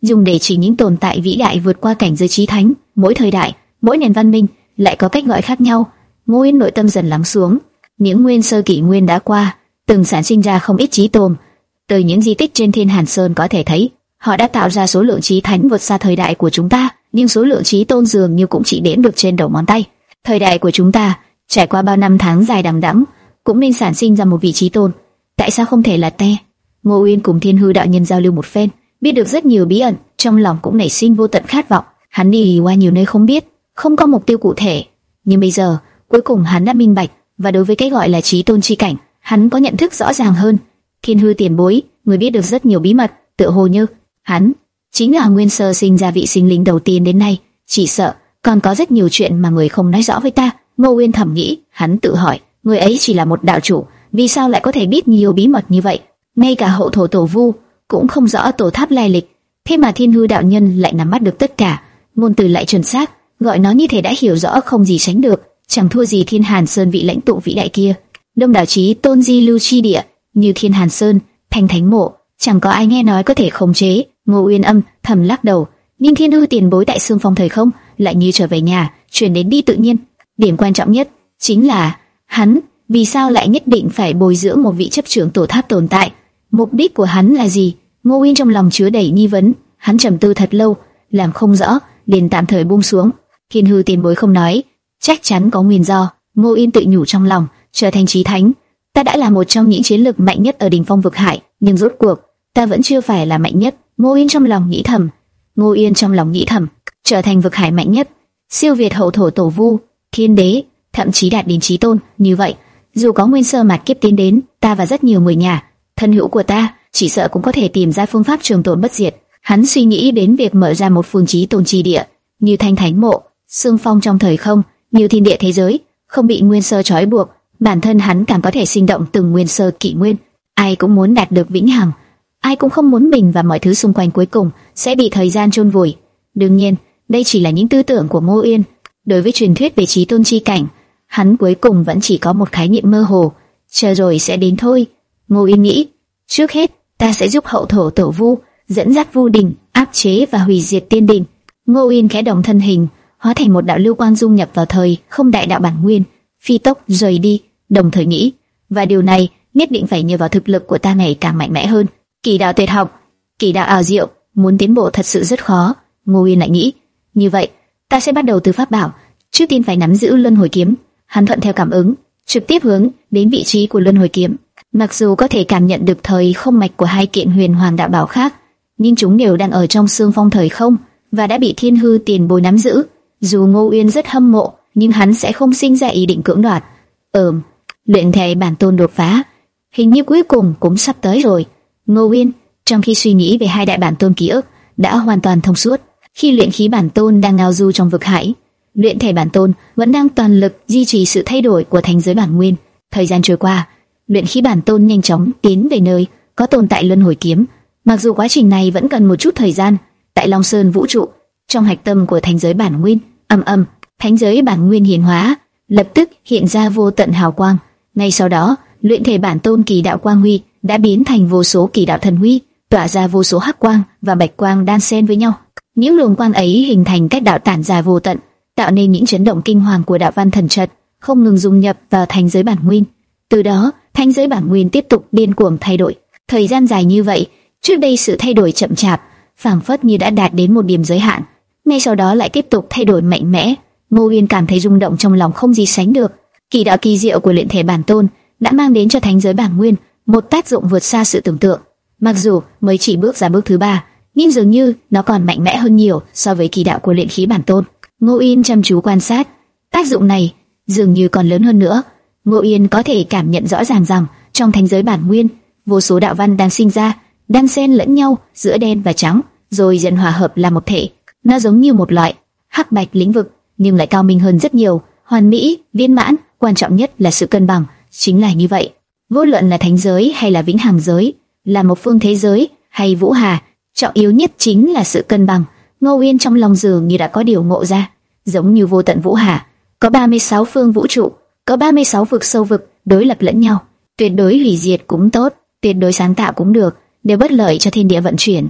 Speaker 1: dùng để chỉ những tồn tại vĩ đại vượt qua cảnh giới chí thánh. Mỗi thời đại, mỗi nền văn minh lại có cách gọi khác nhau. Ngô Uyên nội tâm dần lắng xuống. Những nguyên sơ kỷ nguyên đã qua, từng sản sinh ra không ít chí tôn. Từ những di tích trên Thiên Hàn Sơn có thể thấy, họ đã tạo ra số lượng chí thánh vượt xa thời đại của chúng ta, nhưng số lượng chí tôn dường như cũng chỉ đếm được trên đầu ngón tay. Thời đại của chúng ta trải qua bao năm tháng dài đằng đẵng, cũng nên sản sinh ra một vị chí tôn. Tại sao không thể là te? Ngô Uyên cùng Thiên Hư đạo nhân giao lưu một phen, biết được rất nhiều bí ẩn, trong lòng cũng nảy sinh vô tận khát vọng. Hắn đi qua nhiều nơi không biết, không có mục tiêu cụ thể, nhưng bây giờ cuối cùng hắn đã minh bạch, và đối với cái gọi là chí tôn chi cảnh, hắn có nhận thức rõ ràng hơn. Thiên Hư tiền bối, người biết được rất nhiều bí mật, tựa hồ như hắn chính là nguyên sơ sinh ra vị sinh linh đầu tiên đến nay, chỉ sợ còn có rất nhiều chuyện mà người không nói rõ với ta. Ngô Uyên thầm nghĩ, hắn tự hỏi, người ấy chỉ là một đạo chủ, vì sao lại có thể biết nhiều bí mật như vậy? Ngay cả hậu thổ tổ vu cũng không rõ tổ tháp lai lịch, thế mà Thiên Hư đạo nhân lại nắm bắt được tất cả, ngôn từ lại chuẩn xác, gọi nó như thể đã hiểu rõ không gì sánh được, chẳng thua gì Thiên Hàn Sơn vị lãnh tụ vĩ đại kia. Đông đảo chí tôn di lưu chi địa như Thiên Hàn Sơn, Thanh Thánh Mộ, chẳng có ai nghe nói có thể khống chế. Ngô Uyên âm thầm lắc đầu, nhưng Thiên Hư tiền bối tại Sương Phong thời không lại như trở về nhà, chuyển đến đi tự nhiên. Điểm quan trọng nhất chính là hắn vì sao lại nhất định phải bồi dưỡng một vị chấp trưởng tổ tháp tồn tại? Mục đích của hắn là gì? Ngô Uyên trong lòng chứa đầy nghi vấn, hắn trầm tư thật lâu, làm không rõ, liền tạm thời buông xuống. Thiên Hư tiền bối không nói, chắc chắn có nguyên do. Ngô Uyên tự nhủ trong lòng, trở thành chí thánh, ta đã là một trong những chiến lực mạnh nhất ở đỉnh phong vực hải, nhưng rốt cuộc ta vẫn chưa phải là mạnh nhất. Ngô Uyên trong lòng nghĩ thầm. Ngô Uyên trong lòng nghĩ thầm, trở thành vực hải mạnh nhất, siêu việt hậu thổ tổ vu, thiên đế, thậm chí đạt đến chí tôn. Như vậy, dù có nguyên sơ mạt kiếp tiến đến, ta và rất nhiều người nhà, thân hữu của ta, chỉ sợ cũng có thể tìm ra phương pháp trường tồn bất diệt. Hắn suy nghĩ đến việc mở ra một phương chí tôn chi địa, như Thanh Thánh Mộ, Sương Phong trong thời không, như thiên địa thế giới, không bị nguyên sơ trói buộc. Bản thân hắn càng có thể sinh động từng nguyên sơ kỷ nguyên. Ai cũng muốn đạt được vĩnh hằng, ai cũng không muốn mình và mọi thứ xung quanh cuối cùng sẽ bị thời gian chôn vùi. Đương nhiên, đây chỉ là những tư tưởng của Ngô Uyên. Đối với truyền thuyết về chí tôn chi cảnh, hắn cuối cùng vẫn chỉ có một khái niệm mơ hồ, chờ rồi sẽ đến thôi. Ngô Uyên nghĩ, trước hết ta sẽ giúp hậu thổ tổ vu dẫn dắt vu đình, áp chế và hủy diệt tiên đình. Ngô Uyên khẽ động thân hình, hóa thành một đạo lưu quang dung nhập vào thời không đại đạo bản nguyên, phi tốc rời đi. Đồng thời nghĩ, và điều này nhất định phải nhờ vào thực lực của ta ngày càng mạnh mẽ hơn. Kỳ đạo tuyệt học, kỳ đạo ảo diệu, muốn tiến bộ thật sự rất khó. Ngô Uyên lại nghĩ, như vậy ta sẽ bắt đầu từ pháp bảo, trước tiên phải nắm giữ luân hồi kiếm. Hắn thuận theo cảm ứng, trực tiếp hướng đến vị trí của luân hồi kiếm. Mặc dù có thể cảm nhận được thời không mạch của hai kiện huyền hoàng đạo bảo khác, nhưng chúng đều đang ở trong Sương Phong thời không và đã bị Thiên Hư tiền bối nắm giữ. Dù Ngô Uyên rất hâm mộ, nhưng hắn sẽ không sinh ra ý định cưỡng đoạt. Ừm, luyện thể bản tôn đột phá, hình như cuối cùng cũng sắp tới rồi. Ngô Uyên, trong khi suy nghĩ về hai đại bản tôn ký ức, đã hoàn toàn thông suốt. Khi luyện khí bản tôn đang ngao du trong vực hải, luyện thể bản tôn vẫn đang toàn lực duy trì sự thay đổi của thành giới bản nguyên. Thời gian trôi qua, luyện khí bản tôn nhanh chóng tiến về nơi có tồn tại luân hồi kiếm. Mặc dù quá trình này vẫn cần một chút thời gian, tại Long Sơn vũ trụ, trong hạch tâm của thành giới bản nguyên, âm âm, thánh giới bản nguyên hiển hóa, lập tức hiện ra vô tận hào quang. Ngay sau đó, luyện thể bản tôn kỳ đạo quang huy đã biến thành vô số kỳ đạo thần huy, tỏa ra vô số hắc quang và bạch quang đan xen với nhau. Những luồng quang ấy hình thành các đạo tản ra vô tận, tạo nên những chấn động kinh hoàng của đạo văn thần trật, không ngừng dung nhập vào thành giới bản nguyên. Từ đó, thành giới bản nguyên tiếp tục điên cuồng thay đổi. Thời gian dài như vậy, trước đây sự thay đổi chậm chạp, phảng phất như đã đạt đến một điểm giới hạn, ngay sau đó lại tiếp tục thay đổi mạnh mẽ. Ngô Uyên cảm thấy rung động trong lòng không gì sánh được. Kỳ đạo kỳ diệu của luyện thể bản tôn đã mang đến cho thánh giới bản nguyên một tác dụng vượt xa sự tưởng tượng. Mặc dù mới chỉ bước ra bước thứ ba, nhưng dường như nó còn mạnh mẽ hơn nhiều so với kỳ đạo của luyện khí bản tôn. Ngô Uyên chăm chú quan sát, tác dụng này dường như còn lớn hơn nữa. Ngô Uyên có thể cảm nhận rõ ràng rằng trong thánh giới bản nguyên, vô số đạo văn đang sinh ra, đan xen lẫn nhau giữa đen và trắng, rồi dần hòa hợp là một thể. Nó giống như một loại hắc bạch lĩnh vực, nhưng lại cao minh hơn rất nhiều, hoàn mỹ, viên mãn. Quan trọng nhất là sự cân bằng. Chính là như vậy, vô luận là thánh giới hay là vĩnh hằng giới, là một phương thế giới hay vũ hà, trọng yếu nhất chính là sự cân bằng. Ngô Uyên trong lòng dường như đã có điều ngộ ra, giống như vô tận vũ hà, có ba mươi sáu phương vũ trụ, có ba mươi sáu vực sâu vực đối lập lẫn nhau, tuyệt đối hủy diệt cũng tốt, tuyệt đối sáng tạo cũng được, đều bất lợi cho thiên địa vận chuyển.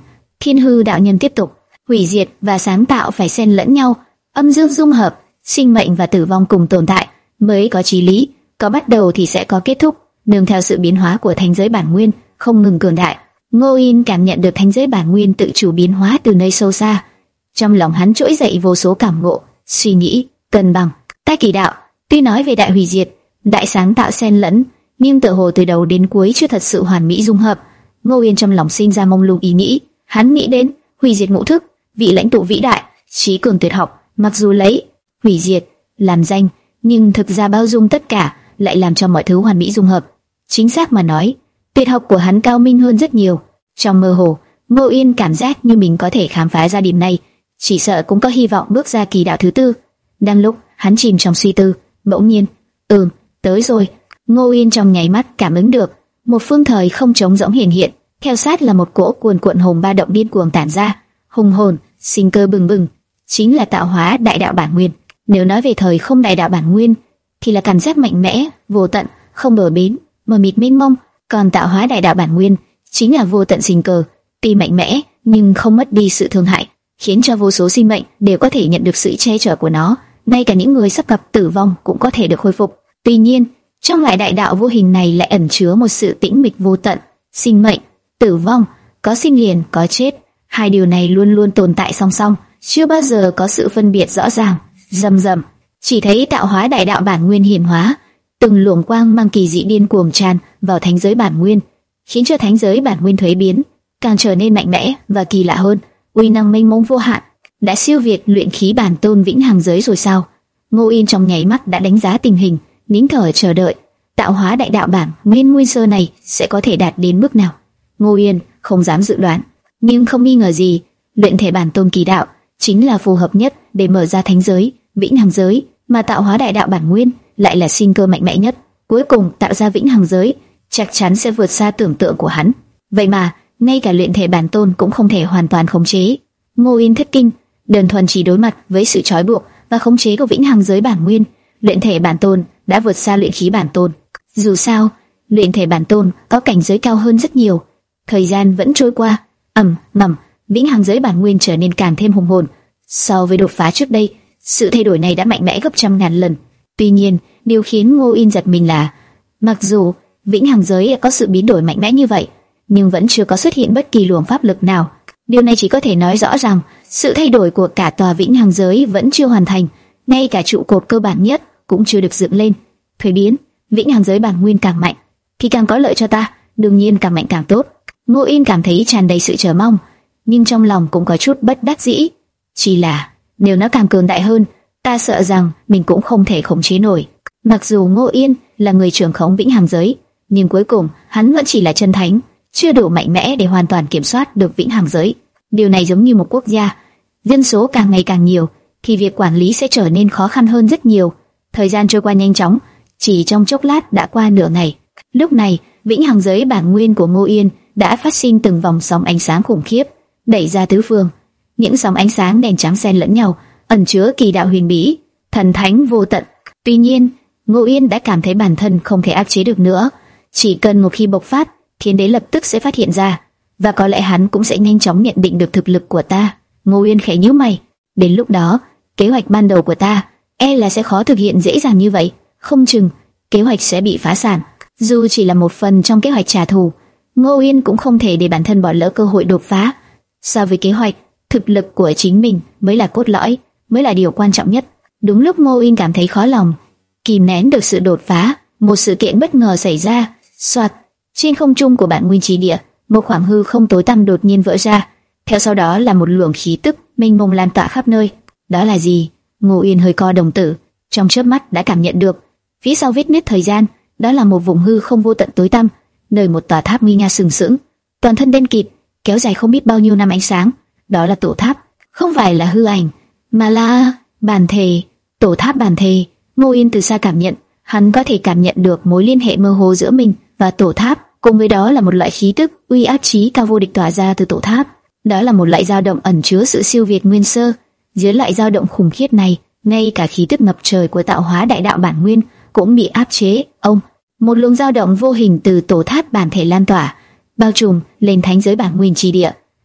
Speaker 1: Thiên Hư đạo nhân tiếp tục, hủy diệt và sáng tạo phải xen lẫn nhau, âm dương dung hợp, sinh mệnh và tử vong cùng tồn tại mới có chí lý, có bắt đầu thì sẽ có kết thúc, nương theo sự biến hóa của thánh giới bản nguyên không ngừng cường đại. Ngô Yên cảm nhận được thánh giới bản nguyên tự chủ biến hóa từ nơi sâu xa, trong lòng hắn trỗi dậy vô số cảm ngộ, suy nghĩ, cân bằng. Tại Kỳ đạo, tuy nói về đại hủy diệt, đại sáng tạo xen lẫn, nhưng tựa hồ từ đầu đến cuối chưa thật sự hoàn mỹ dung hợp. Ngô Yên trong lòng sinh ra mông lung ý nghĩ, hắn nghĩ đến hủy diệt ngũ thức, vị lãnh tụ vĩ đại, trí cường tuyệt học, mặc dù lấy hủy diệt làm danh, nhưng thực ra bao dung tất cả, lại làm cho mọi thứ hoàn mỹ dung hợp. Chính xác mà nói, tuyệt học của hắn cao minh hơn rất nhiều. Trong mơ hồ, Ngô Yên cảm giác như mình có thể khám phá ra điểm này, chỉ sợ cũng có hy vọng bước ra kỳ đạo thứ tư. Đang lúc hắn chìm trong suy tư, bỗng nhiên, ừm, tới rồi. Ngô Yên trong nháy mắt cảm ứng được một phương thời không trống rỗng hiện hiện, theo sát là một cỗ cuồn cuộn hồn ba động điên cuồng tản ra, hùng hồn, sinh cơ bừng bừng, chính là tạo hóa đại đạo bản nguyên. Nếu nói về thời không đại đạo bản nguyên, thì là cảm giác mạnh mẽ, vô tận, không bờ bến, mờ mịt mênh mông, còn tạo hóa đại đạo bản nguyên chính là vô tận sinh cơ, tuy mạnh mẽ nhưng không mất đi sự thương hại, khiến cho vô số sinh mệnh đều có thể nhận được sự che chở của nó, ngay cả những người sắp gặp tử vong cũng có thể được khôi phục. Tuy nhiên, trong loại đại đạo vô hình này lại ẩn chứa một sự tĩnh mịch vô tận, sinh mệnh, tử vong, có sinh liền, có chết, hai điều này luôn luôn tồn tại song song, chưa bao giờ có sự phân biệt rõ ràng. Rầm rầm, chỉ thấy tạo hóa đại đạo bản nguyên hiển hóa, từng luồng quang mang kỳ dị điên cuồng tràn vào thánh giới bản nguyên, khiến cho thánh giới bản nguyên thuế biến, càng trở nên mạnh mẽ và kỳ lạ hơn. Uy năng mênh mông vô hạn, đã siêu việt luyện khí bản tôn vĩnh hằng giới rồi sao? Ngô Yên trong nháy mắt đã đánh giá tình hình, nín thở chờ đợi tạo hóa đại đạo bản nguyên nguyên sơ này sẽ có thể đạt đến mức nào. Ngô Yên không dám dự đoán, nhưng không nghi ngờ gì, luyện thể bản tôn kỳ đạo chính là phù hợp nhất để mở ra thánh giới, vĩnh hằng giới, mà tạo hóa đại đạo bản nguyên lại là sinh cơ mạnh mẽ nhất, cuối cùng tạo ra vĩnh hằng giới, chắc chắn sẽ vượt xa tưởng tượng của hắn. Vậy mà, ngay cả luyện thể bản tôn cũng không thể hoàn toàn khống chế. Ngô Yên thất kinh, đơn thuần chỉ đối mặt với sự trói buộc và khống chế của vĩnh hằng giới bản nguyên, luyện thể bản tôn đã vượt xa luyện khí bản tôn. Dù sao, luyện thể bản tôn có cảnh giới cao hơn rất nhiều. Thời gian vẫn trôi qua, ầm ầm, vĩnh hằng giới bản nguyên trở nên càng thêm hùng hồn. So với đột phá trước đây, sự thay đổi này đã mạnh mẽ gấp trăm ngàn lần. Tuy nhiên, điều khiến Ngô Yên giật mình là, mặc dù vĩnh hằng giới có sự biến đổi mạnh mẽ như vậy, nhưng vẫn chưa có xuất hiện bất kỳ luồng pháp lực nào. Điều này chỉ có thể nói rõ rằng sự thay đổi của cả tòa vĩnh hằng giới vẫn chưa hoàn thành, ngay cả trụ cột cơ bản nhất cũng chưa được dựng lên. Thuế biến, vĩnh hằng giới bản nguyên càng mạnh thì càng có lợi cho ta, đương nhiên càng mạnh càng tốt. Ngô Yên cảm thấy tràn đầy sự chờ mong, nhưng trong lòng cũng có chút bất đắc dĩ. Chỉ là nếu nó càng cường đại hơn, ta sợ rằng mình cũng không thể khống chế nổi. Mặc dù Ngô Yên là người trưởng khống vĩnh hằng giới, nhưng cuối cùng hắn vẫn chỉ là chân thánh, chưa đủ mạnh mẽ để hoàn toàn kiểm soát được vĩnh hằng giới. Điều này giống như một quốc gia, dân số càng ngày càng nhiều, thì việc quản lý sẽ trở nên khó khăn hơn rất nhiều. Thời gian trôi qua nhanh chóng, chỉ trong chốc lát đã qua nửa ngày. Lúc này, vĩnh hằng giới bản nguyên của Ngô Yên đã phát sinh từng vòng sóng ánh sáng khủng khiếp, đẩy ra tứ phương. Những sóng ánh sáng đen trắng xen lẫn nhau, ẩn chứa kỳ đạo huyền bí, thần thánh vô tận. Tuy nhiên, Ngô Yên đã cảm thấy bản thân không thể áp chế được nữa. Chỉ cần một khi bộc phát, Thiên Đế lập tức sẽ phát hiện ra, và có lẽ hắn cũng sẽ nhanh chóng nhận định được thực lực của ta. Ngô Yên khẽ nhíu mày. Đến lúc đó, kế hoạch ban đầu của ta e là sẽ khó thực hiện dễ dàng như vậy, không chừng kế hoạch sẽ bị phá sản. Dù chỉ là một phần trong kế hoạch trả thù, Ngô Yên cũng không thể để bản thân bỏ lỡ cơ hội đột phá. So với kế hoạch, thực lực của chính mình mới là cốt lõi, mới là điều quan trọng nhất. Đúng lúc Ngô Yên cảm thấy khó lòng kìm nén được sự đột phá, một sự kiện bất ngờ xảy ra. Soạt, trên không trung của bản nguyên trí địa, một khoảng hư không tối tăm đột nhiên vỡ ra, theo sau đó là một luồng khí tức mênh mông lan tỏa khắp nơi. Đó là gì? Ngô Yên hơi co đồng tử, trong chớp mắt đã cảm nhận được. Phía sau vết nứt thời gian, đó là một vùng hư không vô tận tối tăm, nơi một tòa tháp nguy nga sừng sững, toàn thân đen kịt, kéo dài không biết bao nhiêu năm ánh sáng. Đó là tổ tháp, không phải là hư ảnh, mà là bản thể. Tổ tháp bản thể. Ngô Yên từ xa cảm nhận, hắn có thể cảm nhận được mối liên hệ mơ hồ giữa mình và tổ tháp, cùng với đó là một loại khí tức uy áp chí cao vô địch tỏa ra từ tổ tháp. Đó là một loại dao động ẩn chứa sự siêu việt nguyên sơ. Dưới loại dao động khủng khiếp này, ngay cả khí tức ngập trời của tạo hóa đại đạo bản nguyên cũng bị áp chế. Ông, một luồng dao động vô hình từ tổ tháp bản thể lan tỏa, bao trùm lên thánh giới bản nguyên chi địa.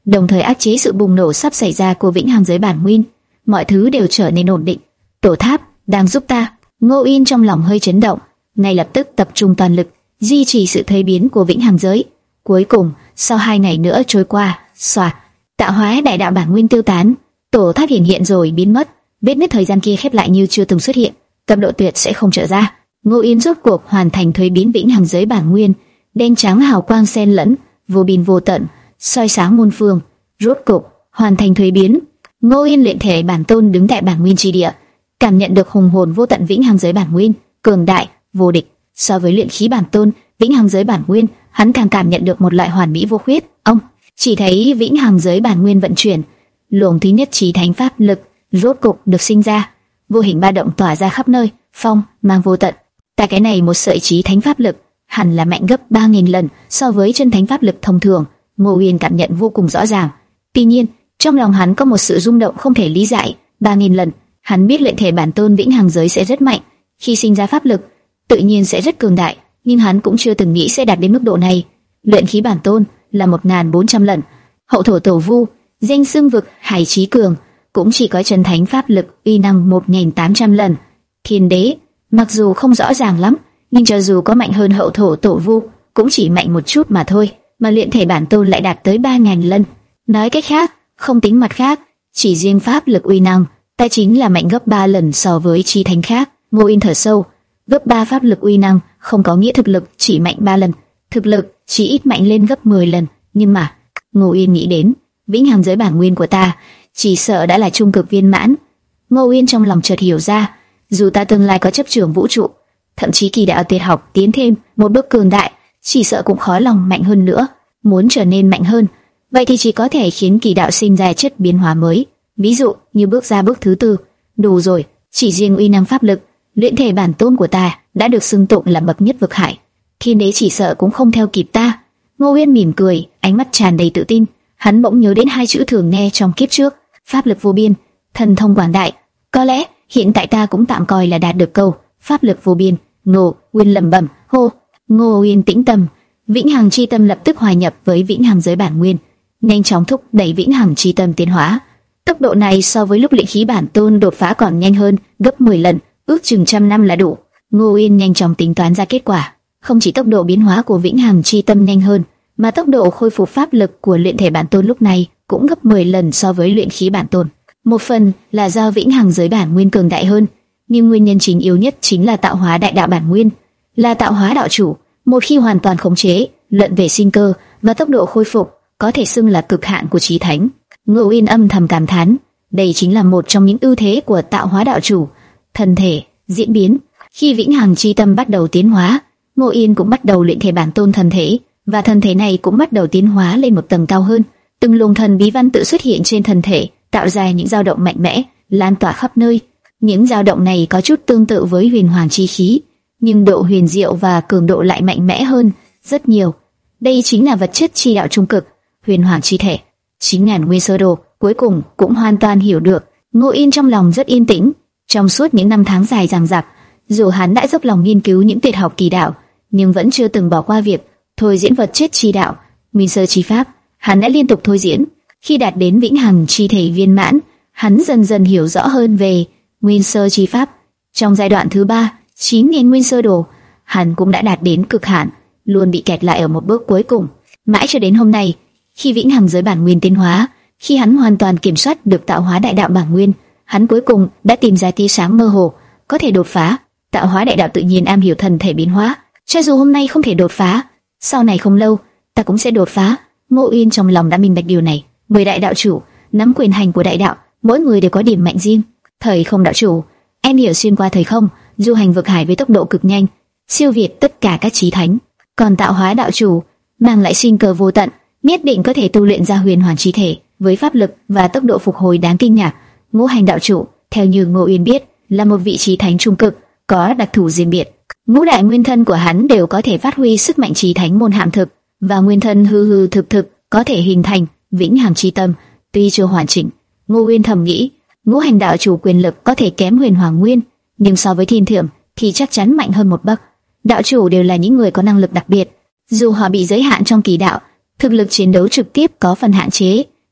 Speaker 1: đồng thời áp chế sự bùng nổ sắp xảy ra của vĩnh hằng giới bản nguyên. Mọi thứ đều trở nên ổn định. Tổ tháp đang giúp ta. Ngô Yên trong lòng hơi chấn động, ngay lập tức tập trung toàn lực duy trì sự thay biến của vĩnh hằng giới. Cuối cùng, sau hai ngày nữa trôi qua, xoạt, tạo hóa đại đạo bản nguyên tiêu tán, tổ tháp hiện hiện rồi biến mất, vết nứt thời gian kia khép lại như chưa từng xuất hiện. Cấp độ tuyệt sẽ không trở ra. Ngô Yên rốt cuộc hoàn thành thuế biến vĩnh hằng giới bản nguyên, đen trắng hào quang xen lẫn, vô biên vô tận, soi sáng muôn phương. Rốt cục hoàn thành thuế biến. Ngô Yên luyện thể bản tôn đứng tại bản nguyên tri địa, cảm nhận được hùng hồn vô tận vĩnh hằng giới bản nguyên, cường đại, vô địch. So với luyện khí bản tôn, vĩnh hằng giới bản nguyên, hắn càng cảm nhận được một loại hoàn mỹ vô khuyết. Ông chỉ thấy vĩnh hằng giới bản nguyên vận chuyển, luồng thứ nhất chí thánh pháp lực rốt cục được sinh ra, vô hình ba động tỏa ra khắp nơi, phong mang vô tận. Tại cái này một sợi chí thánh pháp lực hẳn là mạnh gấp ba nghìn lần so với chân thánh pháp lực thông thường. Ngô Yên cảm nhận vô cùng rõ ràng. Tuy nhiên, trong lòng hắn có một sự rung động không thể lý giải. Ba nghìn lần, hắn biết luyện thể bản tôn vĩnh hằng giới sẽ rất mạnh, khi sinh ra pháp lực, tự nhiên sẽ rất cường đại, nhưng hắn cũng chưa từng nghĩ sẽ đạt đến mức độ này. Luyện khí bản tôn là một nghìn bốn trăm lần, hậu thổ tổ vu, danh xưng vực hải chí cường, cũng chỉ có chân thánh pháp lực uy năng một nghìn tám trăm lần. Thiên đế, mặc dù không rõ ràng lắm, nhưng cho dù có mạnh hơn hậu thổ tổ vu, cũng chỉ mạnh một chút mà thôi, mà luyện thể bản tôn lại đạt tới ba nghìn lần. Nói cách khác, không tính mặt khác, chỉ riêng pháp lực uy năng, ta chính là mạnh gấp ba lần so với chi thánh khác. Ngô Yên thở sâu, gấp ba pháp lực uy năng không có nghĩa thực lực chỉ mạnh ba lần, thực lực chỉ ít mạnh lên gấp mười lần. Nhưng mà, Ngô Yên nghĩ đến, vĩnh hằng giới bản nguyên của ta chỉ sợ đã là trung cực viên mãn. Ngô Yên trong lòng chợt hiểu ra, dù ta tương lai có chấp trưởng vũ trụ, thậm chí kỳ đạo tuyệt học tiến thêm một bước cường đại, chỉ sợ cũng khó lòng mạnh hơn nữa. Muốn trở nên mạnh hơn, vậy thì chỉ có thể khiến kỳ đạo sinh ra chất biến hóa mới, ví dụ như bước ra bước thứ tư. Đủ rồi, chỉ riêng uy năng pháp lực, luyện thể bản tôn của ta đã được xưng tụng là bậc nhất vực hải, thiên đế chỉ sợ cũng không theo kịp ta. Ngô Yên mỉm cười, ánh mắt tràn đầy tự tin. Hắn bỗng nhớ đến hai chữ thường nghe trong kiếp trước, pháp lực vô biên, thần thông quảng đại. Có lẽ hiện tại ta cũng tạm coi là đạt được câu pháp lực vô biên. Ngô Uyên lẩm bẩm, hô. Ngô Uyên tĩnh tâm, vĩnh hằng chi tâm lập tức hòa nhập với vĩnh hằng giới bản nguyên, nhanh chóng thúc đẩy vĩnh hằng chi tâm tiến hóa. Tốc độ này so với lúc luyện khí bản tôn đột phá còn nhanh hơn gấp mười lần, ước chừng trăm năm là đủ. Ngô Uyên nhanh chóng tính toán ra kết quả, không chỉ tốc độ biến hóa của vĩnh hằng chi tâm nhanh hơn, mà tốc độ khôi phục pháp lực của luyện thể bản tôn lúc này cũng gấp mười lần so với luyện khí bản tôn. Một phần là do vĩnh hằng giới bản nguyên cường đại hơn, nhưng nguyên nhân chính yếu nhất chính là tạo hóa đại đạo bản nguyên, là tạo hóa đạo chủ. Một khi hoàn toàn khống chế, luận về sinh cơ và tốc độ khôi phục, có thể xưng là cực hạn của chí thánh. Ngô Uyên âm thầm cảm thán, đây chính là một trong những ưu thế của tạo hóa đạo chủ. Thân thể diễn biến, khi vĩnh hằng chi tâm bắt đầu tiến hóa, Ngô Uyên cũng bắt đầu luyện thể bản tôn thân thể, và thân thể này cũng bắt đầu tiến hóa lên một tầng cao hơn. Từng luồng thần bí văn tự xuất hiện trên thân thể, tạo ra những dao động mạnh mẽ, lan tỏa khắp nơi. Những dao động này có chút tương tự với huyền hoàng chi khí, nhưng độ huyền diệu và cường độ lại mạnh mẽ hơn rất nhiều. Đây chính là vật chất chi đạo trung cực, huyền hoàng chi thể. Chín ngàn nguyên sơ đồ cuối cùng cũng hoàn toàn hiểu được. Ngô Yên trong lòng rất yên tĩnh. Trong suốt những năm tháng dài dằng dặc, dù hắn đã dốc lòng nghiên cứu những tuyệt học kỳ đạo, nhưng vẫn chưa từng bỏ qua việc thôi diễn vật chất chi đạo, nguyên sơ chi pháp. Hắn đã liên tục thôi diễn. Khi đạt đến vĩnh hằng chi thể viên mãn, hắn dần dần hiểu rõ hơn về nguyên sơ chi pháp. Trong giai đoạn thứ ba, chín nghìn nguyên sơ đồ, hắn cũng đã đạt đến cực hạn, luôn bị kẹt lại ở một bước cuối cùng. Mãi cho đến hôm nay, khi vĩnh hằng giới bản nguyên tiến hóa, khi hắn hoàn toàn kiểm soát được tạo hóa đại đạo bản nguyên, hắn cuối cùng đã tìm ra tia sáng mơ hồ có thể đột phá. Tạo hóa đại đạo tự nhiên am hiểu thần thể biến hóa, cho dù hôm nay không thể đột phá, sau này không lâu ta cũng sẽ đột phá. Ngô Uyên trong lòng đã minh bạch điều này. Mười đại đạo chủ nắm quyền hành của đại đạo, mỗi người đều có điểm mạnh riêng. Thời không đạo chủ em hiểu xuyên qua thời không, du hành vực hải với tốc độ cực nhanh, siêu việt tất cả các chí thánh. Còn tạo hóa đạo chủ mang lại sinh cơ vô tận, nhất định có thể tu luyện ra huyền hoàng chi thể với pháp lực và tốc độ phục hồi đáng kinh ngạc. Ngũ hành đạo chủ, theo như Ngô Uyên biết, là một vị chí thánh trung cực, có đặc thù riêng biệt. Ngũ đại nguyên thân của hắn đều có thể phát huy sức mạnh chí thánh môn hàm thực, và nguyên thân hư hư thực thực có thể hình thành vĩnh hằng chi tâm. Tuy chưa hoàn chỉnh, Ngô Uyên thầm nghĩ, ngũ hành đạo chủ quyền lực có thể kém huyền hoàng nguyên, nhưng so với thiên thượng thì chắc chắn mạnh hơn một bậc. Đạo chủ đều là những người có năng lực đặc biệt, dù họ bị giới hạn trong kỳ đạo, thực lực chiến đấu trực tiếp có phần hạn chế,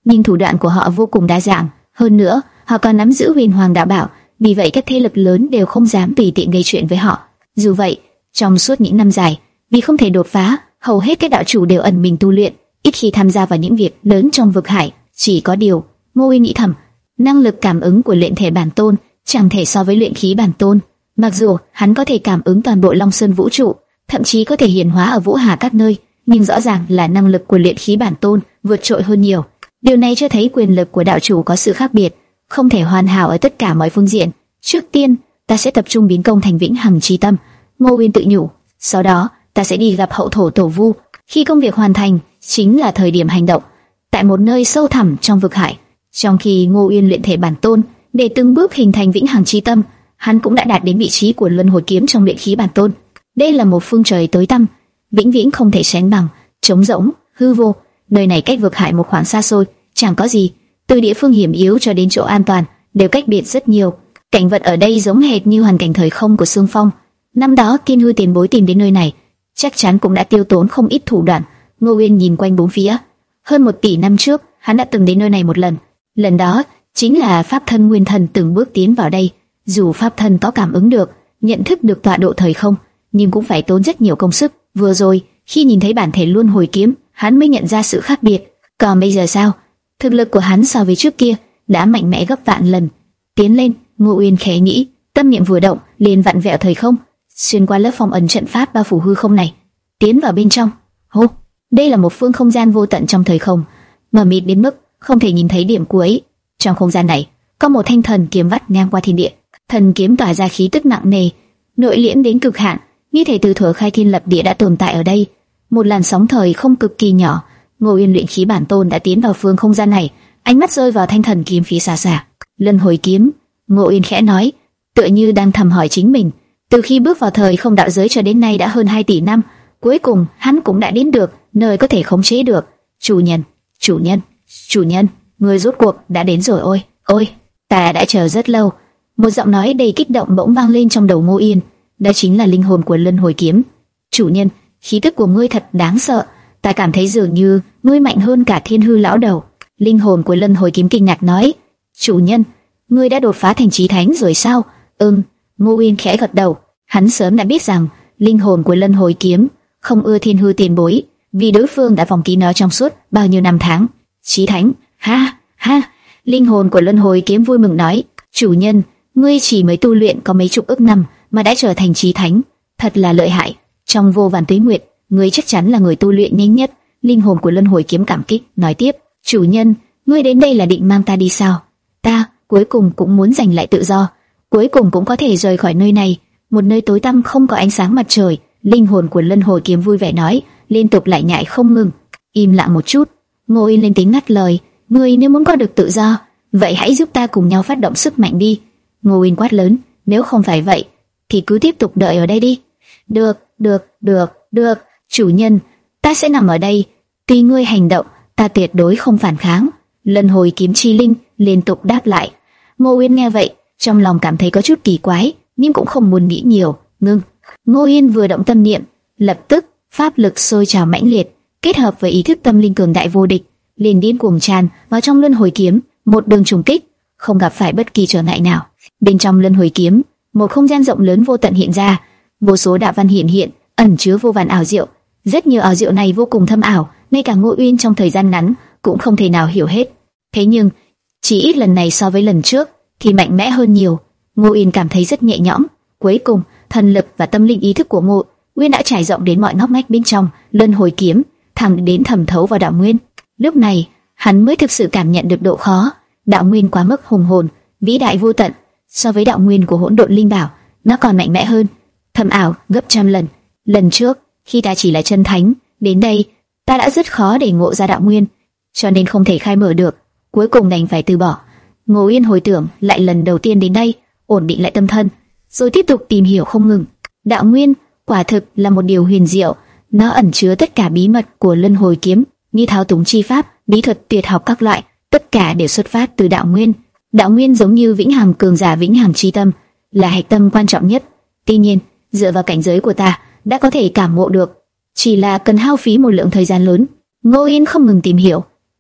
Speaker 1: nhưng thủ đoạn của họ vô cùng đa dạng. Hơn nữa, họ còn nắm giữ huyền hoàng đạo bảo, vì vậy các thế lực lớn đều không dám tùy tiện gây chuyện với họ. Dù vậy, trong suốt những năm dài, vì không thể đột phá, hầu hết các đạo chủ đều ẩn mình tu luyện, ít khi tham gia vào những việc lớn trong vực hải. Chỉ có điều, Ngô Uyên nghĩ thầm, năng lực cảm ứng của luyện thể bản tôn chẳng thể so với luyện khí bản tôn. Mặc dù hắn có thể cảm ứng toàn bộ Long Sơn vũ trụ, thậm chí có thể hiển hóa ở vũ hà các nơi, nhưng rõ ràng là năng lực của luyện khí bản tôn vượt trội hơn nhiều. Điều này cho thấy quyền lực của đạo chủ có sự khác biệt, không thể hoàn hảo ở tất cả mọi phương diện. Trước tiên, ta sẽ tập trung biến công thành vĩnh hằng chi tâm, Ngô Uyên tự nhủ. Sau đó, ta sẽ đi gặp hậu thổ tổ vu. Khi công việc hoàn thành, chính là thời điểm hành động. Tại một nơi sâu thẳm trong vực hải, trong khi Ngô Uyên luyện thể bản tôn để từng bước hình thành vĩnh hằng chi tâm, hắn cũng đã đạt đến vị trí của luân hồi kiếm trong luyện khí bản tôn. Đây là một phương trời tối tăm, vĩnh viễn không thể sánh bằng, trống rỗng, hư vô. Nơi này cách vực hải một khoảng xa xôi, chẳng có gì. Từ địa phương hiểm yếu cho đến chỗ an toàn đều cách biệt rất nhiều. Cảnh vật ở đây giống hệt như hoàn cảnh thời không của Sương Phong. Năm đó Thiên Hư tiền bối tìm đến nơi này, chắc chắn cũng đã tiêu tốn không ít thủ đoạn. Ngô Uyên nhìn quanh bốn phía. Hơn một tỷ năm trước, hắn đã từng đến nơi này một lần. Lần đó chính là pháp thân nguyên thần từng bước tiến vào đây. Dù pháp thân có cảm ứng được, nhận thức được tọa độ thời không, nhưng cũng phải tốn rất nhiều công sức. Vừa rồi, khi nhìn thấy bản thể luân hồi kiếm, hắn mới nhận ra sự khác biệt. Còn bây giờ sao? Thực lực của hắn so với trước kia đã mạnh mẽ gấp vạn lần. Tiến lên, Ngô Uyên khẽ nghĩ, tâm niệm vừa động, liền vặn vẹo thời không, xuyên qua lớp phong ấn trận pháp bao phủ hư không này, tiến vào bên trong. Hô, đây là một phương không gian vô tận trong thời không, mờ mịt đến mức không thể nhìn thấy điểm cuối. Trong không gian này, có một thanh thần kiếm vắt ngang qua thiên địa. Thần kiếm tỏa ra khí tức nặng nề, nội liễm đến cực hạn, như thể từ thuở khai thiên lập địa đã tồn tại ở đây. Một làn sóng thời không cực kỳ nhỏ. Ngô Uyên luyện khí bản tôn đã tiến vào phương không gian này, ánh mắt rơi vào thanh thần kiếm phía xa xa. Luân hồi kiếm, Ngô Uyên khẽ nói, tựa như đang thầm hỏi chính mình. Từ khi bước vào thời không đạo giới cho đến nay đã hơn hai tỷ năm, cuối cùng hắn cũng đã đến được nơi có thể khống chế được. Chủ nhân, chủ nhân, chủ nhân, người rốt cuộc đã đến rồi. Ôi, ôi, ta đã chờ rất lâu. Một giọng nói đầy kích động bỗng vang lên trong đầu Ngô Uyên, đó chính là linh hồn của luân hồi kiếm. Chủ nhân, khí tức của ngươi thật đáng sợ, ta cảm thấy dường như ngươi mạnh hơn cả Thiên Hư lão đầu. Linh hồn của luân hồi kiếm kinh ngạc nói, chủ nhân, ngươi đã đột phá thành chí thánh rồi sao? Ừm. Ngô Uyên khẽ gật đầu, hắn sớm đã biết rằng linh hồn của luân hồi kiếm không ưa Thiên Hư tiền bối, vì đối phương đã vòng ký nó trong suốt bao nhiêu năm tháng. Chí thánh? Ha ha. Linh hồn của luân hồi kiếm vui mừng nói, chủ nhân, ngươi chỉ mới tu luyện có mấy chục ức năm mà đã trở thành chí thánh, thật là lợi hại. Trong vô vàn tuế nguyệt, ngươi chắc chắn là người tu luyện nhanh nhất. Linh hồn của luân hồi kiếm cảm kích nói tiếp, chủ nhân, ngươi đến đây là định mang ta đi sao? Ta cuối cùng cũng muốn giành lại tự do, cuối cùng cũng có thể rời khỏi nơi này, một nơi tối tăm không có ánh sáng mặt trời. Linh hồn của luân hồi kiếm vui vẻ nói, liên tục lại nhại không ngừng. Im lặng một chút, Ngô Uyên lên tiếng ngắt lời, ngươi nếu muốn có được tự do, vậy hãy giúp ta cùng nhau phát động sức mạnh đi. Ngô Uyên quát lớn, nếu không phải vậy, thì cứ tiếp tục đợi ở đây đi. Được, được, được, được, chủ nhân, ta sẽ nằm ở đây, tùy ngươi hành động, ta tuyệt đối không phản kháng. Luân hồi kiếm chi linh liên tục đáp lại. Ngô Uyên nghe vậy, trong lòng cảm thấy có chút kỳ quái, nhưng cũng không muốn nghĩ nhiều. Ngưng. Ngô Uyên vừa động tâm niệm, lập tức pháp lực sôi trào mãnh liệt, kết hợp với ý thức tâm linh cường đại vô địch, liền điên cuồng tràn vào trong luân hồi kiếm, một đường trùng kích, không gặp phải bất kỳ trở ngại nào. Bên trong luân hồi kiếm, một không gian rộng lớn vô tận hiện ra, vô số đạo văn hiện hiện, ẩn chứa vô vàn ảo diệu. Rất nhiều ảo diệu này vô cùng thâm ảo, ngay cả Ngô Uyên trong thời gian ngắn cũng không thể nào hiểu hết. Thế nhưng, chỉ ít lần này so với lần trước thì mạnh mẽ hơn nhiều. Ngô Uyên cảm thấy rất nhẹ nhõm. Cuối cùng, thần lực và tâm linh ý thức của Ngô Uyên đã trải rộng đến mọi ngóc ngách bên trong luân hồi kiếm, thẳng đến thẩm thấu vào đạo nguyên. Lúc này, hắn mới thực sự cảm nhận được độ khó. Đạo nguyên quá mức hùng hồn, vĩ đại vô tận, so với đạo nguyên của hỗn độn linh bảo, nó còn mạnh mẽ hơn, thâm ảo gấp trăm lần. Lần trước, khi ta chỉ là chân thánh, đến đây, ta đã rất khó để ngộ ra đạo nguyên, cho nên không thể khai mở được, cuối cùng đành phải từ bỏ. Ngô Uyên hồi tưởng lại lần đầu tiên đến đây, ổn định lại tâm thân, rồi tiếp tục tìm hiểu không ngừng. Đạo nguyên quả thực là một điều huyền diệu, nó ẩn chứa tất cả bí mật của luân hồi kiếm, như thao túng chi pháp, bí thuật tuyệt học các loại, tất cả đều xuất phát từ đạo nguyên. Đạo nguyên giống như vĩnh hằng cường giả vĩnh hằng chi tâm, là hạch tâm quan trọng nhất. Tuy nhiên, dựa vào cảnh giới của ta, đã có thể cảm ngộ được, chỉ là cần hao phí một lượng thời gian lớn. Ngô Uyên không ngừng tìm hiểu,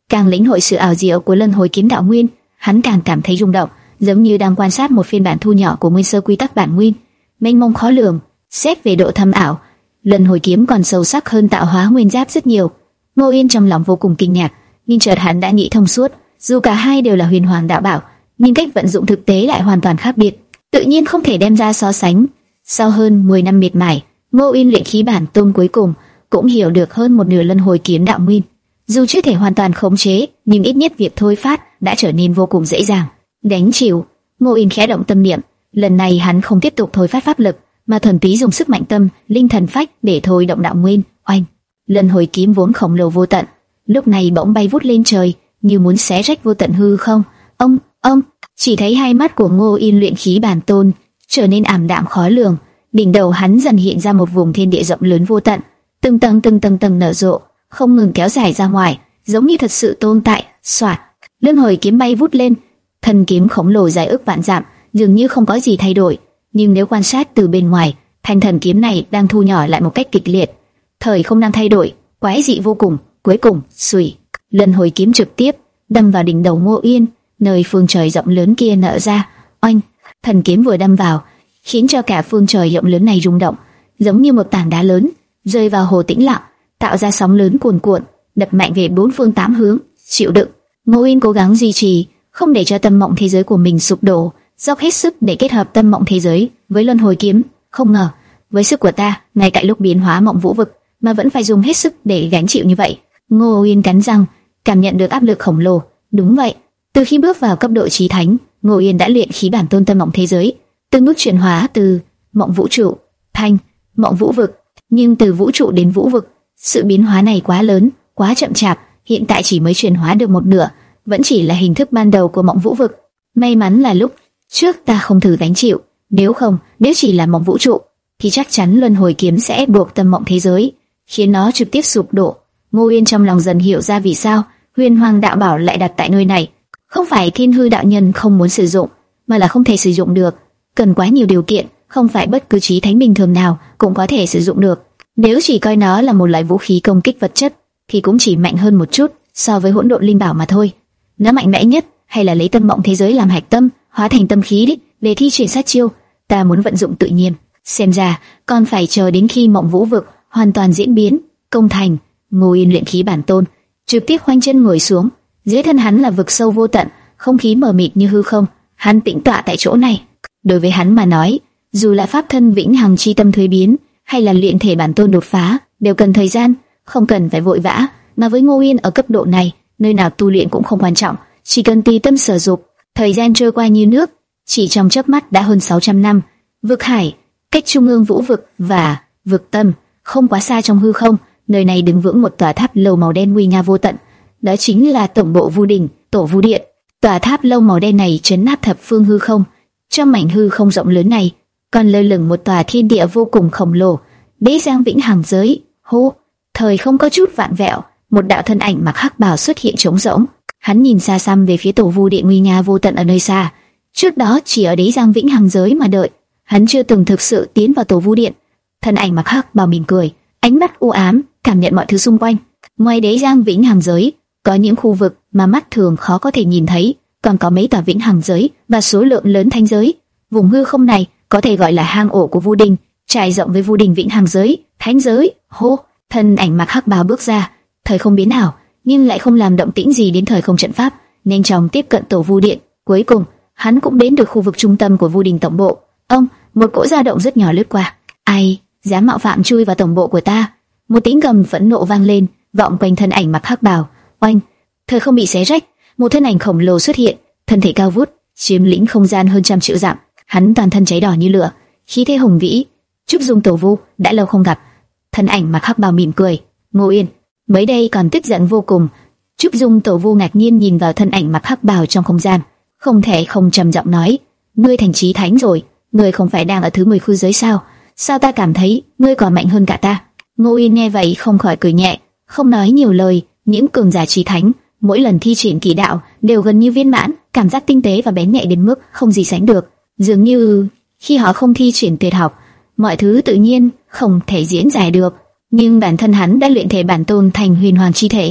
Speaker 1: Càng lĩnh hội sự ảo diệu của luân hồi kiếm đạo nguyên, hắn càng cảm thấy rung động, giống như đang quan sát một phiên bản thu nhỏ của nguyên sơ quy tắc bản nguyên, mênh mông khó lường. Xét về độ thâm ảo, luân hồi kiếm còn sâu sắc hơn tạo hóa nguyên giáp rất nhiều. Ngô Yên trong lòng vô cùng kinh ngạc, nhưng chợt hắn đã nghĩ thông suốt, dù cả hai đều là huyền hoàng đạo bảo, nhưng cách vận dụng thực tế lại hoàn toàn khác biệt, tự nhiên không thể đem ra so sánh. Sau hơn mười năm miệt mài, Ngô Yên luyện khí bản tôn cuối cùng cũng hiểu được hơn một nửa luân hồi kiếm đạo nguyên. Dù chưa thể hoàn toàn khống chế, nhưng ít nhất việc thôi phát đã trở nên vô cùng dễ dàng. Đánh chịu, Ngô Yên khẽ động tâm niệm, lần này hắn không tiếp tục thôi phát pháp lực, mà thuần túy dùng sức mạnh tâm, linh thần phách để thôi động đạo nguyên. Oanh, luân hồi kiếm vốn khổng lồ vô tận, lúc này bỗng bay vút lên trời, như muốn xé rách vô tận hư không. Ông, ông, chỉ thấy hai mắt của Ngô Yên luyện khí bản tôn trở nên ảm đạm khó lường, đỉnh đầu hắn dần hiện ra một vùng thiên địa rộng lớn vô tận, từng tầng từng tầng tầng nở rộ, không ngừng kéo dài ra ngoài, giống như thật sự tồn tại. Soạt, luân hồi kiếm bay vút lên, thân kiếm khổng lồ dài ước vạn dặm, dường như không có gì thay đổi, nhưng nếu quan sát từ bên ngoài, thanh thần kiếm này đang thu nhỏ lại một cách kịch liệt. Thời không đang thay đổi, quái dị vô cùng. Cuối cùng, xùy, luân hồi kiếm trực tiếp đâm vào đỉnh đầu Ngô Yên, nơi phương trời rộng lớn kia nở ra. Oanh, thần kiếm vừa đâm vào, khiến cho cả phương trời rộng lớn này rung động, giống như một tảng đá lớn rơi vào hồ tĩnh lặng, tạo ra sóng lớn cuồn cuộn, đập mạnh về bốn phương tám hướng. Chịu đựng, Ngô Yên cố gắng duy trì, không để cho tâm mộng thế giới của mình sụp đổ, dốc hết sức để kết hợp tâm mộng thế giới với luân hồi kiếm. Không ngờ, với sức của ta, ngay tại lúc biến hóa mộng vũ vực, mà vẫn phải dùng hết sức để gánh chịu như vậy. Ngô Yên cắn răng, cảm nhận được áp lực khổng lồ. Đúng vậy, từ khi bước vào cấp độ chí thánh, Ngô Yên đã luyện khí bản tôn tâm mộng thế giới, từng bước chuyển hóa từ mộng vũ trụ thành mộng vũ vực. Nhưng từ vũ trụ đến vũ vực, sự biến hóa này quá lớn, quá chậm chạp, hiện tại chỉ mới chuyển hóa được một nửa, vẫn chỉ là hình thức ban đầu của mộng vũ vực. May mắn là lúc trước ta không thử gánh chịu, nếu không, nếu chỉ là mộng vũ trụ, thì chắc chắn luân hồi kiếm sẽ ép buộc tâm mộng thế giới, khiến nó trực tiếp sụp đổ. Ngô Yên trong lòng dần hiểu ra vì sao huyền hoàng đạo bảo lại đặt tại nơi này. Không phải Thiên Hư đạo nhân không muốn sử dụng, mà là không thể sử dụng được, cần quá nhiều điều kiện, không phải bất cứ chí thánh bình thường nào cũng có thể sử dụng được. Nếu chỉ coi nó là một loại vũ khí công kích vật chất, thì cũng chỉ mạnh hơn một chút so với hỗn độn linh bảo mà thôi. Nó mạnh mẽ nhất hay là lấy tâm mộng thế giới làm hạch tâm, hóa thành tâm khí đi, để thi triển sát chiêu. Ta muốn vận dụng tự nhiên, xem ra còn phải chờ đến khi mộng vũ vực hoàn toàn diễn biến công thành. Ngô Yên luyện khí bản tôn trực tiếp khoanh chân ngồi xuống, dưới thân hắn là vực sâu vô tận, không khí mờ mịt như hư không. Hắn tĩnh tọa tại chỗ này. Đối với hắn mà nói, dù là pháp thân vĩnh hằng chi tâm thuế biến, hay là luyện thể bản tôn đột phá, đều cần thời gian, không cần phải vội vã. Mà với Ngô Yên ở cấp độ này, nơi nào tu luyện cũng không quan trọng, chỉ cần tùy tâm sở dục. Thời gian trôi qua như nước, chỉ trong chớp mắt đã hơn sáu trăm năm. Vực hải, cách trung ương vũ vực và vực tâm không quá xa trong hư không, nơi này đứng vững một tòa tháp lâu màu đen nguy nga vô tận. Đó chính là tổng bộ Vu Đình, Tổ Vu Điện. Tòa tháp lâu màu đen này trấn áp thập phương hư không. Trong mảnh hư không rộng lớn này, còn lơ lửng một tòa thiên địa vô cùng khổng lồ, Đế Giang vĩnh hằng giới. Hô, thời không có chút vạn vẹo, một đạo thân ảnh mặc hắc bào xuất hiện trống rỗng. Hắn nhìn xa xăm về phía Tổ Vu Điện nguy nga vô tận ở nơi xa. Trước đó chỉ ở Đế Giang vĩnh hằng giới mà đợi, hắn chưa từng thực sự tiến vào Tổ Vu Điện. Thân ảnh mặc hắc bào mỉm cười, ánh mắt u ám, cảm nhận mọi thứ xung quanh. Ngoài Đế Giang vĩnh hằng giới, có những khu vực mà mắt thường khó có thể nhìn thấy, còn có mấy tòa vĩnh hằng giới và số lượng lớn thánh giới. Vùng hư không này có thể gọi là hang ổ của Vu Đình, trải rộng với Vu Đình vĩnh hằng giới, thánh giới. Hô, thân ảnh mặc hắc bào bước ra, thời không biến ảo, nhưng lại không làm động tĩnh gì đến thời không trận pháp, nhanh chóng tiếp cận Tổ Vu Điện. Cuối cùng, hắn cũng đến được khu vực trung tâm của Vu Đình tổng bộ. Ông, một cỗ dao động rất nhỏ lướt qua. Ai dám mạo phạm chui vào tổng bộ của ta? Một tiếng gầm phẫn nộ vang lên, vọng quanh thân ảnh mặc hắc bào. Oanh, thời không bị xé rách, một thân ảnh khổng lồ xuất hiện, thân thể cao vút, chiếm lĩnh không gian hơn trăm triệu dặm. Hắn toàn thân cháy đỏ như lửa, khí thế hùng vĩ. Trúc Dung Tổ Vu, đã lâu không gặp. Thân ảnh mặc hắc bào mỉm cười. Ngô Yên, mới đây còn tức giận vô cùng. Trúc Dung Tổ Vu ngạc nhiên nhìn vào thân ảnh mặc hắc bào trong không gian, không thể không trầm giọng nói: ngươi thành chí thánh rồi, ngươi không phải đang ở thứ mười khư giới sao? Sao ta cảm thấy ngươi còn mạnh hơn cả ta? Ngô Yên nghe vậy không khỏi cười nhẹ, không nói nhiều lời. Những cường giả chí thánh mỗi lần thi triển kỳ đạo đều gần như viên mãn, cảm giác tinh tế và bén nhạy đến mức không gì sánh được. Dường như khi họ không thi triển tuyệt học, mọi thứ tự nhiên không thể diễn giải được. Nhưng bản thân hắn đã luyện thể bản tôn thành huyền hoàng chi thể,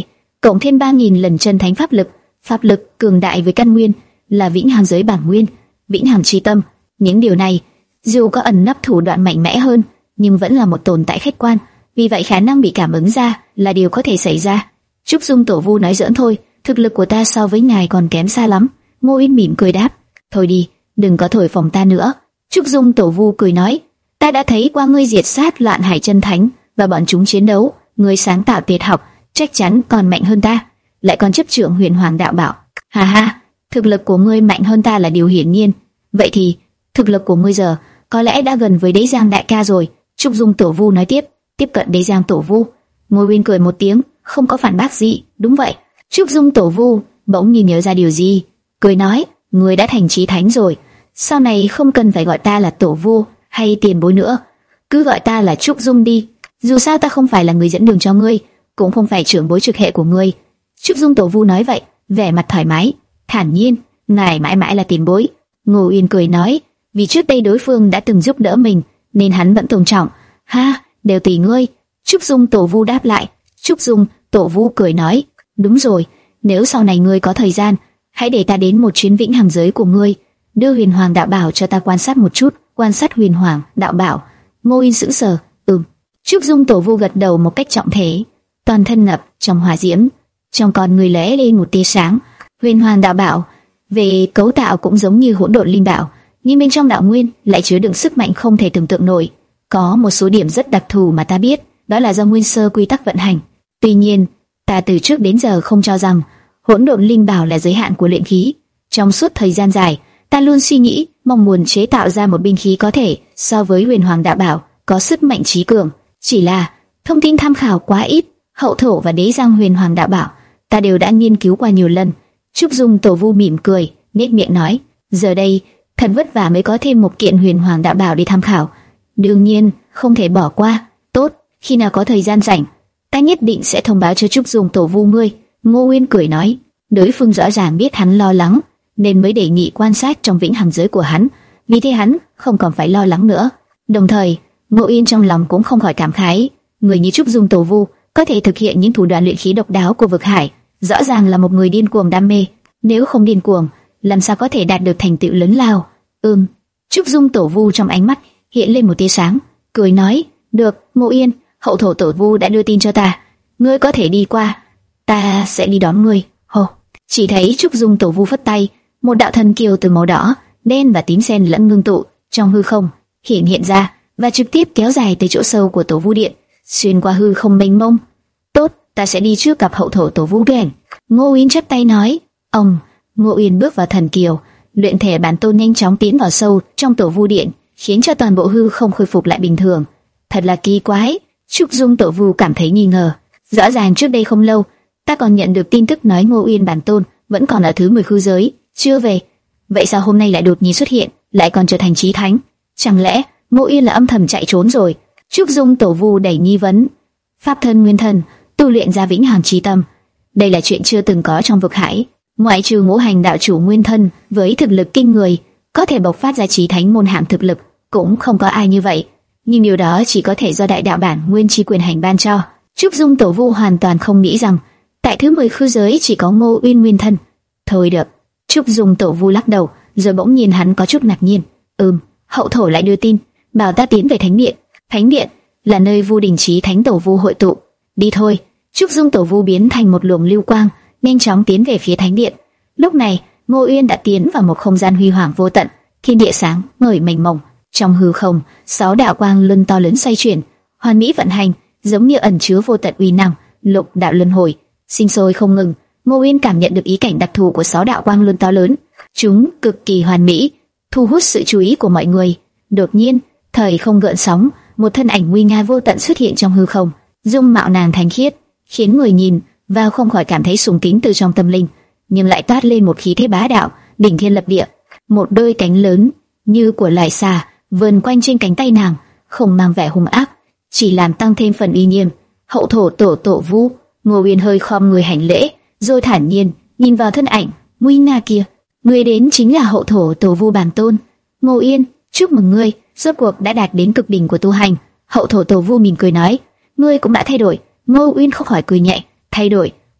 Speaker 1: cộng thêm ba nghìn lần chân thánh pháp lực, pháp lực cường đại với căn nguyên, là vĩnh hằng giới bản nguyên, vĩnh hằng chi tâm. Những điều này, dù có ẩn nấp thủ đoạn mạnh mẽ hơn, nhưng vẫn là một tồn tại khách quan, vì vậy khả năng bị cảm ứng ra là điều có thể xảy ra. Trúc Dung Tổ Vu nói giỡn thôi, thực lực của ta so với ngài còn kém xa lắm. Ngô Uyên mỉm cười đáp, thôi đi, đừng có thổi phồng ta nữa. Trúc Dung Tổ Vu cười nói, ta đã thấy qua ngươi diệt sát Loạn Hải Chân Thánh và bọn chúng chiến đấu, ngươi sáng tạo tuyệt học, chắc chắn còn mạnh hơn ta, lại còn chấp trưởng Huyền Hoàng Đạo Bảo. Ha ha, thực lực của ngươi mạnh hơn ta là điều hiển nhiên. Vậy thì, thực lực của ngươi giờ có lẽ đã gần với Đế Giang đại ca rồi. Trúc Dung Tổ Vu nói tiếp, tiếp cận Đế Giang Tổ Vu. Ngô Uyên cười một tiếng, không có phản bác gì. Đúng vậy. Trúc Dung Tổ Vu bỗng nhiên nhớ ra điều gì, cười nói, ngươi đã thành chí thánh rồi, sau này không cần phải gọi ta là Tổ Vu hay tiền bối nữa, cứ gọi ta là Trúc Dung đi. Dù sao ta không phải là người dẫn đường cho ngươi, cũng không phải trưởng bối trực hệ của ngươi. Trúc Dung Tổ Vu nói vậy, vẻ mặt thoải mái, thản nhiên, ngài mãi mãi là tiền bối. Ngô Uyên cười nói, vì trước đây đối phương đã từng giúp đỡ mình, nên hắn vẫn tôn trọng. Ha, đều tùy ngươi. Trúc Dung Tổ Vu đáp lại. Trúc Dung Tổ Vu cười nói, đúng rồi, nếu sau này ngươi có thời gian, hãy để ta đến một chuyến vĩnh hằng giới của ngươi, đưa Huyền Hoàng Đạo Bảo cho ta quan sát một chút. Quan sát Huyền Hoàng Đạo Bảo? Ngô Uyên sững sờ. Ừm. Trúc Dung Tổ Vu gật đầu một cách trọng thể, toàn thân ngập trong hỏa diễm, trong con người lóe lên một tia sáng. Huyền Hoàng Đạo Bảo về cấu tạo cũng giống như Hỗn Độn Linh Bảo, nhưng bên trong đạo nguyên lại chứa đựng sức mạnh không thể tưởng tượng nổi. Có một số điểm rất đặc thù mà ta biết, đó là do nguyên sơ quy tắc vận hành. Tuy nhiên, ta từ trước đến giờ không cho rằng Hỗn Độn Linh Bảo là giới hạn của luyện khí. Trong suốt thời gian dài, ta luôn suy nghĩ, mong muốn chế tạo ra một binh khí có thể so với Huyền Hoàng Đạo Bảo, có sức mạnh trí cường. Chỉ là thông tin tham khảo quá ít. Hậu thổ và Đế Giang Huyền Hoàng Đạo Bảo ta đều đã nghiên cứu qua nhiều lần. Trúc Dung Tổ Vu mỉm cười, nhếch miệng nói, giờ đây thật vất vả mới có thêm một kiện Huyền Hoàng Đạo Bảo để tham khảo, đương nhiên không thể bỏ qua. Tốt, khi nào có thời gian rảnh, ta nhất định sẽ thông báo cho Trúc Dung Tổ Vu ngươi. Ngô Uyên cười nói, đối phương rõ ràng biết hắn lo lắng, nên mới đề nghị quan sát trong vĩnh hằng giới của hắn, vì thế hắn không còn phải lo lắng nữa. Đồng thời, Ngô Uyên trong lòng cũng không khỏi cảm khái, người như Trúc Dung Tổ Vu có thể thực hiện những thủ đoạn luyện khí độc đáo của vực hải, rõ ràng là một người điên cuồng đam mê. Nếu không điên cuồng, làm sao có thể đạt được thành tựu lớn lao? Ừm. Trúc Dung Tổ Vu trong ánh mắt hiện lên một tia sáng, cười nói, được, Ngô Uyên, hậu thổ Tổ Vu đã đưa tin cho ta, ngươi có thể đi qua, ta sẽ đi đón ngươi. Hồ. Chỉ thấy Trúc Dung Tổ Vu phất tay, một đạo thần kiều từ màu đỏ, đen và tím xen lẫn ngưng tụ trong hư không hiện hiện ra và trực tiếp kéo dài tới chỗ sâu của Tổ Vu Điện, xuyên qua hư không mênh mông. Tốt, ta sẽ đi trước gặp hậu thổ Tổ Vu Điện. Ngô Uyên chắp tay nói. Ông. Ngô Uyên bước vào thần kiều, luyện thể bản tôn nhanh chóng tiến vào sâu trong Tổ Vu Điện, khiến cho toàn bộ hư không khôi phục lại bình thường. Thật là kỳ quái. Trúc Dung Tổ Vu cảm thấy nghi ngờ. Rõ ràng trước đây không lâu, ta còn nhận được tin tức nói Ngô Uyên bản tôn vẫn còn ở thứ mười khư giới, chưa về. Vậy sao hôm nay lại đột nhiên xuất hiện, lại còn trở thành chí thánh? Chẳng lẽ Ngô Uyên là âm thầm chạy trốn rồi? Trúc Dung Tổ Vu đầy nghi vấn. Pháp thân nguyên thần, tu luyện ra vĩnh hằng chí tâm, đây là chuyện chưa từng có trong vực hải. Ngoại trừ Ngũ Hành đạo chủ nguyên thân với thực lực kinh người, có thể bộc phát ra chí thánh môn hạng thực lực, cũng không có ai như vậy. Nhưng điều đó chỉ có thể do đại đạo bản nguyên chi quyền hành ban cho. Trúc Dung Tổ Vu hoàn toàn không nghĩ rằng tại thứ mười khư giới chỉ có Ngô Uyên nguyên thân. Thôi được. Trúc Dung Tổ Vu lắc đầu, rồi bỗng nhìn hắn có chút ngạc nhiên. Ừm, hậu thổ lại đưa tin, bảo ta tiến về Thánh Điện. Thánh Điện là nơi Vu Đình Chí Thánh Tổ Vu hội tụ. Đi thôi. Trúc Dung Tổ Vu biến thành một luồng lưu quang, nhanh chóng tiến về phía Thánh Điện. Lúc này, Ngô Uyên đã tiến vào một không gian huy hoàng vô tận, thiên địa sáng ngời mênh mông. Trong hư không, sáu đạo quang luân to lớn xoay chuyển, hoàn mỹ vận hành, giống như ẩn chứa vô tận uy năng, lục đạo luân hồi, sinh sôi không ngừng. Ngô Uyên cảm nhận được ý cảnh đặc thù của sáu đạo quang luân to lớn, chúng cực kỳ hoàn mỹ, thu hút sự chú ý của mọi người. Đột nhiên, thời không gợn sóng, một thân ảnh nguy nga vô tận xuất hiện trong hư không, dung mạo nàng thanh khiết, khiến người nhìn vào không khỏi cảm thấy sùng kính từ trong tâm linh, nhưng lại toát lên một khí thế bá đạo, đỉnh thiên lập địa. Một đôi cánh lớn như của loài xà vờn quanh trên cánh tay nàng, không mang vẻ hung ác, chỉ làm tăng thêm phần uy nghiêm. Hậu thổ Tổ Tổ Vu. Ngô Uyên hơi khom người hành lễ, rồi thản nhiên nhìn vào thân ảnh nguy nga kia. Người đến chính là hậu thổ Tổ Vu bản tôn. Ngô Uyên, chúc mừng ngươi, rốt cuộc đã đạt đến cực đỉnh của tu hành. Hậu thổ Tổ Vu mỉm cười nói, ngươi cũng đã thay đổi. Ngô Uyên không khỏi cười nhẹ, thay đổi?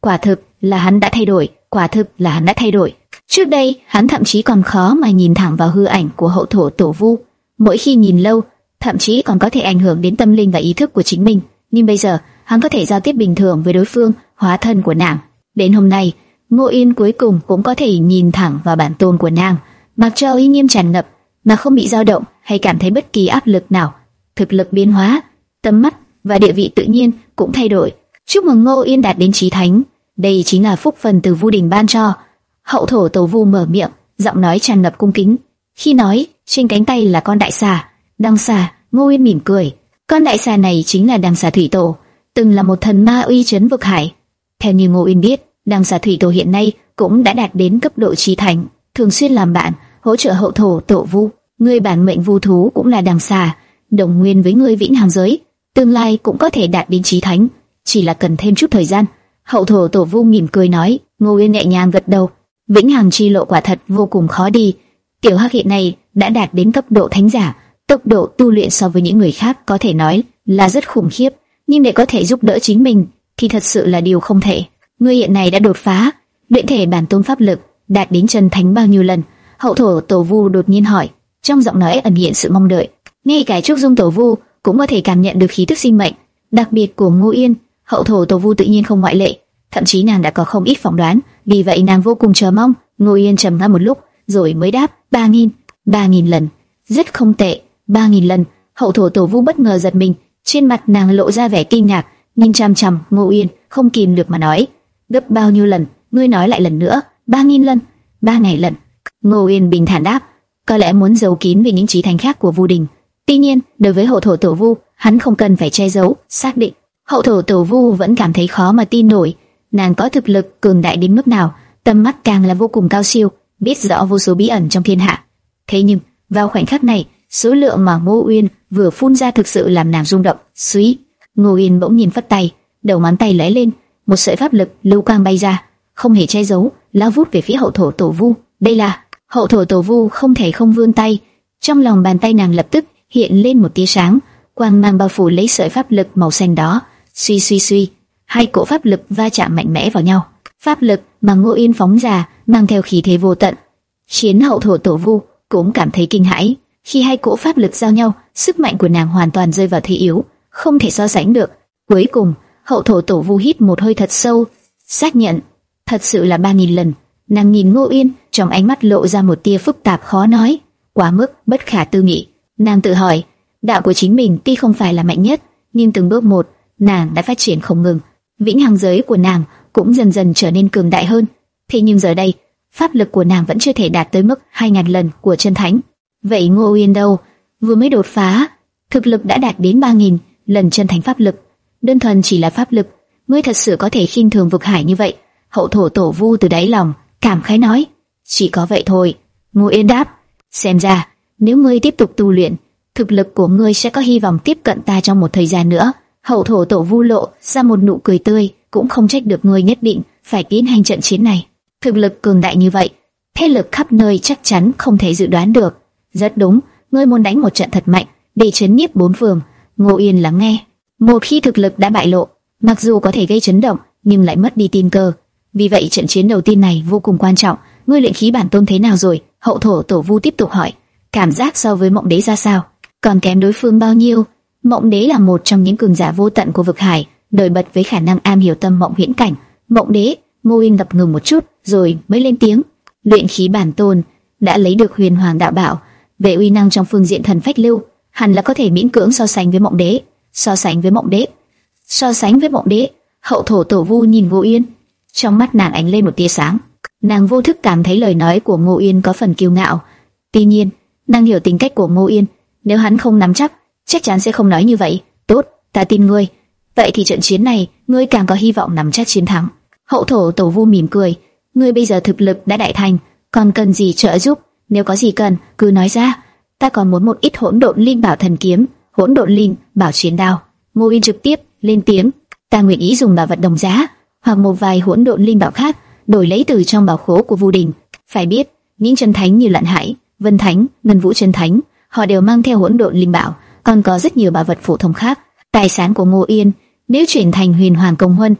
Speaker 1: Quả thực là hắn đã thay đổi, quả thực là hắn đã thay đổi. Trước đây, hắn thậm chí còn khó mà nhìn thẳng vào hư ảnh của hậu thổ tổ vu. Mỗi khi nhìn lâu, thậm chí còn có thể ảnh hưởng đến tâm linh và ý thức của chính mình. Nhưng bây giờ, hắn có thể giao tiếp bình thường với đối phương, hóa thân của nàng. Đến hôm nay, Ngô Yên cuối cùng cũng có thể nhìn thẳng vào bản tôn của nàng, mặc cho uy nghiêm tràn ngập, mà không bị dao động hay cảm thấy bất kỳ áp lực nào. Thực lực biến hóa, tầm mắt và địa vị tự nhiên cũng thay đổi. Chúc mừng Ngô Yên đạt đến chí thánh, đây chính là phúc phần từ Vu Đình ban cho. Hậu thổ tổ vu mở miệng, giọng nói tràn ngập cung kính. Khi nói, trên cánh tay là con đại xà, đằng xà. Ngô Yên mỉm cười, con đại xà này chính là đằng xà thủy tổ, từng là một thần ma uy chấn vực hải. Theo như Ngô Yên biết, đằng xà thủy tổ hiện nay cũng đã đạt đến cấp độ chí thánh, thường xuyên làm bạn, hỗ trợ hậu thổ tổ vu. Người bản mệnh vu thú cũng là đằng xà, đồng nguyên với người vĩnh hằng giới, tương lai cũng có thể đạt đến chí thánh, chỉ là cần thêm chút thời gian. Hậu thổ tổ vu mỉm cười nói. Ngô Yên nhẹ nhàng gật đầu. Vĩnh hằng chi lộ quả thật vô cùng khó đi. Tiểu Hắc hiện nay đã đạt đến cấp độ thánh giả, tốc độ tu luyện so với những người khác có thể nói là rất khủng khiếp, nhưng để có thể giúp đỡ chính mình thì thật sự là điều không thể. Ngươi hiện nay đã đột phá luyện thể bản tôn pháp lực, đạt đến chân thánh bao nhiêu lần? Hậu thổ tổ vu đột nhiên hỏi, trong giọng nói ẩn hiện sự mong đợi. Ngay cả Trúc Dung tổ vu cũng có thể cảm nhận được khí tức sinh mệnh đặc biệt của Ngô Yên. Hậu thổ tổ vu tự nhiên không ngoại lệ, thậm chí nàng đã có không ít phỏng đoán, vì vậy nàng vô cùng chờ mong. Ngô Yên trầm ngâm một lúc rồi mới đáp, ba nghìn, ba nghìn lần, rất không tệ, ba nghìn lần. Hậu thổ tổ vu bất ngờ giật mình, trên mặt nàng lộ ra vẻ kinh ngạc, nhìn chăm chăm Ngô Yên, không kìm được mà nói, gấp bao nhiêu lần? Ngươi nói lại lần nữa. Ba nghìn lần, ba ngày lần. Ngô Yên bình thản đáp, có lẽ muốn giấu kín về những chí thành khác của Vu Đình. Tuy nhiên, đối với hậu thổ tổ vu, hắn không cần phải che giấu, xác định. Hậu thổ tổ vu vẫn cảm thấy khó mà tin nổi, nàng có thực lực cường đại đến mức nào, tầm mắt càng là vô cùng cao siêu, biết rõ vô số bí ẩn trong thiên hạ. Thế nhưng, vào khoảnh khắc này, số lượng mà Ngô Uyên vừa phun ra thực sự làm nàng rung động. Suý, Ngô Uyên bỗng nhìn phất tay, đầu ngón tay lóe lên, một sợi pháp lực lưu quang bay ra, không hề che giấu, lao vút về phía hậu thổ tổ vu. Đây là hậu thổ tổ vu không thể không vươn tay, trong lòng bàn tay nàng lập tức hiện lên một tia sáng, quang mang bao phủ lấy sợi pháp lực màu xanh đó. Suy suy suy, hai cỗ pháp lực va chạm mạnh mẽ vào nhau. Pháp lực mà Ngô Yên phóng ra mang theo khí thế vô tận, khiến hậu thổ tổ vu cũng cảm thấy kinh hãi. Khi hai cỗ pháp lực giao nhau, sức mạnh của nàng hoàn toàn rơi vào thế yếu, không thể so sánh được. Cuối cùng, hậu thổ tổ vu hít một hơi thật sâu, xác nhận, thật sự là ba nghìn lần. Nàng nhìn Ngô Yên, trong ánh mắt lộ ra một tia phức tạp khó nói, quá mức bất khả tư nghị. Nàng tự hỏi, đạo của chính mình tuy không phải là mạnh nhất, nhưng từng bước một, nàng đã phát triển không ngừng. Vĩnh hằng giới của nàng cũng dần dần trở nên cường đại hơn. Thế nhưng giờ đây, pháp lực của nàng vẫn chưa thể đạt tới mức hai nghìn lần của chân thánh. Vậy Ngô Uyên đâu? Vừa mới đột phá, thực lực đã đạt đến ba nghìn lần chân thánh pháp lực. Đơn thuần chỉ là pháp lực, ngươi thật sự có thể khinh thường vực hải như vậy? Hậu thổ tổ vu từ đáy lòng cảm khái nói. Chỉ có vậy thôi. Ngô Uyên đáp. Xem ra, nếu ngươi tiếp tục tu luyện, thực lực của ngươi sẽ có hy vọng tiếp cận ta trong một thời gian nữa. Hậu thổ tổ vu lộ ra một nụ cười tươi, cũng không trách được ngươi nhất định phải tiến hành trận chiến này. Thực lực cường đại như vậy, thế lực khắp nơi chắc chắn không thể dự đoán được. Rất đúng, ngươi muốn đánh một trận thật mạnh để chấn nhiếp bốn phương. Ngô Yên lắng nghe. Một khi thực lực đã bại lộ, mặc dù có thể gây chấn động, nhưng lại mất đi tiên cơ. Vì vậy trận chiến đầu tiên này vô cùng quan trọng. Ngươi luyện khí bản tôn thế nào rồi? Hậu thổ tổ vu tiếp tục hỏi. Cảm giác so với Mộng Đế ra sao? Còn kém đối phương bao nhiêu? Mộng Đế là một trong những cường giả vô tận của vực hải, nổi bật với khả năng am hiểu tâm mộng huyễn cảnh. Mộng Đế, Ngô Yên ngập ngừng một chút, rồi mới lên tiếng. Luyện khí bản tôn đã lấy được huyền hoàng đạo bảo, về uy năng trong phương diện thần phách lưu, hẳn là có thể miễn cưỡng so sánh với Mộng Đế. So sánh với Mộng Đế, so sánh với Mộng Đế. Hậu thổ tổ vu nhìn Ngô Yên, trong mắt nàng ánh lên một tia sáng. Nàng vô thức cảm thấy lời nói của Ngô Yên có phần kiêu ngạo. Tuy nhiên, nàng hiểu tính cách của Ngô Yên, nếu hắn không nắm chắc, chắc chắn sẽ không nói như vậy. Tốt, ta tin ngươi. Vậy thì trận chiến này, ngươi càng có hy vọng nắm chắc chiến thắng. Hậu thổ tổ vu mỉm cười. Ngươi bây giờ thực lực đã đại thành, còn cần gì trợ giúp? Nếu có gì cần, cứ nói ra. Ta còn muốn một ít hỗn độn linh bảo thần kiếm, hỗn độn linh bảo chiến đao. Ngô Yên trực tiếp lên tiếng. Ta nguyện ý dùng bảo vật đồng giá, hoặc một vài hỗn độn linh bảo khác, đổi lấy từ trong bảo khố của Vu Đình. Phải biết, những chân thánh như Lạn Hải, Vân Thánh, Ngân Vũ chân thánh, họ đều mang theo hỗn độn linh bảo, còn có rất nhiều bảo vật phổ thông khác. Tài sản của Ngô Yên nếu chuyển thành huyền hoàng công huân,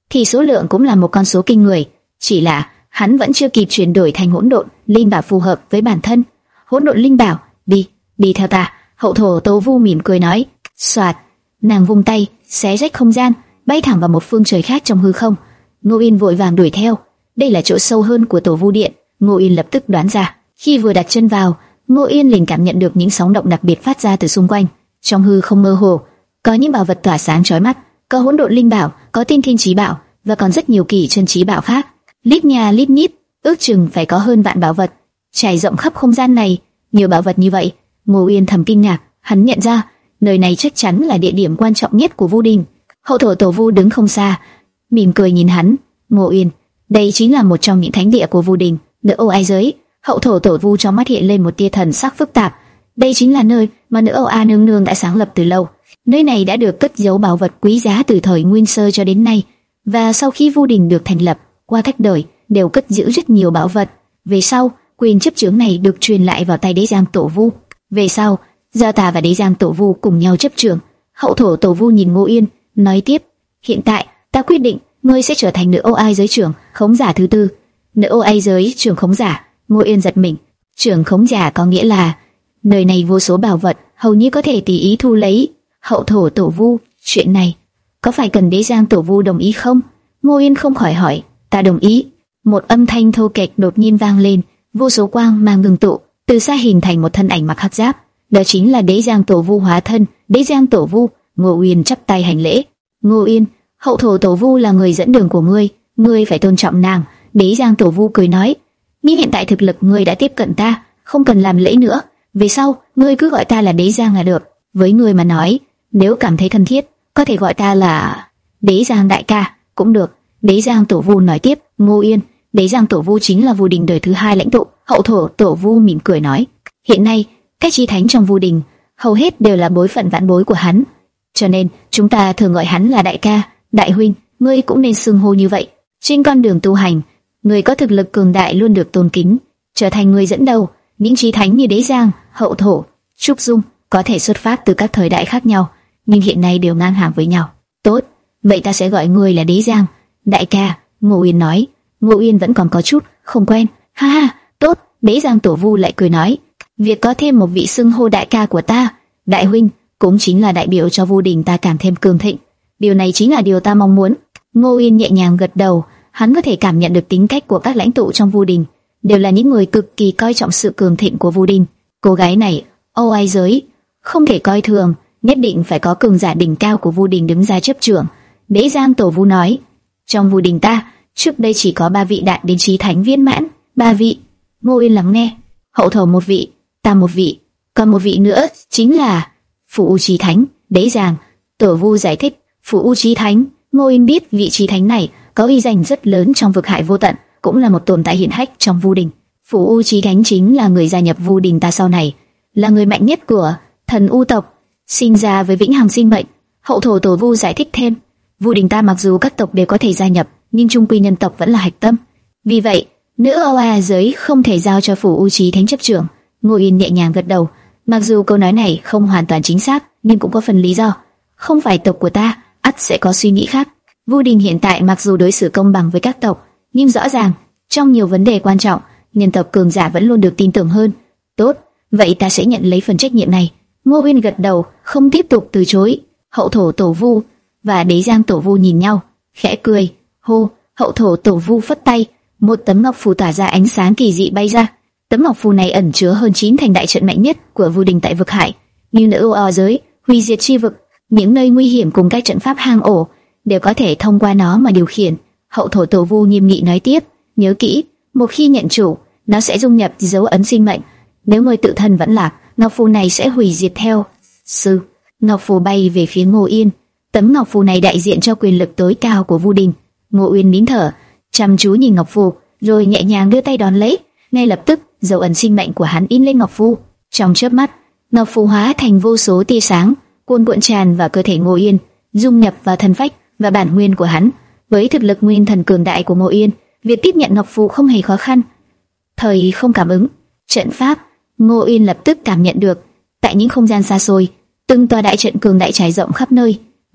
Speaker 1: thì số lượng cũng là một con số kinh người. Chỉ là hắn vẫn chưa kịp chuyển đổi thành hỗn độn linh bảo phù hợp với bản thân. Hỗn độn linh bảo, đi, đi theo ta. Hậu thổ Tổ Vu mỉm cười nói. Soạt, nàng vung tay, xé rách không gian, bay thẳng vào một phương trời khác trong hư không. Ngô Yên vội vàng đuổi theo. Đây là chỗ sâu hơn của Tổ Vu Điện. Ngô Yên lập tức đoán ra. Khi vừa đặt chân vào, Ngô Yên liền cảm nhận được những sóng động đặc biệt phát ra từ xung quanh. Trong hư không mơ hồ, có những bảo vật tỏa sáng chói mắt, có hỗn độn linh bảo, có tiên thiên chí bảo và còn rất nhiều kỳ chân chí bảo khác. Lít nhà lít nhít, ước chừng phải có hơn vạn bảo vật trải rộng khắp không gian này. Nhiều bảo vật như vậy, Ngô Yên thầm kinh ngạc. Hắn nhận ra nơi này chắc chắn là địa điểm quan trọng nhất của Vu Đình. Hậu thổ Tổ Vu đứng không xa, mỉm cười nhìn hắn. Ngô Yên, đây chính là một trong những thánh địa của Vu Đình, nữ Âu Ai giới. Hậu thổ Tổ Vu trong mắt hiện lên một tia thần sắc phức tạp. Đây chính là nơi mà nữ Âu A nương nương đã sáng lập từ lâu. Nơi này đã được cất giấu bảo vật quý giá từ thời Nguyên Sơ cho đến nay, và sau khi Vu Đình được thành lập, qua các đời đều cất giữ rất nhiều bảo vật. Về sau, quyền chấp chướng này được truyền lại vào tay Đế Giang Tổ Vu. Về sau, do ta và Đế Giang Tổ Vu cùng nhau chấp trưởng. Hậu thổ Tổ Vu nhìn Ngô Yên, nói tiếp: hiện tại ta quyết định ngươi sẽ trở thành nữ Âu Ai giới trưởng khống giả thứ tư. Nữ Âu Ai giới trưởng khống giả. Ngô Yên giật mình. Trưởng khống giả có nghĩa là nơi này vô số bảo vật hầu như có thể tùy ý thu lấy. Hậu thổ Tổ Vu, chuyện này có phải cần Đế Giang Tổ Vu đồng ý không? Ngô Yên không khỏi hỏi. Ta đồng ý. Một âm thanh thô kệch đột nhiên vang lên, vô số quang mang ngưng tụ, từ xa hình thành một thân ảnh mặc hắc giáp. Đó chính là Đế Giang Tổ Vu hóa thân. Đế Giang Tổ Vu. Ngô Yên chắp tay hành lễ. Ngô Yên, hậu thổ Tổ Vu là người dẫn đường của ngươi, ngươi phải tôn trọng nàng. Đế Giang Tổ Vu cười nói. Nhưng hiện tại thực lực ngươi đã tiếp cận ta, không cần làm lễ nữa. Về sau, ngươi cứ gọi ta là Đế Giang là được. Với ngươi mà nói, nếu cảm thấy thân thiết, có thể gọi ta là Đế Giang đại ca cũng được. Đế Giang Tổ Vu nói tiếp. Ngô Yên, Đế Giang Tổ Vu chính là Vu Đình đời thứ hai lãnh tụ. Hậu thổ Tổ Vu mỉm cười nói. Hiện nay, các chí thánh trong Vu Đình hầu hết đều là bối phận vãn bối của hắn, cho nên chúng ta thường gọi hắn là đại ca, đại huynh. Ngươi cũng nên xưng hô như vậy. Trên con đường tu hành, người có thực lực cường đại luôn được tôn kính, trở thành người dẫn đầu. Những chí thánh như Đế Giang, Hậu thổ, Trúc Dung có thể xuất phát từ các thời đại khác nhau, nhưng hiện nay đều ngang hàng với nhau. Tốt, vậy ta sẽ gọi ngươi là Đế Giang đại ca. Ngô Yên nói. Ngô Yên vẫn còn có chút không quen. Ha ha, tốt. Đế Giang Tổ Vu lại cười nói. Việc có thêm một vị xưng hô đại ca của ta, đại huynh, cũng chính là đại biểu cho Vu Đình ta càng thêm cường thịnh. Điều này chính là điều ta mong muốn. Ngô Yên nhẹ nhàng gật đầu. Hắn có thể cảm nhận được tính cách của các lãnh tụ trong Vu Đình, đều là những người cực kỳ coi trọng sự cường thịnh của Vu Đình. Cô gái này, Âu Ai giới, không thể coi thường, nhất định phải có cường giả đỉnh cao của Vu Đình đứng ra chấp trưởng. Đế Giang Tổ Vu nói. Trong Vu Đình ta, trước đây chỉ có ba vị đạt đến chí thánh viên mãn. Ba vị. Ngô Yên lắng nghe. Hậu thổ một vị, ta một vị, còn một vị nữa chính là Phủ U Chí Thánh. Đế Giang Tổ Vu giải thích. Phủ U Chí Thánh. Ngô Yên biết vị chí thánh này có uy danh rất lớn trong vực hải vô tận, cũng là một tồn tại hiển hách trong Vu Đình. Phủ U Chí Thánh chính là người gia nhập Vu Đình ta sau này, là người mạnh nhất của thần U tộc, sinh ra với vĩnh hằng sinh mệnh. Hậu thổ Tổ Vu giải thích thêm. Vu Đình ta mặc dù các tộc đều có thể gia nhập, nhưng trung quy nhân tộc vẫn là hạch tâm. Vì vậy, nữ Âu Ai giới không thể giao cho Phủ U Chí Thánh chấp trưởng. Ngô Yên nhẹ nhàng gật đầu. Mặc dù câu nói này không hoàn toàn chính xác, nhưng cũng có phần lý do. Không phải tộc của ta, ắt sẽ có suy nghĩ khác. Vu Đình hiện tại mặc dù đối xử công bằng với các tộc, nhưng rõ ràng trong nhiều vấn đề quan trọng, nhân tộc cường giả vẫn luôn được tin tưởng hơn. Tốt, vậy ta sẽ nhận lấy phần trách nhiệm này. Ngô Yên gật đầu, không tiếp tục từ chối. Hậu thổ Tổ Vu và Đế Giang Tổ Vu nhìn nhau, khẽ cười. Hô. Hậu thổ Tổ Vu phất tay, một tấm ngọc phù tỏa ra ánh sáng kỳ dị bay ra. Tấm ngọc phù này ẩn chứa hơn chín thành đại trận mạnh nhất của Vu Đình tại vực hải, như nữ Âu giới, hủy diệt chi vực, những nơi nguy hiểm cùng các trận pháp hang ổ đều có thể thông qua nó mà điều khiển. Hậu thổ Tổ Vu nghiêm nghị nói tiếp. Nhớ kỹ, một khi nhận chủ, nó sẽ dung nhập dấu ấn sinh mệnh. Nếu ngươi tự thân vẫn lạc, ngọc phù này sẽ hủy diệt theo. Sư. Ngọc phù bay về phía Ngô Yên. Tấm ngọc phù này đại diện cho quyền lực tối cao của Vu Đình. Ngô Yên nín thở, chăm chú nhìn ngọc phù, rồi nhẹ nhàng đưa tay đón lấy. Ngay lập tức, dấu ấn sinh mệnh của hắn in lên ngọc phù. Trong chớp mắt, ngọc phù hóa thành vô số tia sáng, cuồn cuộn tràn vào cơ thể Ngô Yên, dung nhập vào thân phách và bản nguyên của hắn. Với thực lực nguyên thần cường đại của Ngô Yên, việc tiếp nhận ngọc phù không hề khó khăn. Thời không cảm ứng, trận pháp, Ngô Yên lập tức cảm nhận được. Tại những không gian xa xôi, từng tòa đại trận cường đại trải rộng khắp nơi.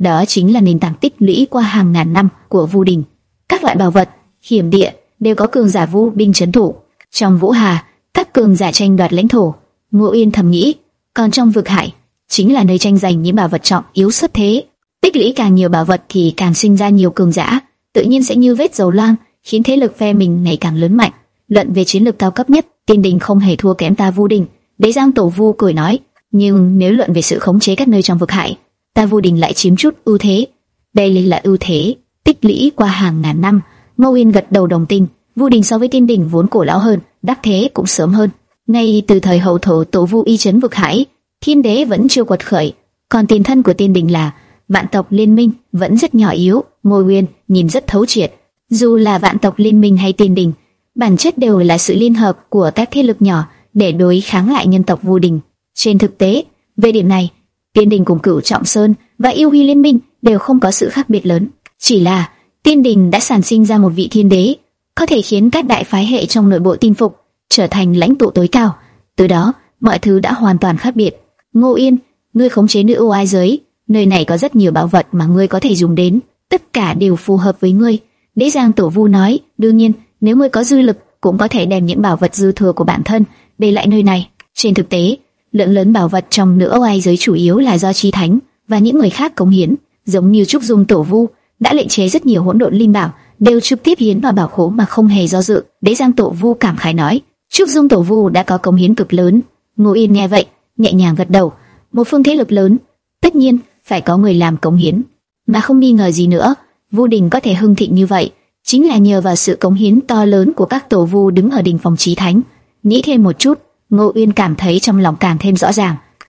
Speaker 1: đó chính là nền tảng tích lũy qua hàng ngàn năm của Vu Đình. Các loại bảo vật, hiểm địa đều có cường giả Vu binh trấn thủ. Trong Vũ Hà, các cường giả tranh đoạt lãnh thổ. Ngô Uyên thầm nghĩ, còn trong vực Hải chính là nơi tranh giành những bảo vật trọng yếu xuất thế. Tích lũy càng nhiều bảo vật thì càng sinh ra nhiều cường giả, tự nhiên sẽ như vết dầu loang, khiến thế lực phe mình ngày càng lớn mạnh. Luận về chiến lược cao cấp nhất, Tiên Đình không hề thua kém ta Vu Đình. Đế Giang Tổ Vu cười nói, nhưng nếu luận về sự khống chế các nơi trong vực Hải, ta Vu Đình lại chiếm chút ưu thế. Đây là ưu thế tích lũy qua hàng ngàn năm. Ngô Uyên gật đầu đồng tình. Vu Đình so với Tiên Đình vốn cổ lão hơn, đắc thế cũng sớm hơn. Ngay từ thời hậu thổ Tổ Vu y trấn vực Hải, Thiên Đế vẫn chưa quật khởi, còn tiền thân của Tiên Đình là Vạn tộc liên minh vẫn rất nhỏ yếu. Ngô Uyên nhìn rất thấu triệt, dù là Vạn tộc liên minh hay Tiên Đình, bản chất đều là sự liên hợp của các thế lực nhỏ để đối kháng lại nhân tộc Vu Đình. Trên thực tế, về điểm này, Tiên Đình cùng Cửu Trọng Sơn và Yêu Huy liên minh đều không có sự khác biệt lớn, chỉ là Tiên Đình đã sản sinh ra một vị thiên đế, có thể khiến các đại phái hệ trong nội bộ tin phục, trở thành lãnh tụ tối cao. Từ đó, mọi thứ đã hoàn toàn khác biệt. Ngô Uyên, ngươi khống chế nữ oai giới, nơi này có rất nhiều bảo vật mà ngươi có thể dùng đến, tất cả đều phù hợp với ngươi. Đế Giang Tổ Vu nói, đương nhiên, nếu ngươi có dư lực, cũng có thể đem những bảo vật dư thừa của bản thân để lại nơi này. Trên thực tế, lượng lớn bảo vật trong nữ oai giới chủ yếu là do Chí Thánh và những người khác cống hiến, giống như Trúc Dung Tổ Vu đã luyện chế rất nhiều hỗn độn linh bảo, đều trực tiếp hiến vào bảo khố mà không hề do dự. Đế Giang Tổ Vu cảm khái nói, Trúc Dung Tổ Vu đã có cống hiến cực lớn. Ngô Yên nghe vậy, nhẹ nhàng gật đầu. Một phương thế lực lớn, tất nhiên phải có người làm cống hiến, mà không nghi ngờ gì nữa, Vu Đình có thể hưng thịnh như vậy chính là nhờ vào sự cống hiến to lớn của các tổ vu đứng ở đỉnh phong Chí Thánh. Nghĩ thêm một chút, Ngô Uyên cảm thấy trong lòng càng thêm rõ ràng.